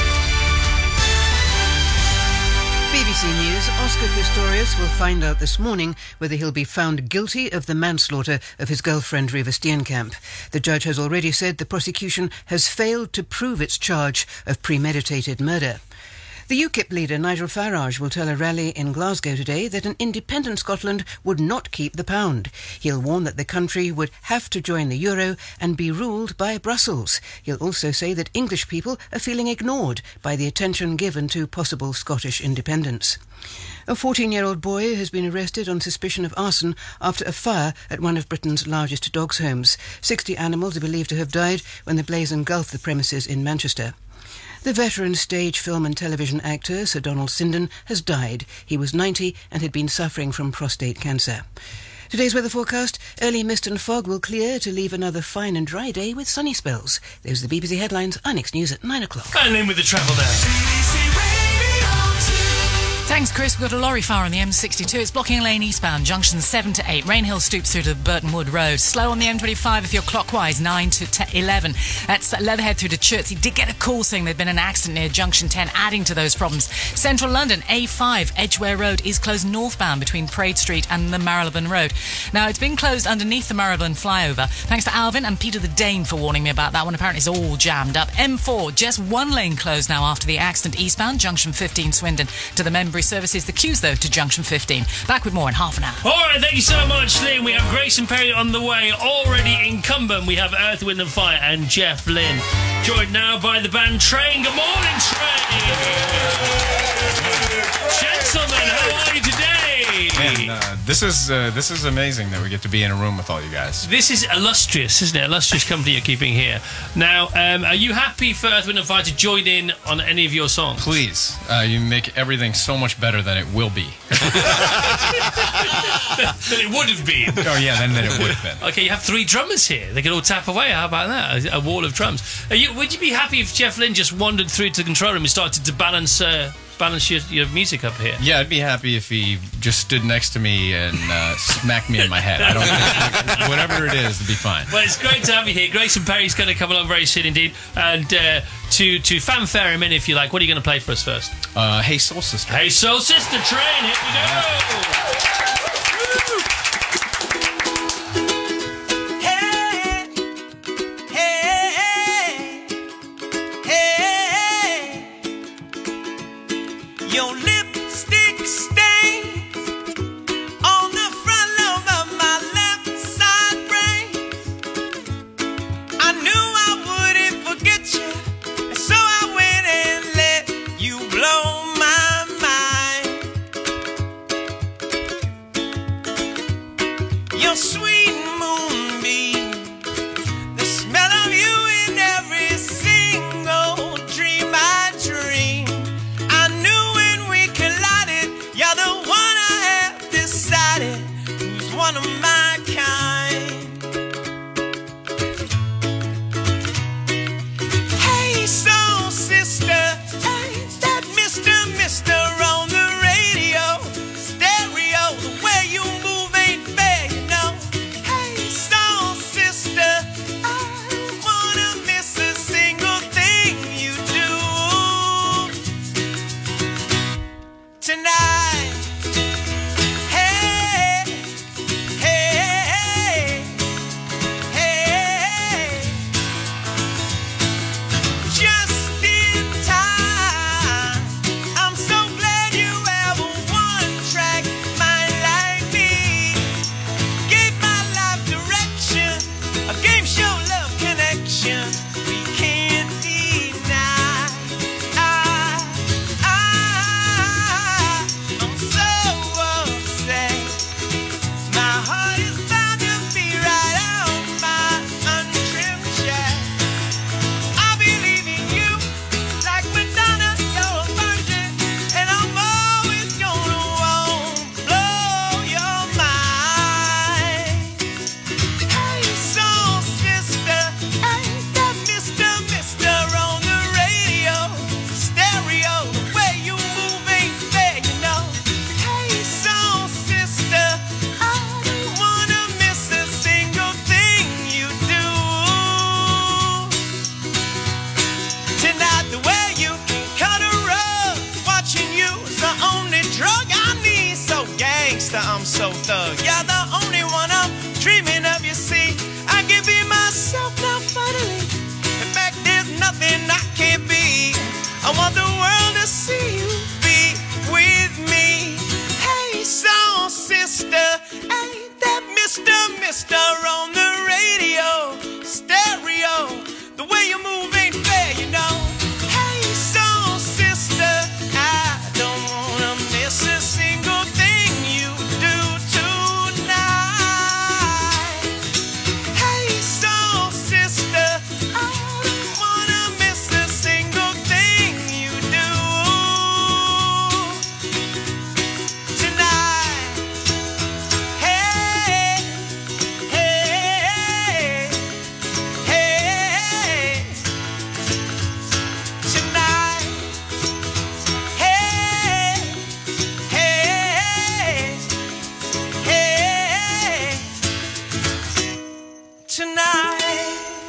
C: B B C News, Oscar Pistorius will find out this morning whether he'll be found guilty of the manslaughter of his girlfriend Riva Steenkamp. The judge has already said the prosecution has failed to prove its charge of premeditated murder. The UKIP leader Nigel Farage will tell a rally in Glasgow today that an independent Scotland would not keep the pound. He'll warn that the country would have to join the euro and be ruled by Brussels. He'll also say that English people are feeling ignored by the attention given to possible Scottish independence. A fourteen-year-old boy has been arrested on suspicion of arson after a fire at one of Britain's largest dogs' homes. Sixty animals are believed to have died when the blaze engulfed the premises in Manchester. The veteran stage, film and television actor Sir Donald Sinden has died. He was ninety and had been suffering from prostate cancer. Today's weather forecast: early mist and fog will clear to leave another fine and dry day with sunny spells. Those are the B B C headlines. Our next news at nine o'clock.
D: And in with the travel now.
H: Thanks, Chris. We've got a lorry fire on the M sixty-two. It's blocking a lane eastbound, junction seven to eight. Rainhill stoops through to Burton Wood Road. Slow on the M twenty-five if you're clockwise, nine to eleven. That's Leatherhead through to Chertsey. Did get a call saying there'd been an accident near junction ten, adding to those problems. Central London, A five, Edgware Road is closed northbound between Parade Street and the Marylebone Road. Now, it's been closed underneath the Marylebone flyover. Thanks to Alvin and Peter the Dane for warning me about that one. Apparently it's all jammed up. M four, just one lane closed now after the accident eastbound, junction fifteen, Swindon to the Membury services. The queues, though, to junction fifteen. Back with more in half an hour.
D: All right, thank you so much, Lynn. We have Grayson Perry on the way. Already incumbent, we have Earth, Wind and Fire and Jeff Lynne. Joined now by the band Train. Good morning, Train. Gentlemen, how are you today?
I: Man, uh, this is uh, this is amazing that we get to be in a room with all you guys.
D: This is illustrious, isn't it? Illustrious company you're keeping here. Now, um, are you happy for Earth, Wind and Fire to join in on any of your songs?
I: Please, uh, you make everything so much better than it will be.
D: Than it would have been.
I: Oh yeah, then, then it would have been.
D: Okay, you have three drummers here. They could all tap away. How about that? A, a wall of drums. Are you, would you be happy if Jeff Lynne just wandered through to the control room and started to balance uh, balance your, your music up here?
I: Yeah, I'd be happy if he just stood next to me and uh, smacked me in my head. I don't think, whatever it is, it'd be fine.
D: Well, it's great to have you here. Grayson Perry's going to come along very soon indeed. And uh, to, to fanfare him in, if you like, what are you going to play for us first?
I: Uh, hey, Soul Sister.
D: Hey, Soul Sister, Train. Here we go.
G: Your lipstick stains on the front lobe of my left side brain. I knew I wouldn't forget you, so I went and let you blow my mind.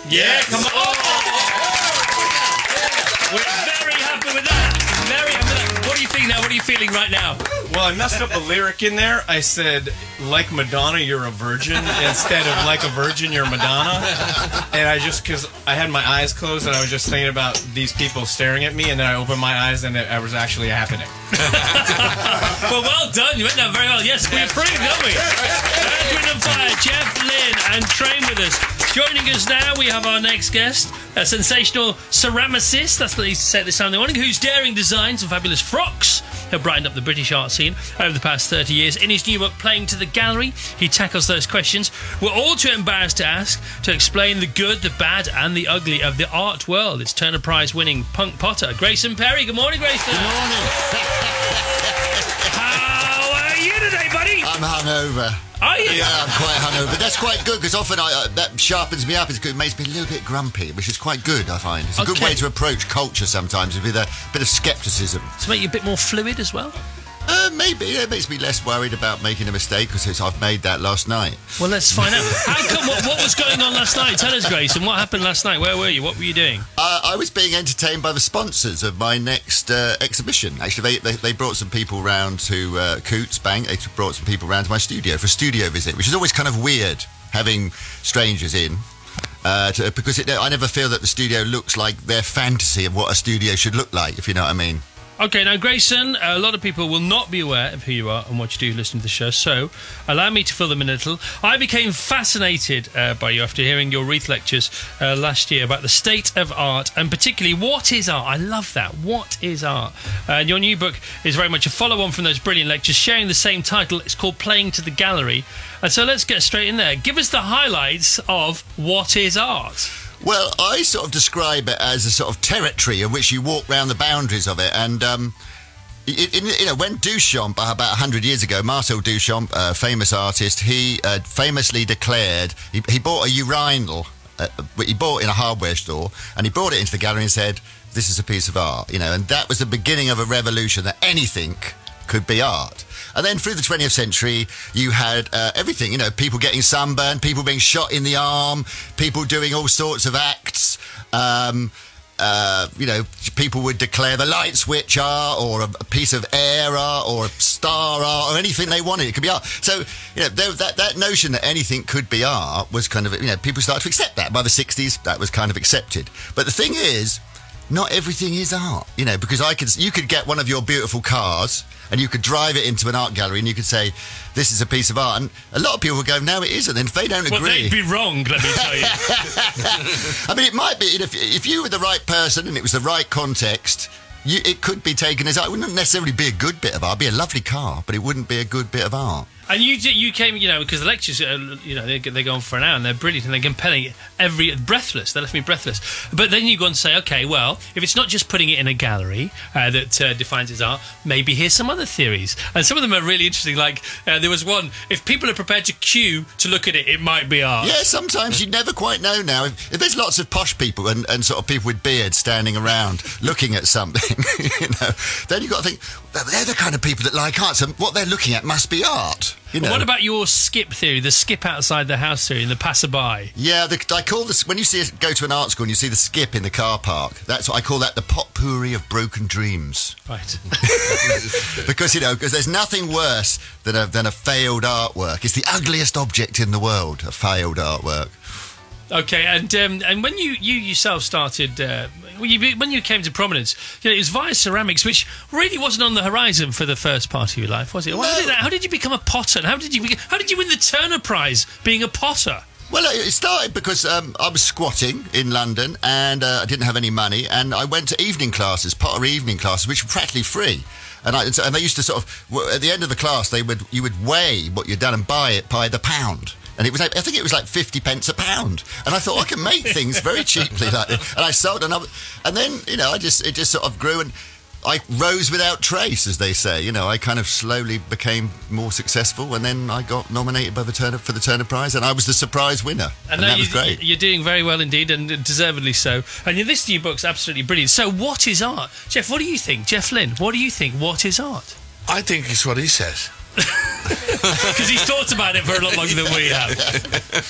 D: Yeah, come on. Oh. We're very happy with that. Very happy with that. What do you think now? What are you feeling right now?
L: Well, I messed up a lyric in there. I said, like Madonna, you're a virgin, instead of like a virgin, you're Madonna. And I just, because I had my eyes closed and I was just thinking about these people staring at me, and then I opened my eyes and it, it was actually happening.
D: Well, well done. You went down very well. Yes, we approve, don't we? Earth, Wind and Fire, Jeff Lynne and Train with us. Joining us now, we have our next guest, a sensational ceramicist, that's what he said this Sunday morning, whose daring designs and fabulous frocks have brightened up the British art scene over the past thirty years. In his new book, Playing to the Gallery, he tackles those questions we're all too embarrassed to ask, to explain the good, the bad and the ugly of the art world. It's Turner Prize winning punk potter, Grayson Perry. Good morning, Grayson.
T: Good morning.
D: How are you today, buddy?
T: I'm hungover.
D: Are you?
T: Yeah, I'm quite hungover. That's quite good, because often I, uh, that sharpens me up. It's good. It makes me a little bit grumpy, which is quite good, I find. It's a good
D: Okay.
T: way to approach culture sometimes, with a bit of scepticism.
D: To make you a bit more fluid as well?
T: Uh, maybe. It makes me less worried about making a mistake, because I've made that last night.
D: Well, let's find out. How come, what, what was going on last night? Tell us, Grayson. What happened last night? Where were you? What were you doing?
T: Uh, I was being entertained by the sponsors of my next uh, exhibition. Actually, they, they, they brought some people round to uh, Coots Bank. They brought some people round to my studio for a studio visit, which is always kind of weird, having strangers in. Uh, to, because it, I never feel that the studio looks like their fantasy of what a studio should look like, if you know what I mean.
D: Okay, now, Grayson, a lot of people will not be aware of who you are and what you do listening to the show, so allow me to fill them in a little. I became fascinated uh, by you after hearing your Wreath lectures uh, last year about the state of art, and particularly what is art. I love that. What is art? Uh, and your new book is very much a follow-on from those brilliant lectures, sharing the same title. It's called Playing to the Gallery. And so let's get straight in there. Give us the highlights of what is art.
T: Well, I sort of describe it as a sort of territory in which you walk round the boundaries of it. And, um, it, it, you know, when Duchamp, about one hundred years ago, Marcel Duchamp, a famous artist, he uh, famously declared, he, he bought a urinal, uh, he bought in a hardware store, and he brought it into the gallery and said, this is a piece of art, you know, and that was the beginning of a revolution, that anything could be art. And then through the twentieth century, you had uh, everything, you know, people getting sunburned, people being shot in the arm, people doing all sorts of acts. Um, uh, you know, people would declare the light switch art, or a, a piece of air art, or a star art, or anything they wanted. It could be art. So, you know, there, that, that notion that anything could be art was kind of, you know, people started to accept that. By the sixties, that was kind of accepted. But the thing is, not everything is art, you know, because I could, you could get one of your beautiful cars and you could drive it into an art gallery and you could say, this is a piece of art. And a lot of people would go, no, it isn't. And if they don't
D: Well,
T: agree...
D: they'd be wrong, let me tell you.
T: I mean, it might be, if, if you were the right person and it was the right context, you, it could be taken as art. It wouldn't necessarily be a good bit of art. It'd be a lovely car, but it wouldn't be a good bit of art.
D: And you you came, you know, because the lectures, uh, you know, they, they go on for an hour and they're brilliant and they're compelling, every breathless. They left me breathless. But then you go and say, okay, well, if it's not just putting it in a gallery uh, that uh, defines its art, maybe here's some other theories. And some of them are really interesting. Like uh, there was one: if people are prepared to queue to look at it, it might be art.
T: Yeah, sometimes you never quite know now. If, if there's lots of posh people and, and sort of people with beards standing around looking at something, you know, then you've got to think, they're the kind of people that like art, so what they're looking at must be art. You know.
D: But what about your skip theory, the skip outside the house theory and the passerby?
T: Yeah, the, I call this, when you see go to an art school and you see the skip in the car park, that's what I call that, the potpourri of broken dreams.
D: Right.
T: Because, you know, because there's nothing worse than a, than a failed artwork. It's the ugliest object in the world, a failed artwork.
D: Okay, and um, and when you, you yourself started, uh, when, you, when you came to prominence, you know, it was via ceramics, which really wasn't on the horizon for the first part of your life, was it?
T: No.
D: How, did that, how did you become a potter? And how did you be, how did you win the Turner Prize being a potter?
T: Well, it started because um, I was squatting in London and uh, I didn't have any money, and I went to evening classes, pottery evening classes, which were practically free. And, I, and they used to sort of, at the end of the class, they would you would weigh what you'd done and buy it by the pound. And it was like, I think it was like fifty pence a pound. And I thought, I can make things very cheaply like this. And I sold another. And then, you know, I just it just sort of grew and I rose without trace, as they say. You know, I kind of slowly became more successful. And then I got nominated by the Turner, for the Turner Prize. And I was the surprise winner. And,
D: And,
T: that
D: you,
T: was great.
D: You're doing very well indeed, and deservedly so. And this new book's absolutely brilliant. So what is art? Jeff, what do you think? Jeff Lynne, what do you think? What is art?
Q: I think it's what he says.
D: Because he's thought about it for a lot longer than we have.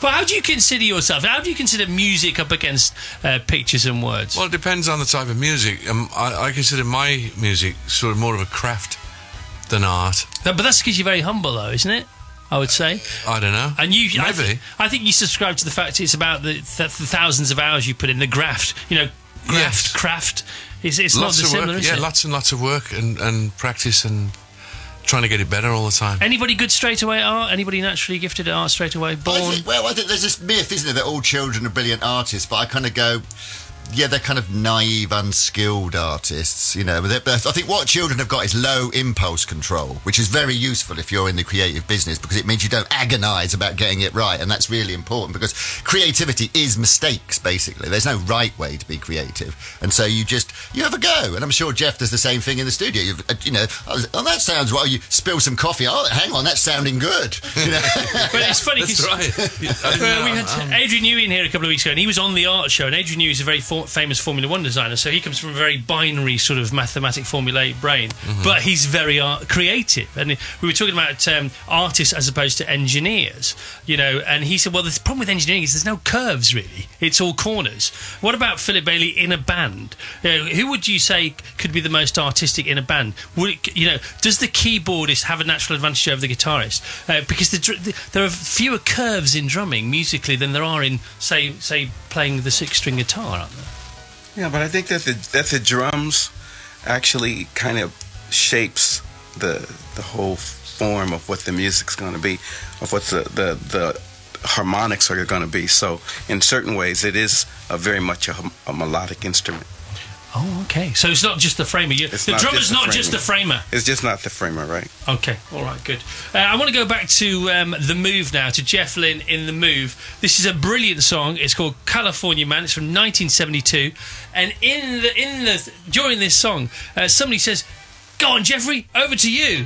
D: But how do you consider yourself? How do you consider music up against uh, pictures and words?
Q: Well, it depends on the type of music. Um, I, I consider my music sort of more of a craft than art.
D: No, but that's because you're very humble, though, isn't it? I would say.
Q: I don't know.
D: And you,
Q: Maybe.
D: I, th- I think you subscribe to the fact it's about the, th- the thousands of hours you put in the graft. You know, graft,
Q: Yes.
D: craft. It's, it's
Q: lots
D: not
Q: of
D: dissimilar,
Q: work.
D: is
Q: Yeah,
D: it?
Q: lots and lots of work and, and practice and trying to get it better all the time.
D: Anybody good straight away at art? Anybody naturally gifted at art straight away? Born?
T: I think, well, I think there's this myth, isn't it, that all children are brilliant artists, but I kind of go, yeah, they're kind of naive, unskilled artists, you know. But I think what children have got is low impulse control, which is very useful if you're in the creative business, because it means you don't agonise about getting it right, and that's really important, because creativity is mistakes, basically. There's no right way to be creative, and so you just, you have a go, and I'm sure Jeff does the same thing in the studio. You've, uh, you know, oh, oh, that sounds well, you spill some coffee, oh, hang on, that's sounding good. You know?
D: But it's funny because
Q: That's right.
D: well, we had Adrian Newey in here a couple of weeks ago, and he was on the art show. And Adrian Newey is a very for- famous Formula One designer, so he comes from a very binary sort of mathematic formulaic brain,
Q: Mm-hmm.
D: but he's very art- creative. And we were talking about um, artists as opposed to engineers, you know. And he said, well, the problem with engineering is there's no curves really; it's all corners. What about Philip Bailey in a band? You know, who would you say could be the most artistic in a band? Would it, you know, does the keyboardist have a natural advantage over the guitarist? Uh, because the, dr- the, there are fewer curves in drumming musically than there are in, say, say playing the six-string guitar, aren't there?
A: Yeah, but I think that the that the drums actually kind of shapes the the whole form of what the music's going to be, of what the, the the harmonics are going to be. So in certain ways, it is a very much a, a melodic instrument.
D: Oh, okay. So it's not just the framer. You,
A: It's
D: the
A: not
D: drummer's
A: just the
D: not just the framer.
A: It's just not the framer, right?
D: Okay, all right, good. Uh, I want to go back to um, The Move now, to Jeff Lynne in The Move. This is a brilliant song. It's called California Man. It's from nineteen seventy-two. And in the in the during this song, uh, somebody says, "Go on, Jeffrey, over to you."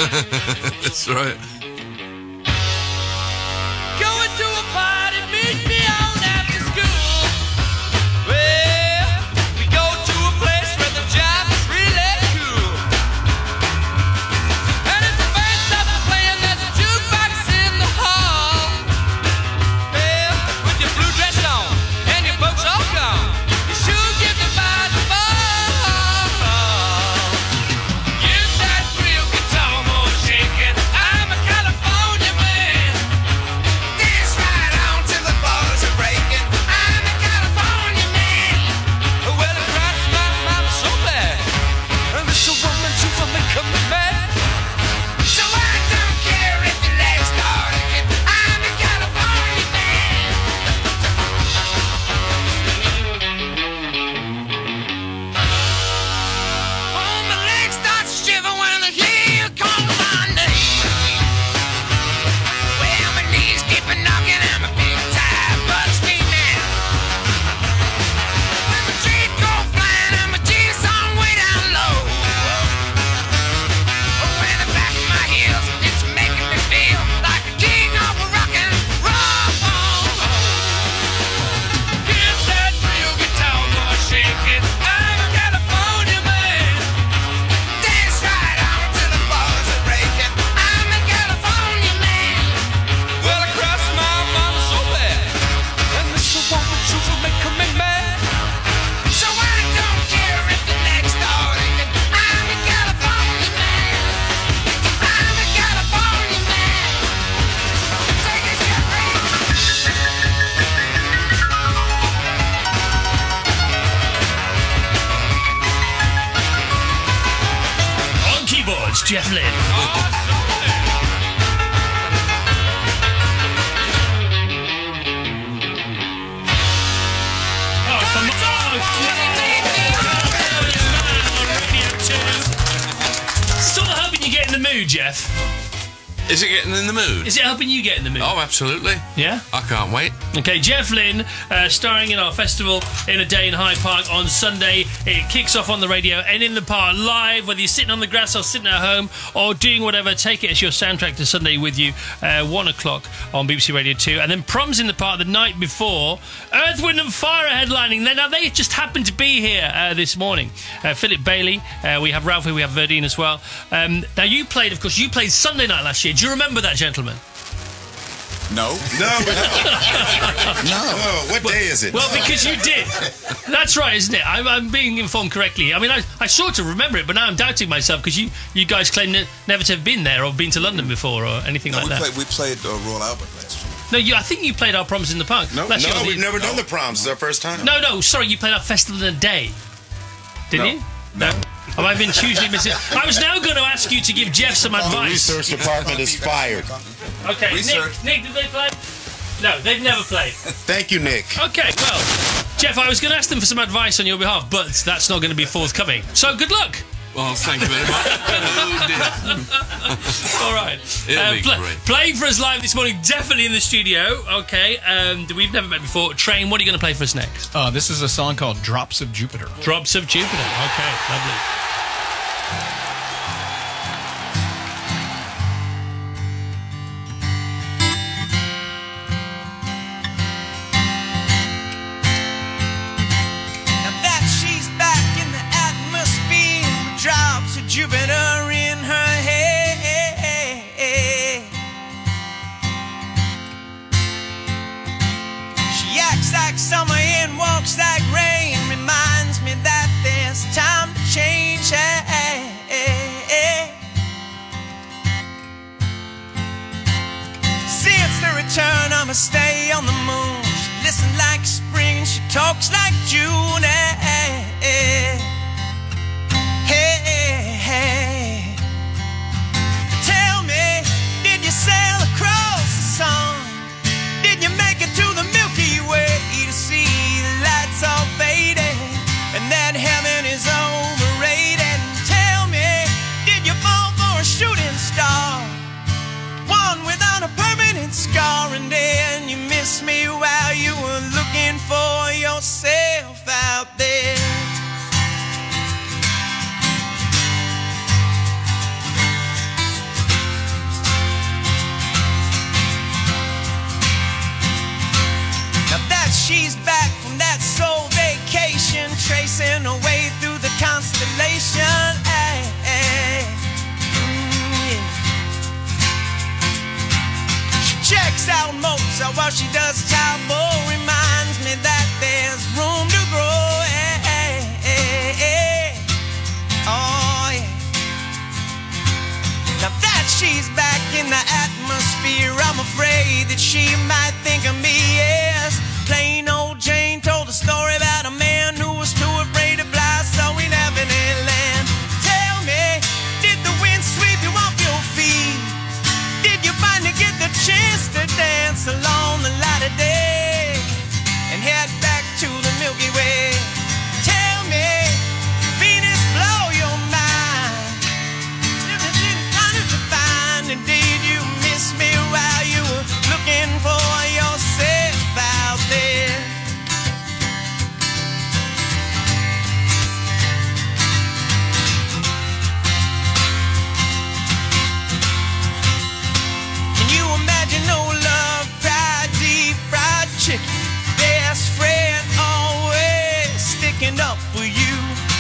Q: That's right.
K: Going to a party, meet me on after school. Well, we go to a place where the job is really cool. And if the band stops playing, there's a jukebox in the hall. Well, with your blue dress on and your folks all gone, you sure get me by the ball. Get that real guitar more shaking. I'm a California man. Dance right on till the balls are breaking. I'm a California man. Well, it cracks my mouth so bad. And this a woman who's a making me mad. So I don't care if your legs start aching. I'm a California man. Oh, my legs start to shiver when I hear you call my name. Well, my knees keep a knocking and my big tie bugs me now. When my teeth go flying and my jeans on way down low. Oh, when the back of my heels, it's making me feel like a king of a rock and roll. Get that real guitar more shaking. I'm a California man. Dance right on till the balls are breaking. I'm a California man. Well, I crossed my mama so bad, and this a woman who's making me mad. So I don't care if the legs start aching. I'm a California man. I'm a California man. Take it, Jeffrey.
D: On keyboards, Jeff Lynne. Oh, come on. Still helping you get in the mood, Jeff.
Q: Is it getting in the mood?
D: Is it helping you get in the mood?
Q: Oh, absolutely.
D: Yeah?
Q: I can't wait.
D: Okay, Jeff Lynne, uh, starring in our festival in a day in Hyde Park on Sunday. It kicks off on the radio and in the park live, whether you're sitting on the grass or sitting at home or doing whatever. Take it as your soundtrack to Sunday with you, uh, one o'clock on B B C Radio two. And then Proms in the Park the night before. Earth, Wind and Fire are headlining. Now, they just happened to be here uh, this morning. Uh, Philip Bailey, uh, we have Ralphie, we have Verdine as well. Um, now, you played, of course, you played Sunday night last year. Do you remember that, gentlemen?
S: No. No. No. Oh, what day is it?
D: Well, because you did. That's right, isn't it? I'm, I'm being informed correctly. I mean, I, I sort of remember it, but now I'm doubting myself because you, you guys claim ne- never to have been there or been to London before or anything
B: No,
D: like
B: we
D: that.
B: played, we played uh, Royal Albert last year.
D: No, you, I think you played our Proms in the Park.
S: No,
D: Last year
S: no,
D: on the-
S: we've never done the Proms. It's our first time.
D: No, no, sorry, you played our Festival in a Day. Didn't
S: No.
D: you? No. Have I been hugely missing? I was now going to ask you to give Jeff some
S: The
D: advice.
S: research department is fired.
D: Okay,
S: Research.
D: Nick, Nick, did they play? No, they've never played.
S: Thank you, Nick.
D: Okay, well, Jeff, I was going to ask them for some advice on your behalf, but that's not going to be forthcoming. So good luck.
Q: Well, thank you very much. Oh, dear.
D: All right.
Q: It'll be
D: pl-
Q: great.
D: Playing for us live this morning, definitely in the studio. Okay, um, we've never met before. Train, what are you going to play for us next?
I: Uh, this is a song called Drops of Jupiter.
D: Drops of Jupiter. Okay, lovely.
K: Now that she's back in the atmosphere, drops of Jupiter in her head. She acts like summer and walks like rain, reminds me that there's time to change. Since the return of a stay on the moon, she listens like spring and she talks like June. Hey, hey. Tell me, did you sail across the sun? Did you make it to the Milky Way to see the lights all faded and that heaven is overrated? Tell me, did you fall for a shooting star? One without a permanent scar, and then you missed me while you were looking for yourself out there. Now that she's back from that soul vacation, tracing her way through the constellation. Ay, ay. Mm, yeah. She checks out Mozart while she does Taebo, reminds me that there's room to grow. Ay, ay, ay. Oh yeah. Now that she's back in the atmosphere, I'm afraid that she might think of me as plain old Jane. Told a story about a man who was too afraid to fly, so he never did land. Tell me, did the wind sweep you off your feet? Did you finally get the chance to dance along the light of day and head back to the Milky Way? Tell me, Venus blow your mind? Did you miss me while you were looking for yourself out there? Can you imagine no love, pride, deep fried chicken? Best friend always sticking up for you.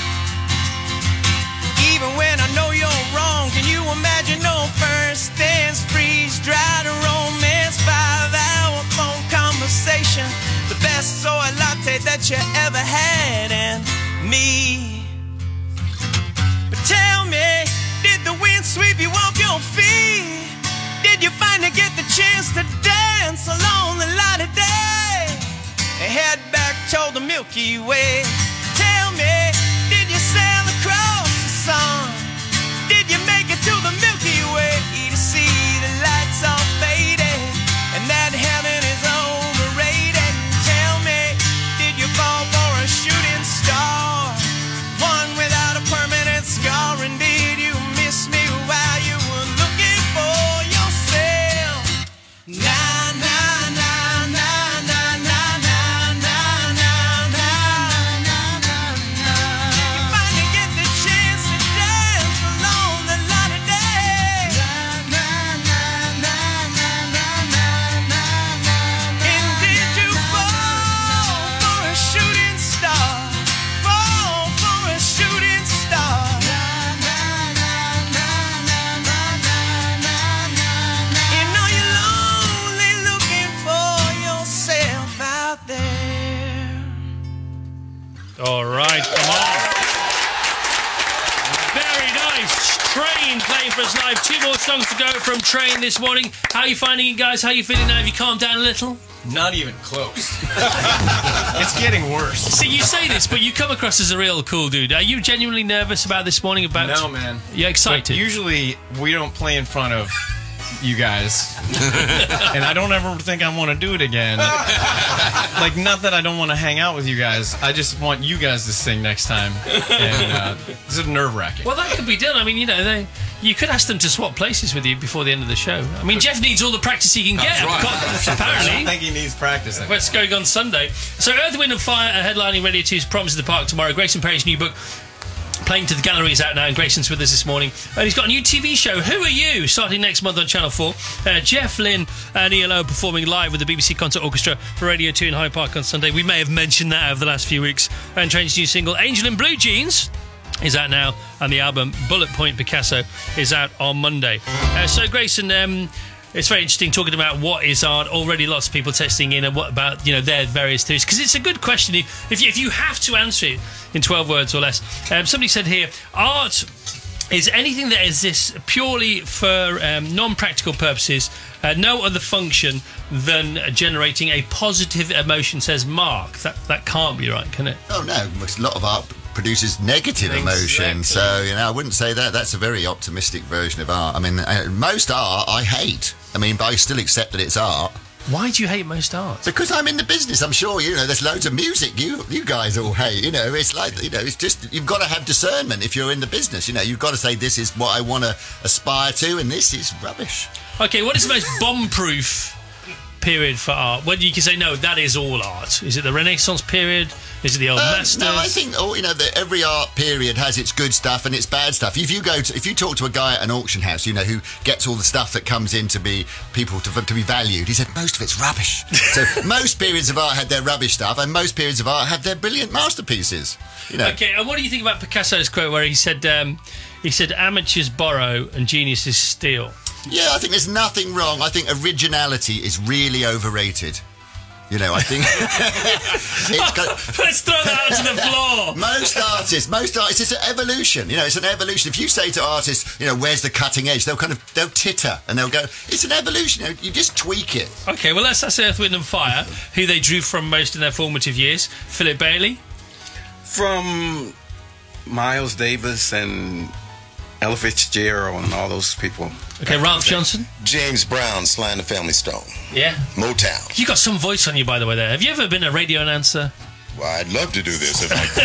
K: Even when I know you're wrong, can you imagine no first dance, freeze dried romance, five hour phone conversation, the best soy latte that you ever had, and me? But tell me, did the wind sweep you off your feet? Did you finally get the chance to dance along the light of day and head back toward the Milky Way? Tell me, did you sail across the sun? Did you make it to the Milky Way to see the lights all faded and that heaven is overrated? Tell me, did you fall for a shooting star? One without a permanent scar, and did you miss me while you were looking for yourself? Nah, nah, nah, nah, nah, nah, nah, nah, nah, nah, nah, nah, nah. Did you finally get the chance to dance along the light of day?
D: All right, come on. Very nice. Train playing for us live. Two more songs to go from Train this morning. How are you finding it, guys? How are you feeling now? Have you calmed down a little?
L: Not even close. It's getting worse.
D: See, you say this, but you come across as a real cool dude. Are you genuinely nervous about this morning? About
L: No, man.
D: You're excited?
L: But usually, we don't play in front of you guys. And I don't ever think I want to do it again. Like, not that I don't want to hang out with you guys. I just want you guys to sing next time. And uh, this is nerve-wracking.
D: Well, that could be done. I mean, you know, they, you could ask them to swap places with you before the end of the show. I mean, Jeff needs all the practice he can get.
L: That's right.
D: Apparently.
L: I don't think he needs practicing.
D: What's going on Sunday? So, Earth, Wind and Fire are headlining Radio two's Proms in the Park tomorrow. Grayson Perry's new book, Playing to the Gallery, is out now, and Grayson's with us this morning. And he's got a new T V show, Who Are You?, starting next month on Channel four. Uh, Jeff Lynne and E L O performing live with the B B C Concert Orchestra for Radio two in Hyde Park on Sunday. We may have mentioned that over the last few weeks. And Train's new single, Angel in Blue Jeans, is out now, and the album Bullet Point Picasso is out on Monday. Uh, so, Grayson, um, it's very interesting talking about what is art. Already lots of people testing in and what about, you know, their various theories, because it's a good question. If, if, you, if you have to answer it in twelve words or less. Um, somebody said here, art is anything that exists purely for um, non-practical purposes, uh, no other function than generating a positive emotion, says Mark. That, that can't be right, can it?
T: Oh, no. A lot of art produces negative
D: Exactly.
T: emotion, so you know I wouldn't say that. That's a very optimistic version of art. I mean, uh, most art I hate. I mean, but I still accept that it's art.
D: Why do you hate most art?
T: Because I'm in the business. I'm sure you know. There's loads of music you you guys all hate. You know, it's like you know, it's just you've got to have discernment if you're in the business. You know, you've got to say this is what I want to aspire to, and this is rubbish.
D: Okay, what is the most bomb-proof period for art? When you can say no, that is all art. Is it the Renaissance period? Is it the old
T: Um,
D: masters?
T: no, I think oh, you know that every art period has its good stuff and its bad stuff. If you go to, if you talk to a guy at an auction house, you know who gets all the stuff that comes in to be people to, to be valued. He said most of it's rubbish. So most periods of art had their rubbish stuff, and most periods of art had their brilliant masterpieces. You know.
D: Okay, and what do you think about Picasso's quote where he said, um, he said, amateurs borrow and geniuses steal?
T: Yeah, I think there's nothing wrong. I think originality is really overrated. You know, I think it's got,
D: let's throw that out to the floor.
T: Most artists, most artists, it's an evolution. You know, it's an evolution. If you say to artists, you know, where's the cutting edge? They'll kind of they'll titter and they'll go, it's an evolution. You know, you just tweak it.
D: Okay, well, let's ask Earth, Wind and Fire, who they drew from most in their formative years. Philip Bailey?
A: From Miles Davis and Ella Fitzgerald and all those people.
D: Okay, Ralph Johnson?
J: James Brown, Sly and the Family Stone.
D: Yeah.
J: Motown.
D: You got some voice on you, by the way, there. Have you ever been a radio announcer?
J: Well, I'd love to do this if I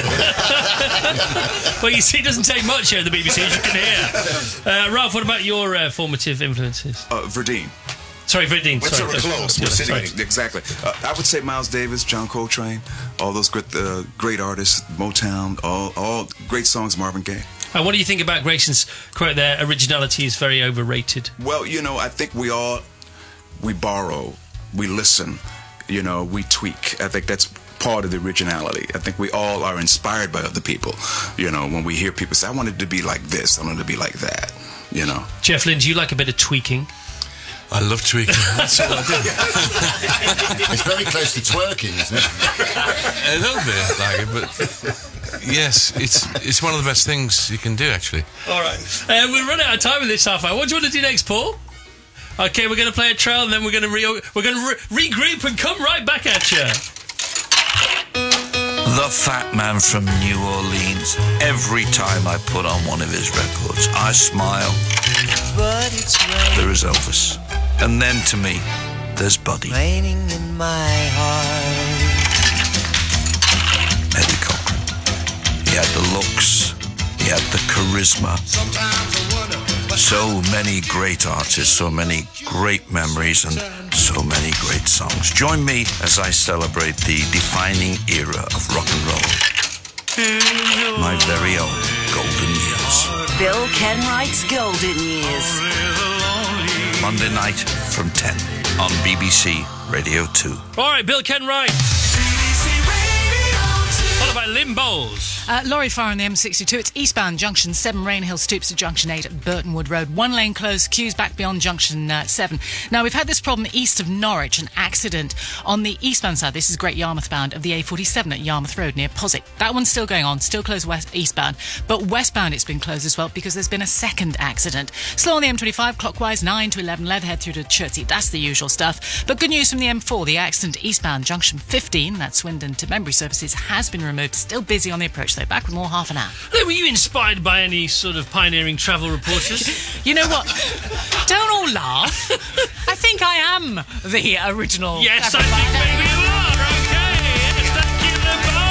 J: could.
D: Well, you see, it doesn't take much here at the B B C, as you can hear. Uh, Ralph, what about your uh, formative influences?
B: Uh, Verdine.
D: Sorry, Verdine.
B: We're
D: Sorry,
B: sort of close. We're
D: Sorry.
B: sitting exactly. Uh, I would say Miles Davis, John Coltrane, all those great, uh, great artists, Motown, all all great songs, Marvin Gaye.
D: And what do you think about Grayson's quote there? Originality is very overrated.
B: Well, you know, I think we all we borrow, we listen, you know, we tweak. I think that's part of the originality. I think we all are inspired by other people. You know, when we hear people say, "I wanted to be like this, I wanted to be like that," you know.
D: Jeff Lynne, do you like a bit of tweaking?
Q: I love tweaking. That's all I do.
T: It's very close to twerking, isn't it?
Q: A little bit like it, but yes, it's it's one of the best things you can do, actually.
D: All right. Uh, we're running out of time with this half hour. What do you want to do next, Paul? Okay, we're going to play a trail, and then we're going to re- we're going to re- regroup and come right back at you.
V: The Fat Man from New Orleans. Every time I put on one of his records, I smile.
G: But it's raining.
V: There is Elvis. And then to me, there's Buddy.
G: Raining in my heart.
V: Eddie Cochran. He had the looks. He had the charisma. So many great artists, so many great memories, and so many great songs. Join me as I celebrate the defining era of rock and roll. My very own golden years.
R: Bill Kenwright's Golden Years.
V: Monday night from ten on B B C Radio two.
D: All right, Bill Kenwright. Followed by Limp Kim Bowles.
H: Uh, lorry fire on the M sixty-two. It's eastbound junction seven, Rainhill Stoops to junction eight at Burtonwood Road. One lane closed, queues back beyond junction uh, seven. Now, we've had this problem east of Norwich, an accident on the eastbound side. This is Great Yarmouth bound of the A forty-seven at Yarmouth Road near Poswick. That one's still going on, still closed west eastbound. But westbound it's been closed as well because there's been a second accident. Slow on the M twenty-five, clockwise nine to eleven, Leatherhead through to Chertsey. That's the usual stuff. But good news from the M four. The accident eastbound junction fifteen, that's Swindon to Membury services, has been removed. Still busy on the approach though. Back with more half an hour.
D: Hey, were you inspired by any sort of pioneering travel reporters?
H: You know what? Don't all laugh. I think I am the original.
D: Yes, I think maybe you are. Okay. Yes, thank you,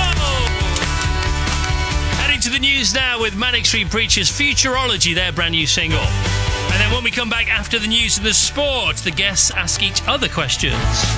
D: Limbo. Heading to the news now with Manic Street Preachers' Futurology, their brand new single. And then when we come back after the news and the sport, the guests ask each other questions.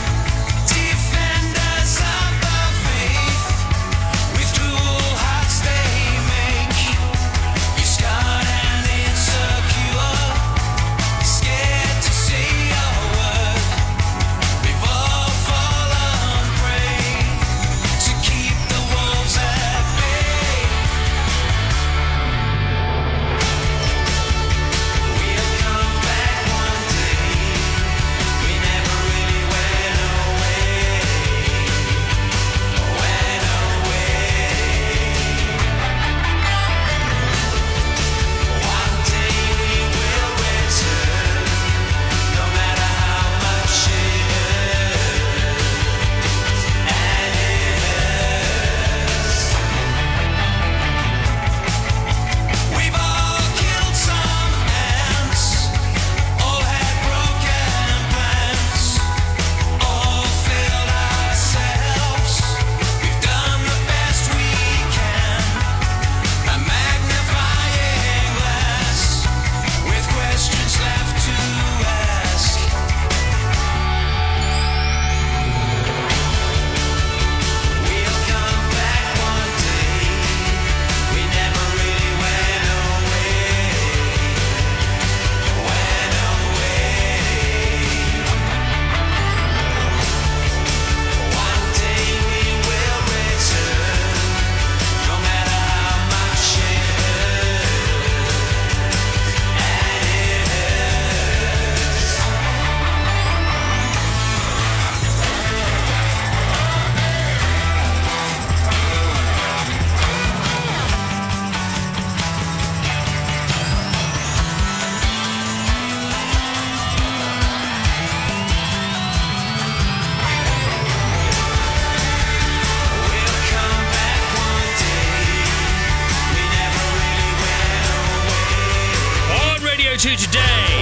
D: two today.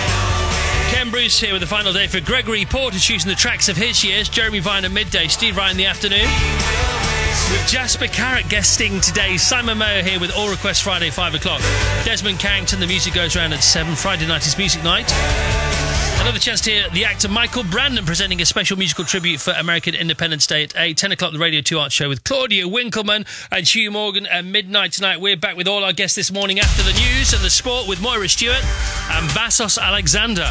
D: Ken Bruce here with the final day for Gregory Porter, choosing the tracks of his years. Jeremy Vine at midday, Steve Ryan in the afternoon. With Jasper Carrott guesting today. Simon Mayo here with All Request Friday, five o'clock. Desmond Carrington, the music goes around at seven. Friday night is music night. Another chance to hear the actor Michael Brandon presenting a special musical tribute for American Independence Day at eight. ten o'clock, the Radio two Arts Show with Claudia Winkleman and Hugh Morgan at midnight tonight. We're back with all our guests this morning after the news and the sport with Moira Stewart and Bassos Alexander.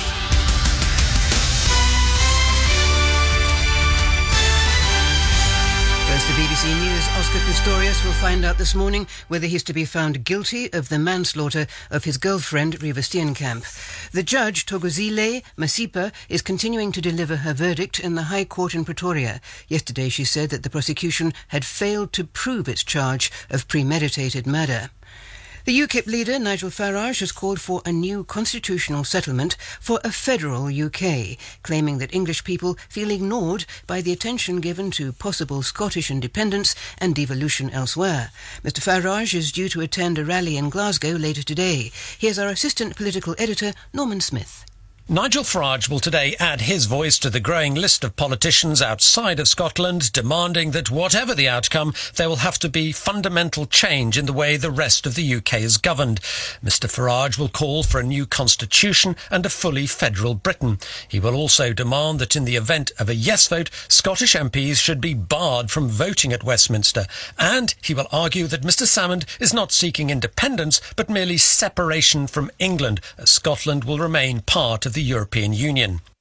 C: First, the B B C News. Oscar Pistorius will find out this morning whether he's to be found guilty of the manslaughter of his girlfriend, Riva Steenkamp. The judge, Togozile Masipa, is continuing to deliver her verdict in the High Court in Pretoria. Yesterday, she said that the prosecution had failed to prove its charge of premeditated murder. The UKIP leader, Nigel Farage, has called for a new constitutional settlement for a federal U K, claiming that English people feel ignored by the attention given to possible Scottish independence and devolution elsewhere. Mister Farage is due to attend a rally in Glasgow later today. Here's our assistant political editor, Norman Smith.
M: Nigel Farage will today add his voice to the growing list of politicians outside of Scotland demanding that whatever the outcome, there will have to be fundamental change in the way the rest of the U K is governed. Mister Farage will call for a new constitution and a fully federal Britain. He will also demand that in the event of a yes vote, Scottish M Ps should be barred from voting at Westminster. And he will argue that Mister Salmond is not seeking independence, but merely separation from England, as Scotland will remain part of the European Union.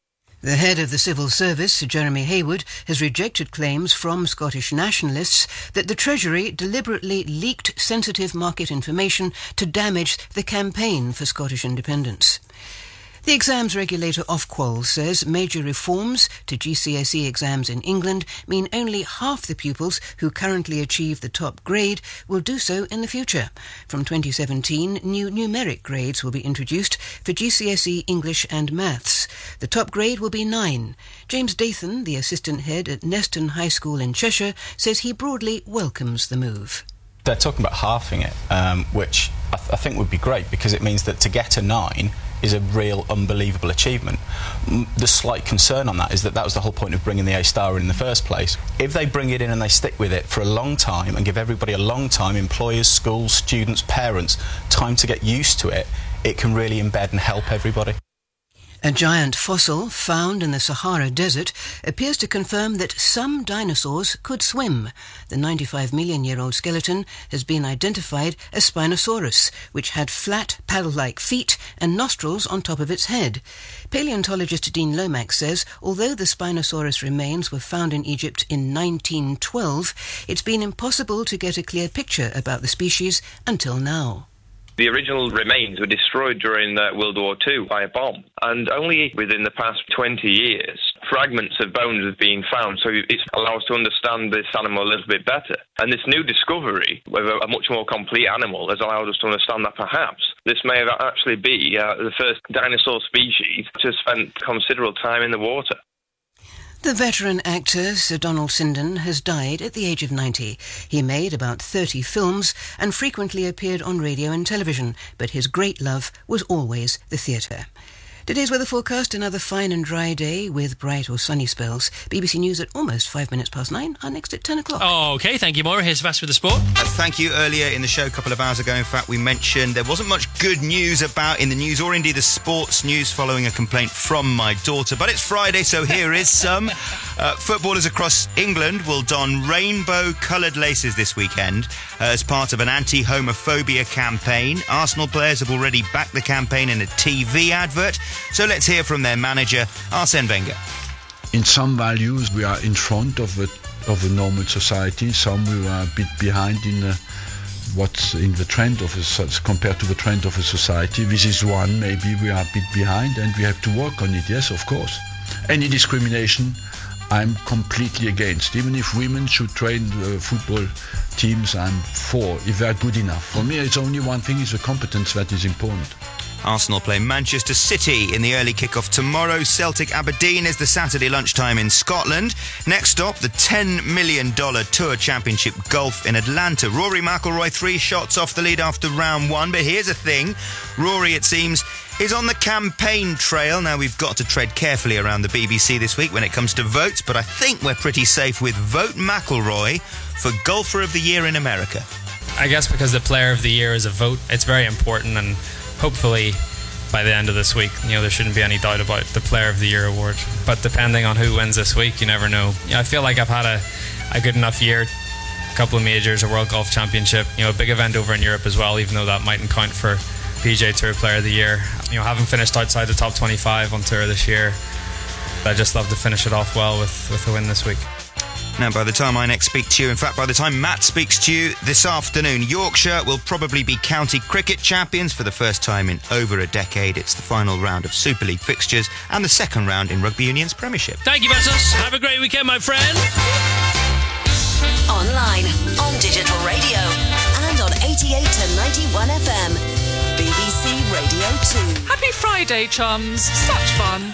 C: The head of the civil service, Jeremy Haywood, has rejected claims from Scottish nationalists that the Treasury deliberately leaked sensitive market information to damage the campaign for Scottish independence. The exams regulator Ofqual says major reforms to G C S E exams in England mean only half the pupils who currently achieve the top grade will do so in the future. From twenty seventeen, new numeric grades will be introduced for G C S E English and Maths. The top grade will be nine. James Dathan, the assistant head at Neston High School in Cheshire, says he broadly welcomes the move.
N: They're talking about halving it, um, which I, th- I think would be great, because it means that to get a nine is a real unbelievable achievement. M- the slight concern on that is that that was the whole point of bringing the A star in in the first place. If they bring it in and they stick with it for a long time and give everybody a long time, employers, schools, students, parents, time to get used to it, it can really embed and help everybody.
C: A giant fossil found in the Sahara Desert appears to confirm that some dinosaurs could swim. The ninety-five million year old skeleton has been identified as Spinosaurus, which had flat, paddle-like feet and nostrils on top of its head. Paleontologist Dean Lomax says although the Spinosaurus remains were found in Egypt in nineteen twelve, it's been impossible to get a clear picture about the species until now.
O: The original remains were destroyed during uh, World War Two by a bomb, and only within the past twenty years, fragments of bones have been found, so it allows us to understand this animal a little bit better. And this new discovery of a, a much more complete animal has allowed us to understand that perhaps this may have actually be uh, the first dinosaur species to spend considerable time in the water.
C: The veteran actor Sir Donald Sinden has died at the age of ninety. He made about thirty films and frequently appeared on radio and television, but his great love was always the theatre. Today's weather forecast, another fine and dry day with bright or sunny spells. B B C News at almost five minutes past nine, are next at ten o'clock.
D: Oh, OK, thank you, Maura. Here's Vas with the sport.
W: Uh, thank you. Earlier in the show, a couple of hours ago, in fact, we mentioned there wasn't much good news about in the news, or indeed the sports news, following a complaint from my daughter. But it's Friday, so here is some. Uh, footballers across England will don rainbow-coloured laces this weekend uh, as part of an anti-homophobia campaign. Arsenal players have already backed the campaign in a T V advert. So let's hear from their manager, Arsene Wenger.
X: In some values, we are in front of a, of a normal society. Some we are a bit behind in uh, what's in the trend of a, compared to the trend of a society. This is one, maybe we are a bit behind, and we have to work on it, yes, of course. Any discrimination, I'm completely against. Even if women should train uh, football teams, I'm for, if they're good enough. For me, it's only one thing, is the competence that is important.
W: Arsenal play Manchester City in the early kick-off tomorrow. Celtic Aberdeen is the Saturday lunchtime in Scotland. Next stop, the ten million dollars Tour Championship Golf in Atlanta. Rory McIlroy, three shots off the lead after round one. But here's the thing, Rory, it seems, is on the campaign trail. Now, we've got to tread carefully around the B B C this week when it comes to votes, but I think we're pretty safe with Vote McIlroy for Golfer of the Year in America.
Y: I guess because the Player of the Year is a vote, it's very important, and hopefully by the end of this week, you know, there shouldn't be any doubt about the Player of the Year award. But depending on who wins this week, you never know. You know, I feel like I've had a, a good enough year, a couple of majors, a World Golf Championship, you know, a big event over in Europe as well, even though that mightn't count for P G A Tour Player of the Year. You know, having finished outside the top twenty-five on tour this year, I just love to finish it off well with, with a win this week.
W: Now, by the time I next speak to you, in fact, by the time Matt speaks to you this afternoon, Yorkshire will probably be county cricket champions for the first time in over a decade. It's the final round of Super League fixtures and the second round in Rugby Union's Premiership.
D: Thank you, Vassos. Have a great weekend, my friend.
R: Online, on digital radio, and on eighty-eight to ninety-one F M. B B C Radio two.
H: Happy Friday, chums. Such fun.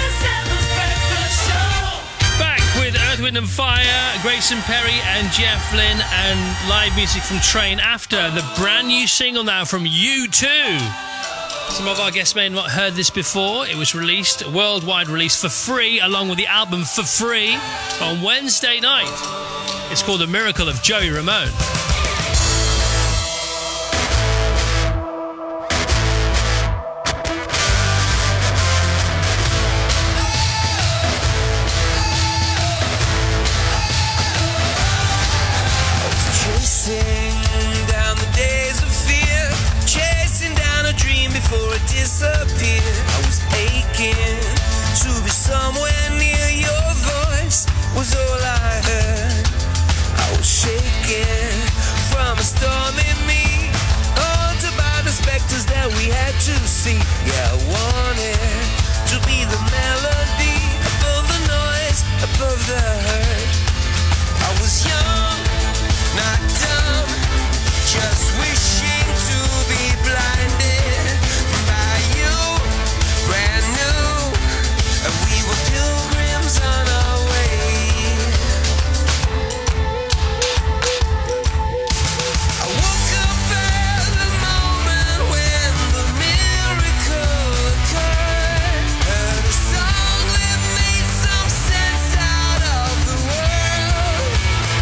D: Back with Earth, Wind and Fire, Grayson Perry and Jeff Lynne, and live music from Train After, the brand new single now from U two. Some of our guests may have not heard this before. It was released, worldwide release for free, along with the album for free, on Wednesday night. It's called The Miracle of Joey Ramone.
K: Down the days of fear, chasing down a dream before it disappeared. I was aching To be somewhere near your voice was all I heard. I was shaking from a storm in me, haunted by the specters that we had to see. Yeah, I wanted to be the melody above the noise, above the hurt. I was young, not dumb, just wishing to be blinded by you, brand new, and we were pilgrims on our way. I woke up at the moment when the miracle occurred, heard a song that made some sense out of the world.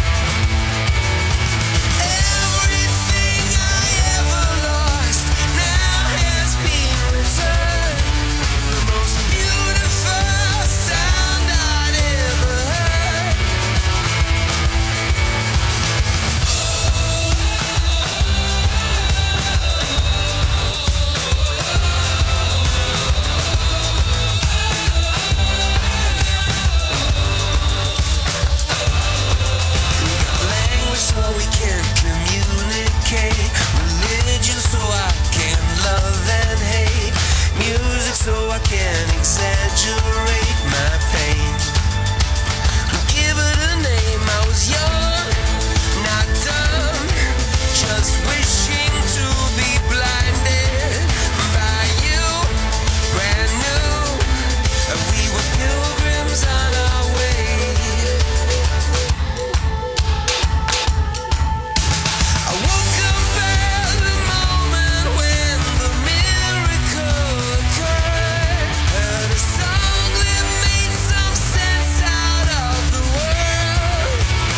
K: Everything I ever lost now has been returned. The most beautiful sound I'd ever heard. Language so we can communicate, religion so I can love and hate, music so I can exaggerate my pain. Give it a name. I was young, not dumb, just wishing to be blinded by you, brand new, and we were pilgrims on our way. I woke up at the moment when the miracle occurred, heard a song that made some sense out of the world.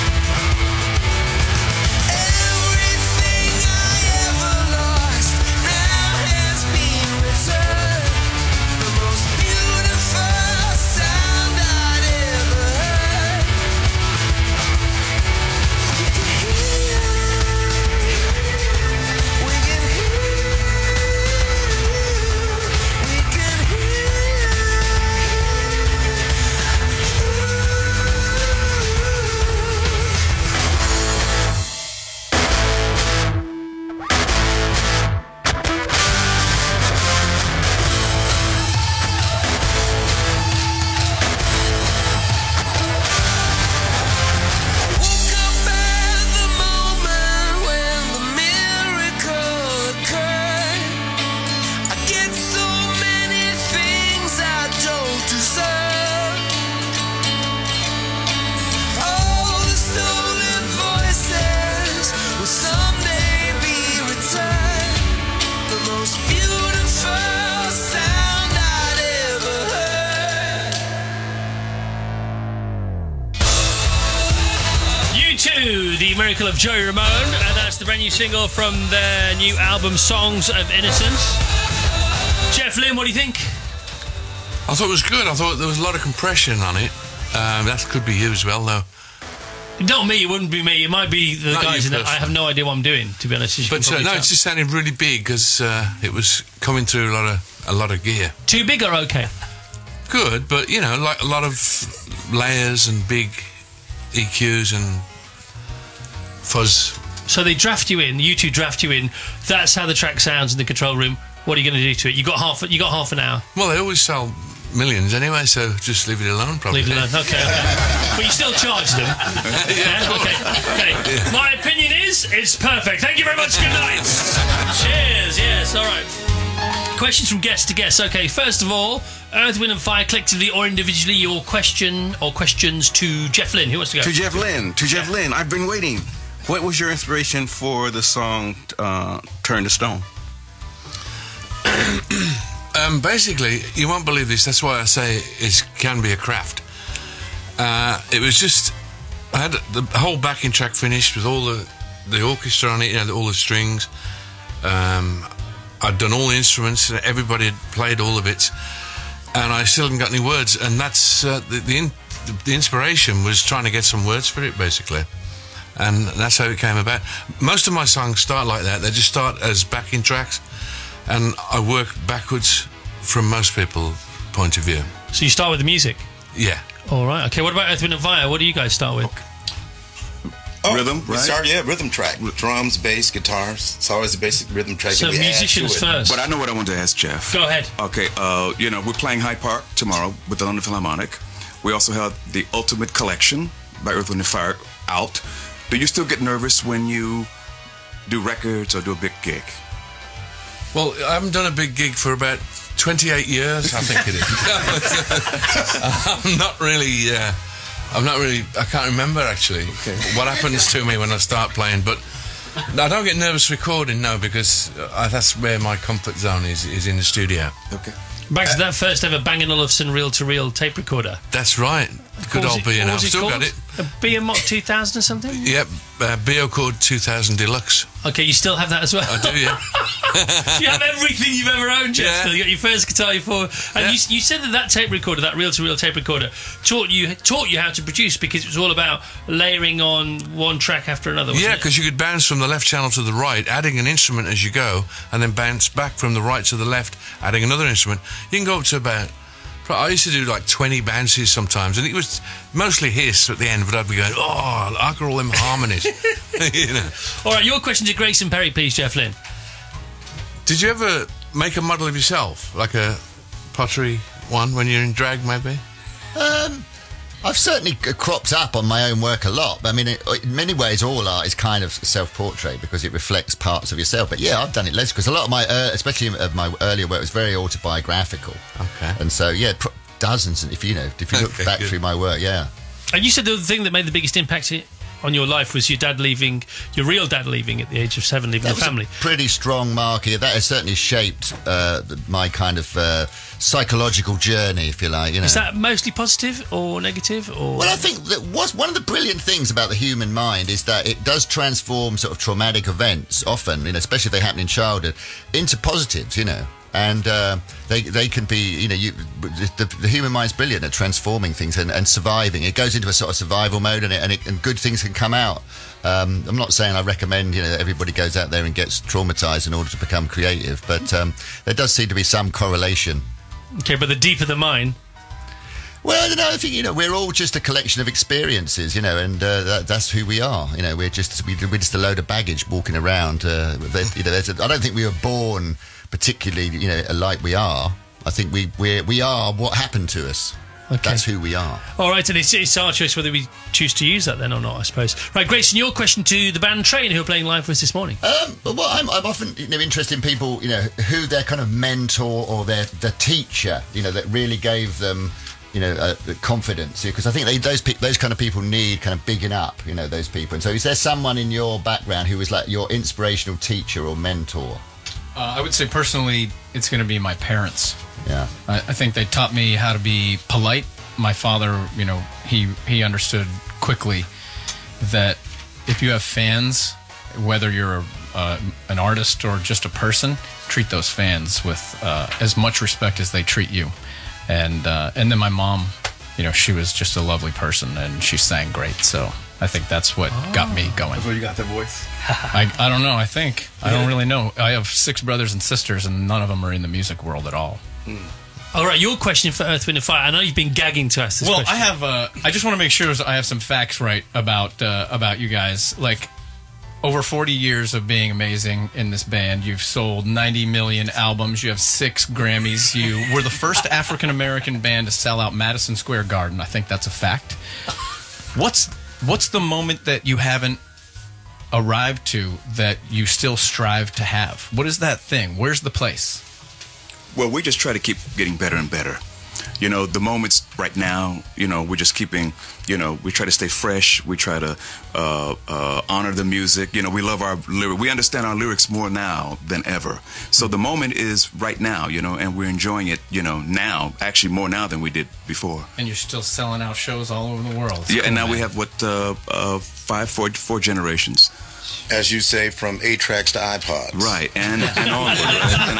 K: Everything I ever lost now has been returned. The most beautiful sound I'd ever heard. We can hear, we can hear, we can woke up at the moment when the miracle occurred. I get so many things I don't deserve. All the stolen voices will someday be returned. The most beautiful sound I'd ever heard.
D: You Too, the miracle of Joey Ramone, and that's the brand new single from their new album, Songs of Innocence. Jeff Lynne, what do you think?
Q: I thought it was good. I thought there was a lot of compression on it. Um, that could be you as well, though.
D: Not me, it wouldn't be me. It might be the
Q: Not
D: guys
Q: you
D: in there. I
Q: personally.
D: have no idea what I'm doing, to be honest. as you
Q: But
D: can
Q: uh,
D: probably
Q: no,
D: tell.
Q: it just sounded really big because uh, it was coming through a lot of a lot of gear.
D: Too big or okay?
Q: Good, but you know, like a lot of layers and big E Qs and fuzz.
D: So they draft you in, you two draft you in. That's how the track sounds in the control room. What are you going to do to it? You got half. You got half an hour.
Q: Well, they always sell millions anyway, so just leave it alone. Probably
D: Leave it alone. Okay, okay. But you still charge them.
Q: Yeah,
D: Okay. Okay. My opinion is it's perfect. Thank you very much. Good night. Cheers. Yes. All right. Questions from guest to guest. Okay. First of all, Earth, Wind and Fire, collectively or individually, your question or questions to Jeff Lynne. Who wants to go?
A: To Jeff Lynne. To Jeff Lynne. I've been waiting. What was your inspiration for the song uh, Turn to Stone?
Q: Um, basically, you won't believe this. That's why I say it can be a craft. Uh, it was just I had the whole backing track finished with all the the orchestra on it, you know, all the strings. Um, I'd done all the instruments. Everybody had played all the bits, and I still hadn't got any words. And that's uh, the the, in, the inspiration was trying to get some words for it, basically. And that's how it came about. Most of my songs start like that. They just start as backing tracks, and I work backwards from most people point of view.
D: So you start with the music?
Q: Yeah.
D: All right. Okay, what about Earth, Wind and Fire? What do you guys start with? Okay.
J: Oh,
V: rhythm,
J: we
V: right?
J: start, yeah, rhythm track. Drums, bass, guitars. It's always a basic rhythm track.
D: So
J: that we add
D: musicians
J: to it.
D: first.
V: But I know what I want to ask Jeff.
D: Go ahead.
V: Okay, uh, you know, we're playing Hyde Park tomorrow with the London Philharmonic. We also have the Ultimate Collection by Earth, Wind and Fire out. Do you still get nervous when you do records or do a big gig?
Q: Well, I haven't done a big gig for about twenty-eight years, I think it is. I'm not really... Uh, I'm not really... I can't remember, actually, okay. what happens to me when I start playing, but I don't get nervous recording, no, because uh, that's where my comfort zone is, is in the studio.
V: Okay.
D: Back to that first ever Bang and Olufsen reel-to-reel tape recorder.
Q: That's right. Good old B and O. I've still got it.
D: A B and Mach two thousand or something?
Q: Yep, uh, B O Chord two thousand Deluxe.
D: Okay, you still have that as well?
Q: I do, yeah.
D: You have everything you've ever owned, Jeff.
Q: Yeah.
D: You got your first guitar, your four, and
Q: Yeah.
D: you, you said that that tape recorder, that reel-to-reel tape recorder, taught you taught you how to produce because it was all about layering on one track after another. Wasn't
Q: Yeah,
D: it?
Q: because you could bounce from the left channel to the right, adding an instrument as you go, and then bounce back from the right to the left, adding another instrument. You can go up to about... I used to do like twenty bounces sometimes, and it was mostly hiss at the end, but I'd be going, oh, I got all them harmonies. You know.
D: All right, your question to Grayson Perry, please, Jeff Lynne.
Q: Did you ever make a model of yourself, like a pottery one, when you're in drag, maybe?
T: Um, I've certainly c- cropped up on my own work a lot. I mean, it, in many ways, all art is kind of self-portrait because it reflects parts of yourself. But yeah, I've done it less because a lot of my, uh, especially of my earlier work, was very autobiographical.
Q: Okay.
T: And so, yeah, pr- dozens. If you know, if you look
Q: Okay,
T: back
Q: good.
T: through my work, yeah.
D: And you said the thing that made the biggest impact i- on your life was your dad leaving, your real dad leaving at the age of seven, leaving
T: That
D: the
T: was
D: family.
T: a pretty strong mark here. That has certainly shaped uh, the- my kind of uh, psychological journey, if you like. You know.
D: Is that mostly positive or negative? Or
T: Well, I think that what's one of the brilliant things about the human mind is that it does transform sort of traumatic events, often, you know, especially if they happen in childhood, into positives, you know. And uh, they they can be, you know, you, the, the human mind's brilliant at transforming things and, and surviving. It goes into a sort of survival mode, and it, and, it, and good things can come out. Um, I'm not saying I recommend, you know, that everybody goes out there and gets traumatized in order to become creative, but um, there does seem to be some correlation.
D: Okay, but the deeper the mind.
T: Well, I don't know. I think, you know, we're all just a collection of experiences, you know, and uh, that, that's who we are. You know, we're just we, we're just a load of baggage walking around. Uh, there's- you know, there's a, I don't think we were born particularly, you know, like we are. I think we we we are what happened to us.
D: Okay.
T: That's who we are.
D: All right, and it's, it's our choice whether we choose to use that then or not, I suppose. Right, Grayson, your question to the band Train, who are playing live for us this morning.
T: Um, well, I'm, I'm often, you know, interested in people, you know, who their kind of mentor or their the teacher, you know, that really gave them, you know, uh, the confidence. Because I think they, those pe- those kind of people need kind of bigging up, you know, those people. And so, is there someone in your background who was like your inspirational teacher or mentor?
I: Uh, I would say personally, it's going to be my parents.
T: Yeah.
I: I, I think they taught me how to be polite. My father, you know, he he understood quickly that if you have fans, whether you're a, uh, an artist or just a person, treat those fans with uh, as much respect as they treat you. And uh, and then my mom, you know, she was just a lovely person and she sang great. So I think that's what got me going.
L: That's where you got the voice.
I: I, I don't know. I think. I don't really know. I have six brothers and sisters, and none of them are in the music world at all.
D: All right, your question for Earth, Wind and Fire. I know you've been gagging to ask this
I: Well,
D: question.
I: I have. Uh, I just want to make sure I have some facts right about uh, about you guys. Like, over forty years of being amazing in this band, you've sold ninety million albums. You have six Grammys. You were the first African American band to sell out Madison Square Garden. I think that's a fact. What's What's the moment that you haven't arrived to that you still strive to have? What is that thing? Where's the place?
V: Well, we just try to keep getting better and better. You know, the moments right now, you know, we're just keeping, you know, we try to stay fresh. We try to uh, uh, honor the music. You know, we love our lyrics. We understand our lyrics more now than ever. So the moment is right now, you know, and we're enjoying it, you know, now, actually more now than we did before.
I: And you're still selling out shows all over the world.
V: Yeah, and now
I: Cool,
V: we
I: man.
V: have, what, uh, uh, five, four, four generations.
J: As you say, from eight tracks to iPods.
V: Right, and, and onward. And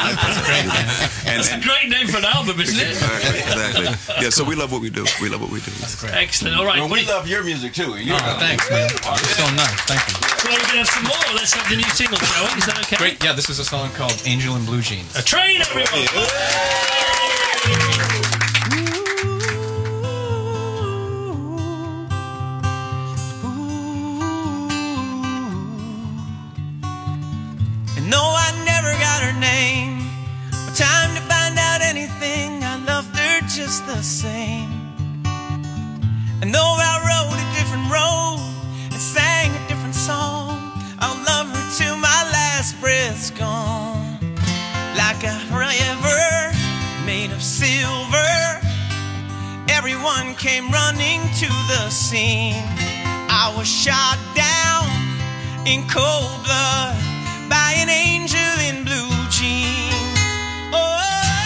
V: iPods. And,
D: That's a great name for an album, isn't it?
V: Exactly, exactly. Yeah, so we love what we do. We love what we do.
D: Excellent. All right.
L: Well, we love your music too. You
I: Oh, thanks, man. You're so nice. Thank you.
D: Well, we're going to have some more. Let's have the new single, shall we? Is that okay?
I: Great. Yeah, this is a song called Angel in Blue Jeans.
D: A train, everyone!
K: And though I never got her name, or time to find out anything, I loved her just the same. And though I rode a different road and sang a different song, I'll love her till my last breath's gone. Like a river made of silver, everyone came running to the scene. I was shot down in cold blood by an angel in blue jeans. Oh,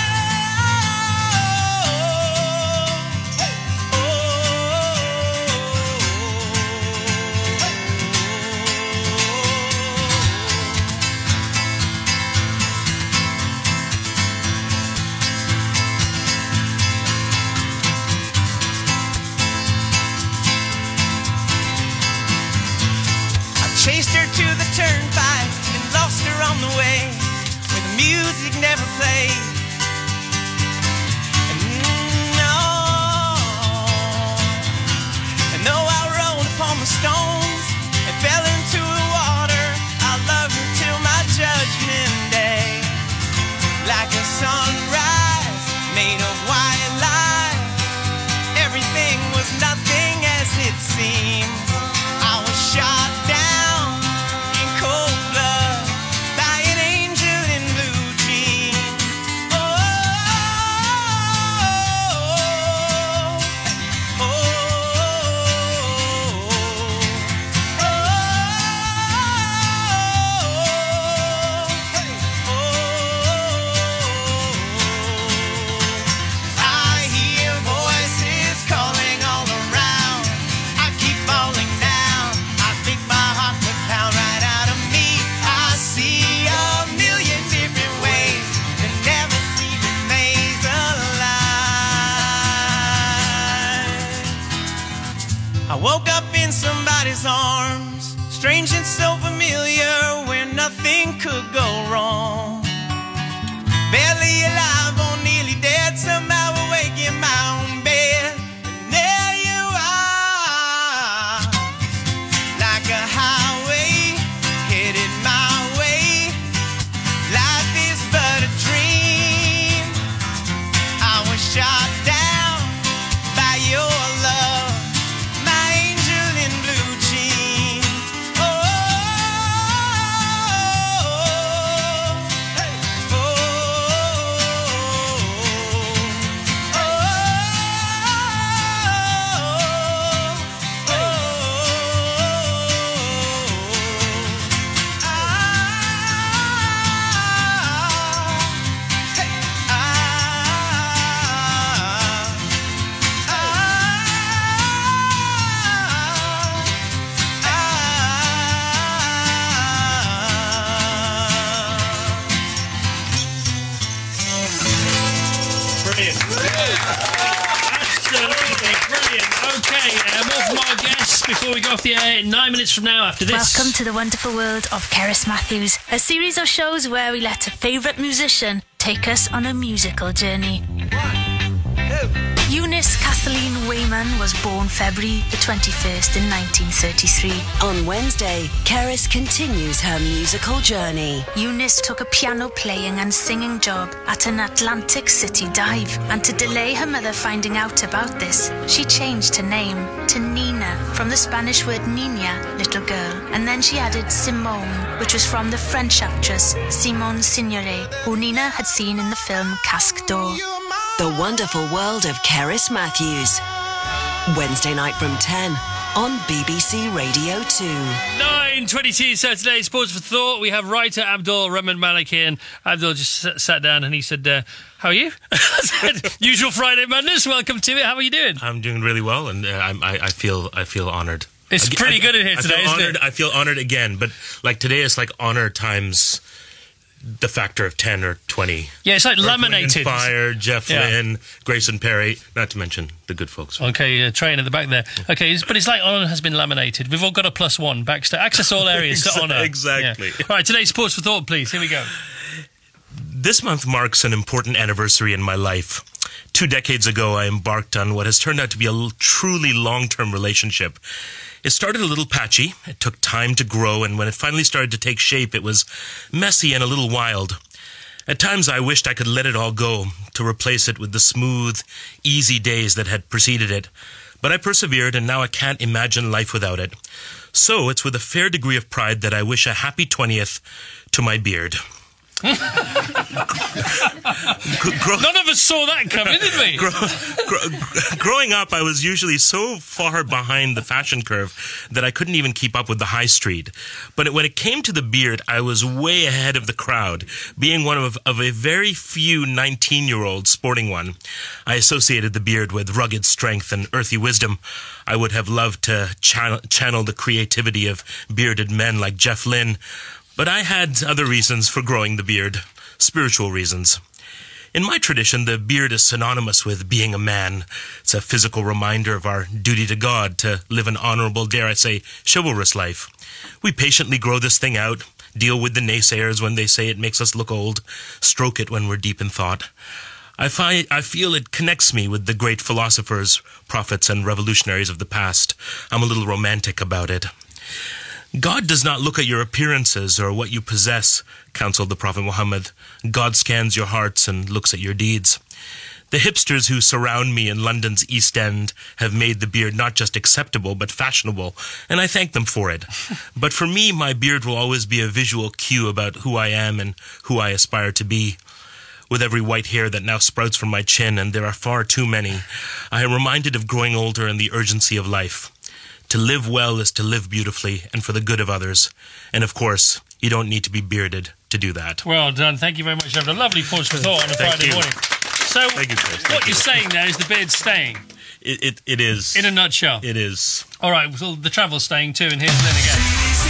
K: chased her to the turnpike and lost her on the way where the music never played. And no, and though I rolled upon the stones and fell into the water, I'll love her till my judgment day. Like a sunrise made of white light, everything was nothing as it seemed. I was shot down cold blood by an angel in blue jeans. Oh, oh, oh, I hear voices calling all around. I keep falling down. I think my heart would pound right out of me. I see a million different ways to never see the maze alive. I woke up in somebody's arms, strange and so familiar, where nothing could go wrong. Barely alive or nearly dead, somehow awake in my own bed. And there you are, like a highway headed my way. Life is but a dream. I was shot down by your love, my angel in blue jeans. Oh, hey, oh, oh,
D: Brilliant. Absolutely brilliant. Okay, uh, more from our guests before we go off the air nine minutes from now after this.
E: Welcome to the wonderful world of Keris Matthews, a series of shows where we let a favourite musician take us on a musical journey. Eunice Kathleen Wayman was born February the twenty-first in nineteen thirty-three.
R: On Wednesday, Keris continues her musical journey.
E: Eunice took a piano playing and singing job at an Atlantic City dive, and to delay her mother finding out about this, she changed her name to Nina, from the Spanish word niña, little girl, and then she added Simone, which was from the French actress Simone Signoret, who Nina had seen in the film Casque d'Or.
R: The Wonderful World of Keris Matthews. Wednesday night from ten on B B C Radio two.
D: nine twenty-two Saturday Sports for Thought. We have writer Abdul Rahman Malik here, and Abdul just s- sat down and he said, uh, how are you? I said, usual Friday madness, welcome to it. How are you doing?
F: I'm doing really well, and uh, I'm, I, I feel I feel honoured.
D: It's
F: I,
D: pretty
F: I,
D: good in here
F: I
D: today,
F: feel
D: isn't
F: honored,
D: it?
F: I feel honoured again, but like today it's like honour times the factor of ten or twenty.
D: Yeah, it's like
F: Earth, Wind and
D: laminated.
F: Fire, Jeff
D: Yeah.
F: Lynne, Grayson Perry, not to mention the good folks.
D: Okay, uh, train at the back there. Okay, it's, but it's like honour has been laminated. We've all got a plus one backstage. Access all areas to honour.
F: Exactly.
D: Yeah. All right, today's Sports for Thought, please. Here we go.
F: This month marks an important anniversary in my life. Two decades ago, I embarked on what has turned out to be a l- truly long-term relationship. It started a little patchy. It took time to grow, and when it finally started to take shape, it was messy and a little wild. At times, I wished I could let it all go to replace it with the smooth, easy days that had preceded it. But I persevered, and now I can't imagine life without it. So it's with a fair degree of pride that I wish a happy twentieth to my beard.
D: None of us saw that coming, did we?
F: Grow, grow, growing up, I was usually so far behind the fashion curve that I couldn't even keep up with the high street. But when it came to the beard, I was way ahead of the crowd, being one of, of a very few nineteen-year-olds sporting one. I associated the beard with rugged strength and earthy wisdom. I would have loved to channel, channel the creativity of bearded men like Jeff Lynne. But I had other reasons for growing the beard, spiritual reasons. In my tradition, the beard is synonymous with being a man. It's a physical reminder of our duty to God to live an honorable, dare I say, chivalrous life. We patiently grow this thing out, deal with the naysayers when they say it makes us look old, stroke it when we're deep in thought. I, find, I feel it connects me with the great philosophers, prophets, and revolutionaries of the past. I'm a little romantic about it. God does not look at your appearances or what you possess, counseled the Prophet Muhammad. God scans your hearts and looks at your deeds. The hipsters who surround me in London's East End have made the beard not just acceptable, but fashionable, and I thank them for it. But for me, my beard will always be a visual cue about who I am and who I aspire to be. With every white hair that now sprouts from my chin, and there are far too many, I am reminded of growing older and the urgency of life. To live well is to live beautifully and for the good of others. And of course, you don't need to be bearded to do that.
D: Well done. Thank you very much. Having a lovely pause for thought on a
F: Thank
D: Friday
F: you.
D: morning. So,
F: Thank you, Chris.
D: what
F: Thank
D: you're
F: you.
D: saying there is the beard's staying.
F: It, it, it is.
D: In a nutshell.
F: It is.
D: All right, well, the travel's staying too, and here's Lynn again.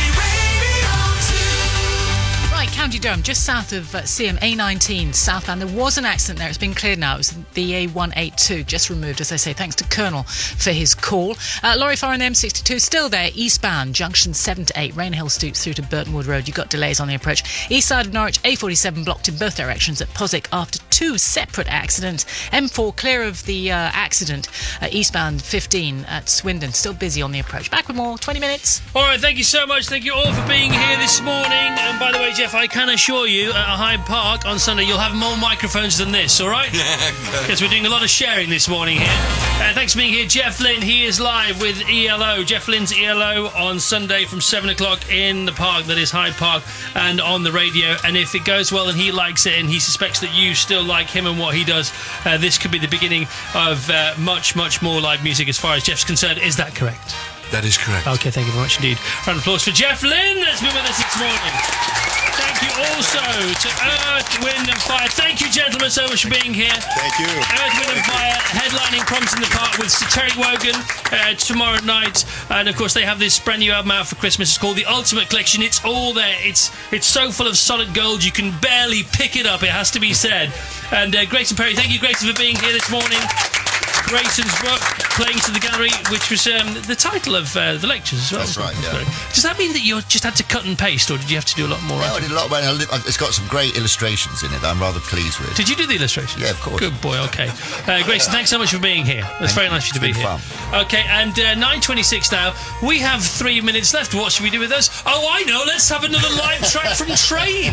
H: Right, County Durham, just south of uh, C M A nineteen southbound. There was an accident there. It's been cleared now. It was the A one eighty-two, just removed, as I say. Thanks to Colonel for his call. Uh, lorry fire on the M sixty-two, still there, eastbound, junction seven to eight, Rainhill Stoops through to Burtonwood Road. You've got delays on the approach. East side of Norwich, A forty-seven blocked in both directions at Poswick after two separate accidents. M four clear of the uh, accident, uh, eastbound fifteen at Swindon. Still busy on the approach. Back with more, twenty minutes.
D: All right, thank you so much. Thank you all for being here this morning. And by the way, Jeff, I can assure you, at Hyde Park on Sunday, you'll have more microphones than this, all right? Because we're doing a lot of sharing this morning here. Uh, thanks for being here. Jeff Lynne, he is live with E L O. Jeff Lynne's E L O on Sunday from seven o'clock in the park, that is Hyde Park, and on the radio. And if it goes well and he likes it and he suspects that you still like him and what he does, uh, this could be the beginning of uh, much, much more live music as far as Jeff's concerned. Is that correct?
Q: That is correct.
D: Okay, thank you very much indeed. Round of applause for Jeff Lynne that's been with us this morning. Thank you also to Earth, Wind and Fire. Thank you, gentlemen, so much for being here.
J: Thank you.
D: Earth, Wind and Fire headlining Proms in the Park with Sir Terry Wogan uh, tomorrow night. And, of course, they have this brand new album out for Christmas. It's called The Ultimate Collection. It's all there. It's it's so full of solid gold you can barely pick it up, it has to be said. And uh, Grayson Perry, thank you, Grayson, for being here this morning. Grayson's book, Playing to the Gallery, which was um, the title of uh, the lectures as well.
T: That's right, yeah.
D: Does that mean that you just had to cut and paste, or did you have to do a lot more?
T: No, I did a lot. Well, it's got some great illustrations in it that I'm rather pleased with.
D: Did you do the illustrations?
T: Yeah, of course.
D: Good boy, okay. Uh, Grayson, thanks so much for being here. It's very nice of you to be
T: been
D: here.
T: fun.
D: Okay, and uh, nine twenty-six now. We have three minutes left. What should we do with those? Oh, I know. Let's have another live track from Train.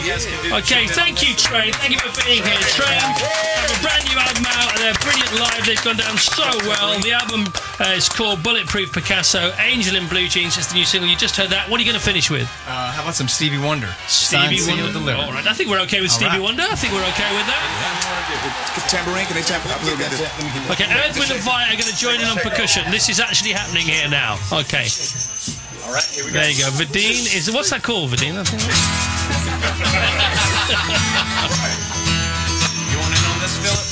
D: Okay, thank you, Train. Thank you for being here. Train have a brand new album out, and they're brilliant live. They've gone down so well. The album uh, is called Bulletproof Picasso. Angel in Blue Jeans is the new single. You just heard that. What are you going to finish with?
I: Uh, how about some Stevie Wonder?
D: Stevie
I: Signed,
D: Wonder.
I: sealed, delivered.
D: All right, I think we're okay with
I: All
D: Stevie
I: right.
D: Wonder. I think we're okay with that.
J: Tambourine, can they tambourine?
D: Okay, Earth, Wind and Fire are going to join in on percussion. This is actually happening here now. Okay.
J: All right, here we go.
D: There you go. Vadine is... What's that called, Vadine? I think.
J: You want in on this, Philip?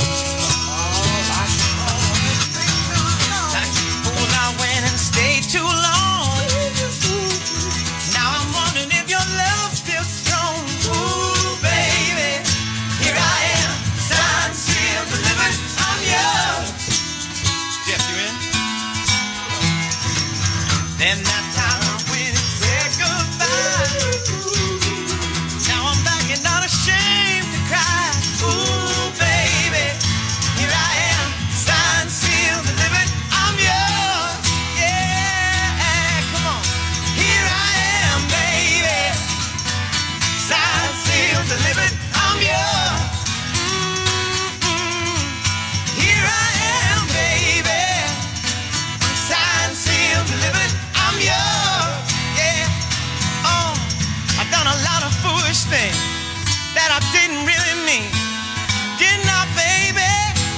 K: Well, I went and stayed too long. Now I'm wondering if your love's still strong. Ooh, baby, here I am, signed, sealed, delivered. I'm yours. Jeff, you in? Then that time I went and said goodbye. Now I'm back and not ashamed to that I didn't really mean. Didn't I, baby?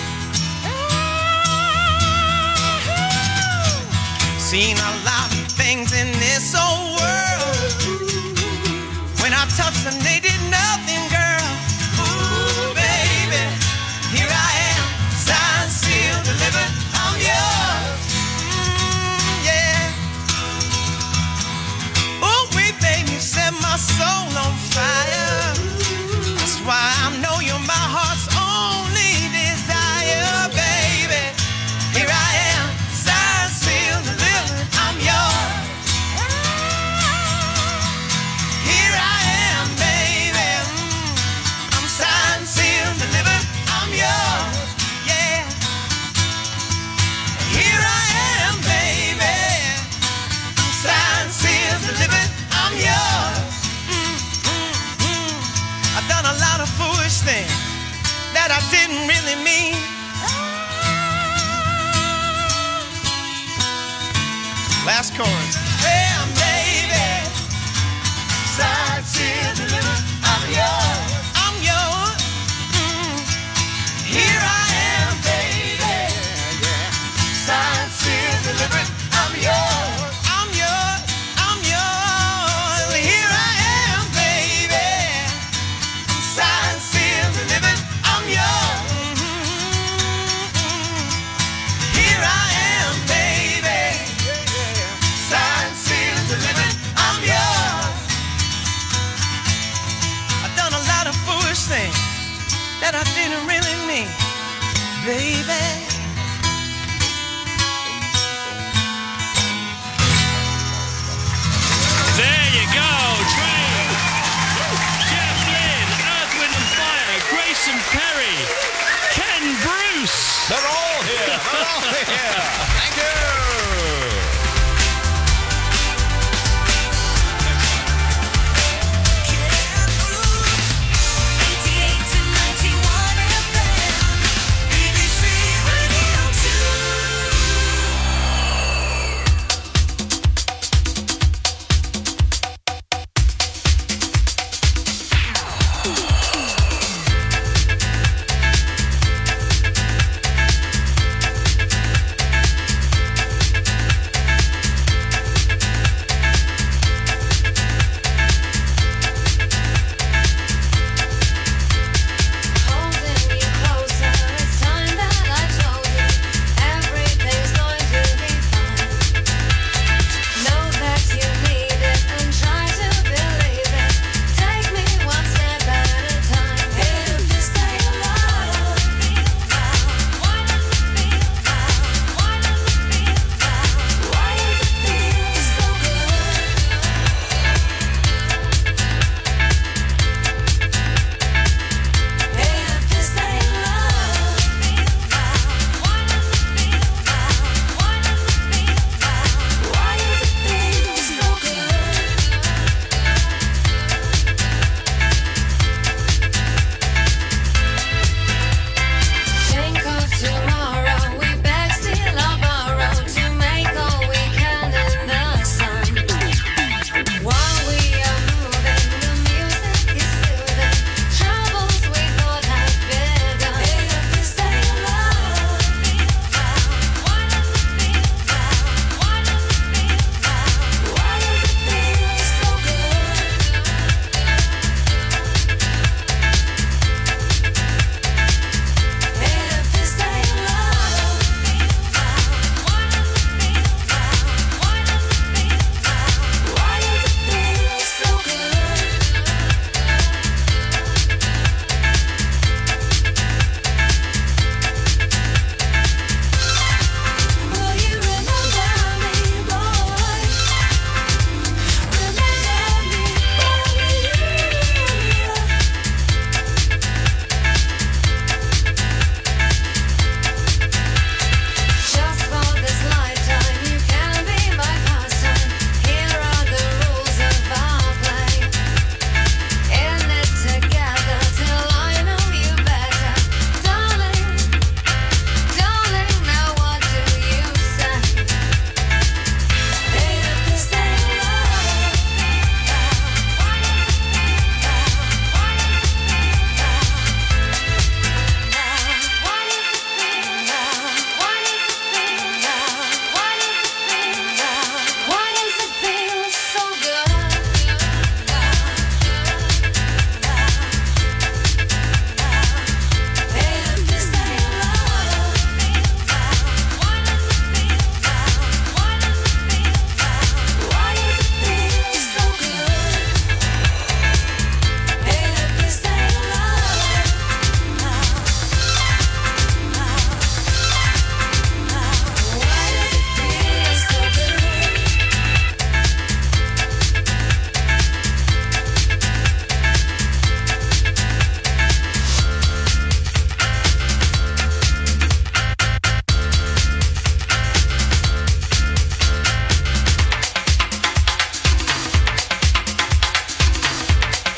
K: Seen a lot of things in this old world. When I touched them, they did nothing, girl. Ooh, baby, here I am, signed, sealed, delivered. I'm yours. Mm, yeah. Ooh, we, baby, set my soul on fire. That's why I know you're my heart's only desire, baby. Here I am, signed, sealed, delivered. I'm yours. Here I am, baby. Mm, I'm signed, sealed, delivered. I'm yours. Yeah. Here I am, baby. I'm signed, sealed, delivered. I'm yours. Mm, mm, mm. I've done a lot of foolish things that I didn't really mean. Last chorus. Yeah, baby. Signed, sealed, delivered. I'm yours. I'm yours. Mm. Here I am, baby. Yeah. Signed, sealed, delivered. I'm yours. I'm yours. I'm yours. Here I am, baby. Signed, sealed, delivered. I'm yours. Mm-hmm. Here I am, baby. Signed, sealed, delivered. I'm yours. I've done a lot of foolish things that I didn't really mean, baby.
D: There you go, Train, Jeff Lynne, Earth, Wind and Fire, Grayson Perry, Ken Bruce.
B: They're all here. They're all here. Thank you.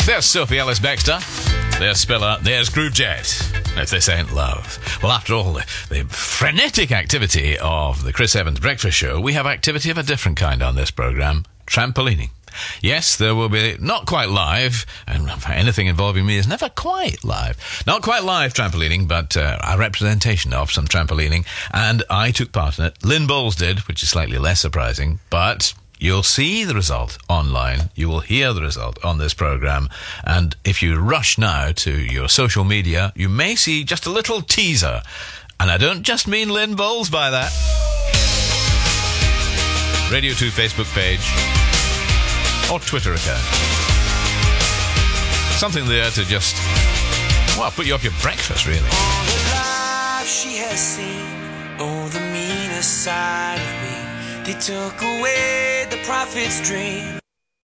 G: There's Sophie Ellis-Bextor. There's Spiller. There's Groovejet. If this ain't love. Well, after all the, the frenetic activity of the Chris Evans Breakfast Show, we have activity of a different kind on this programme. Trampolining. Yes, there will be not quite live, and anything involving me is never quite live. Not quite live trampolining, but uh, a representation of some trampolining, and I took part in it. Lynn Bowles did, which is slightly less surprising, but you'll see the result online. You will hear the result on this programme, and if you rush now to your social media, you may see just a little teaser, and I don't just mean Lynn Bowles by that. Radio two Facebook page or Twitter account. Something there to just, well, put you off your breakfast, really.
K: All the life she has seen, oh, the meanest side of me. They took away the prophet's dream.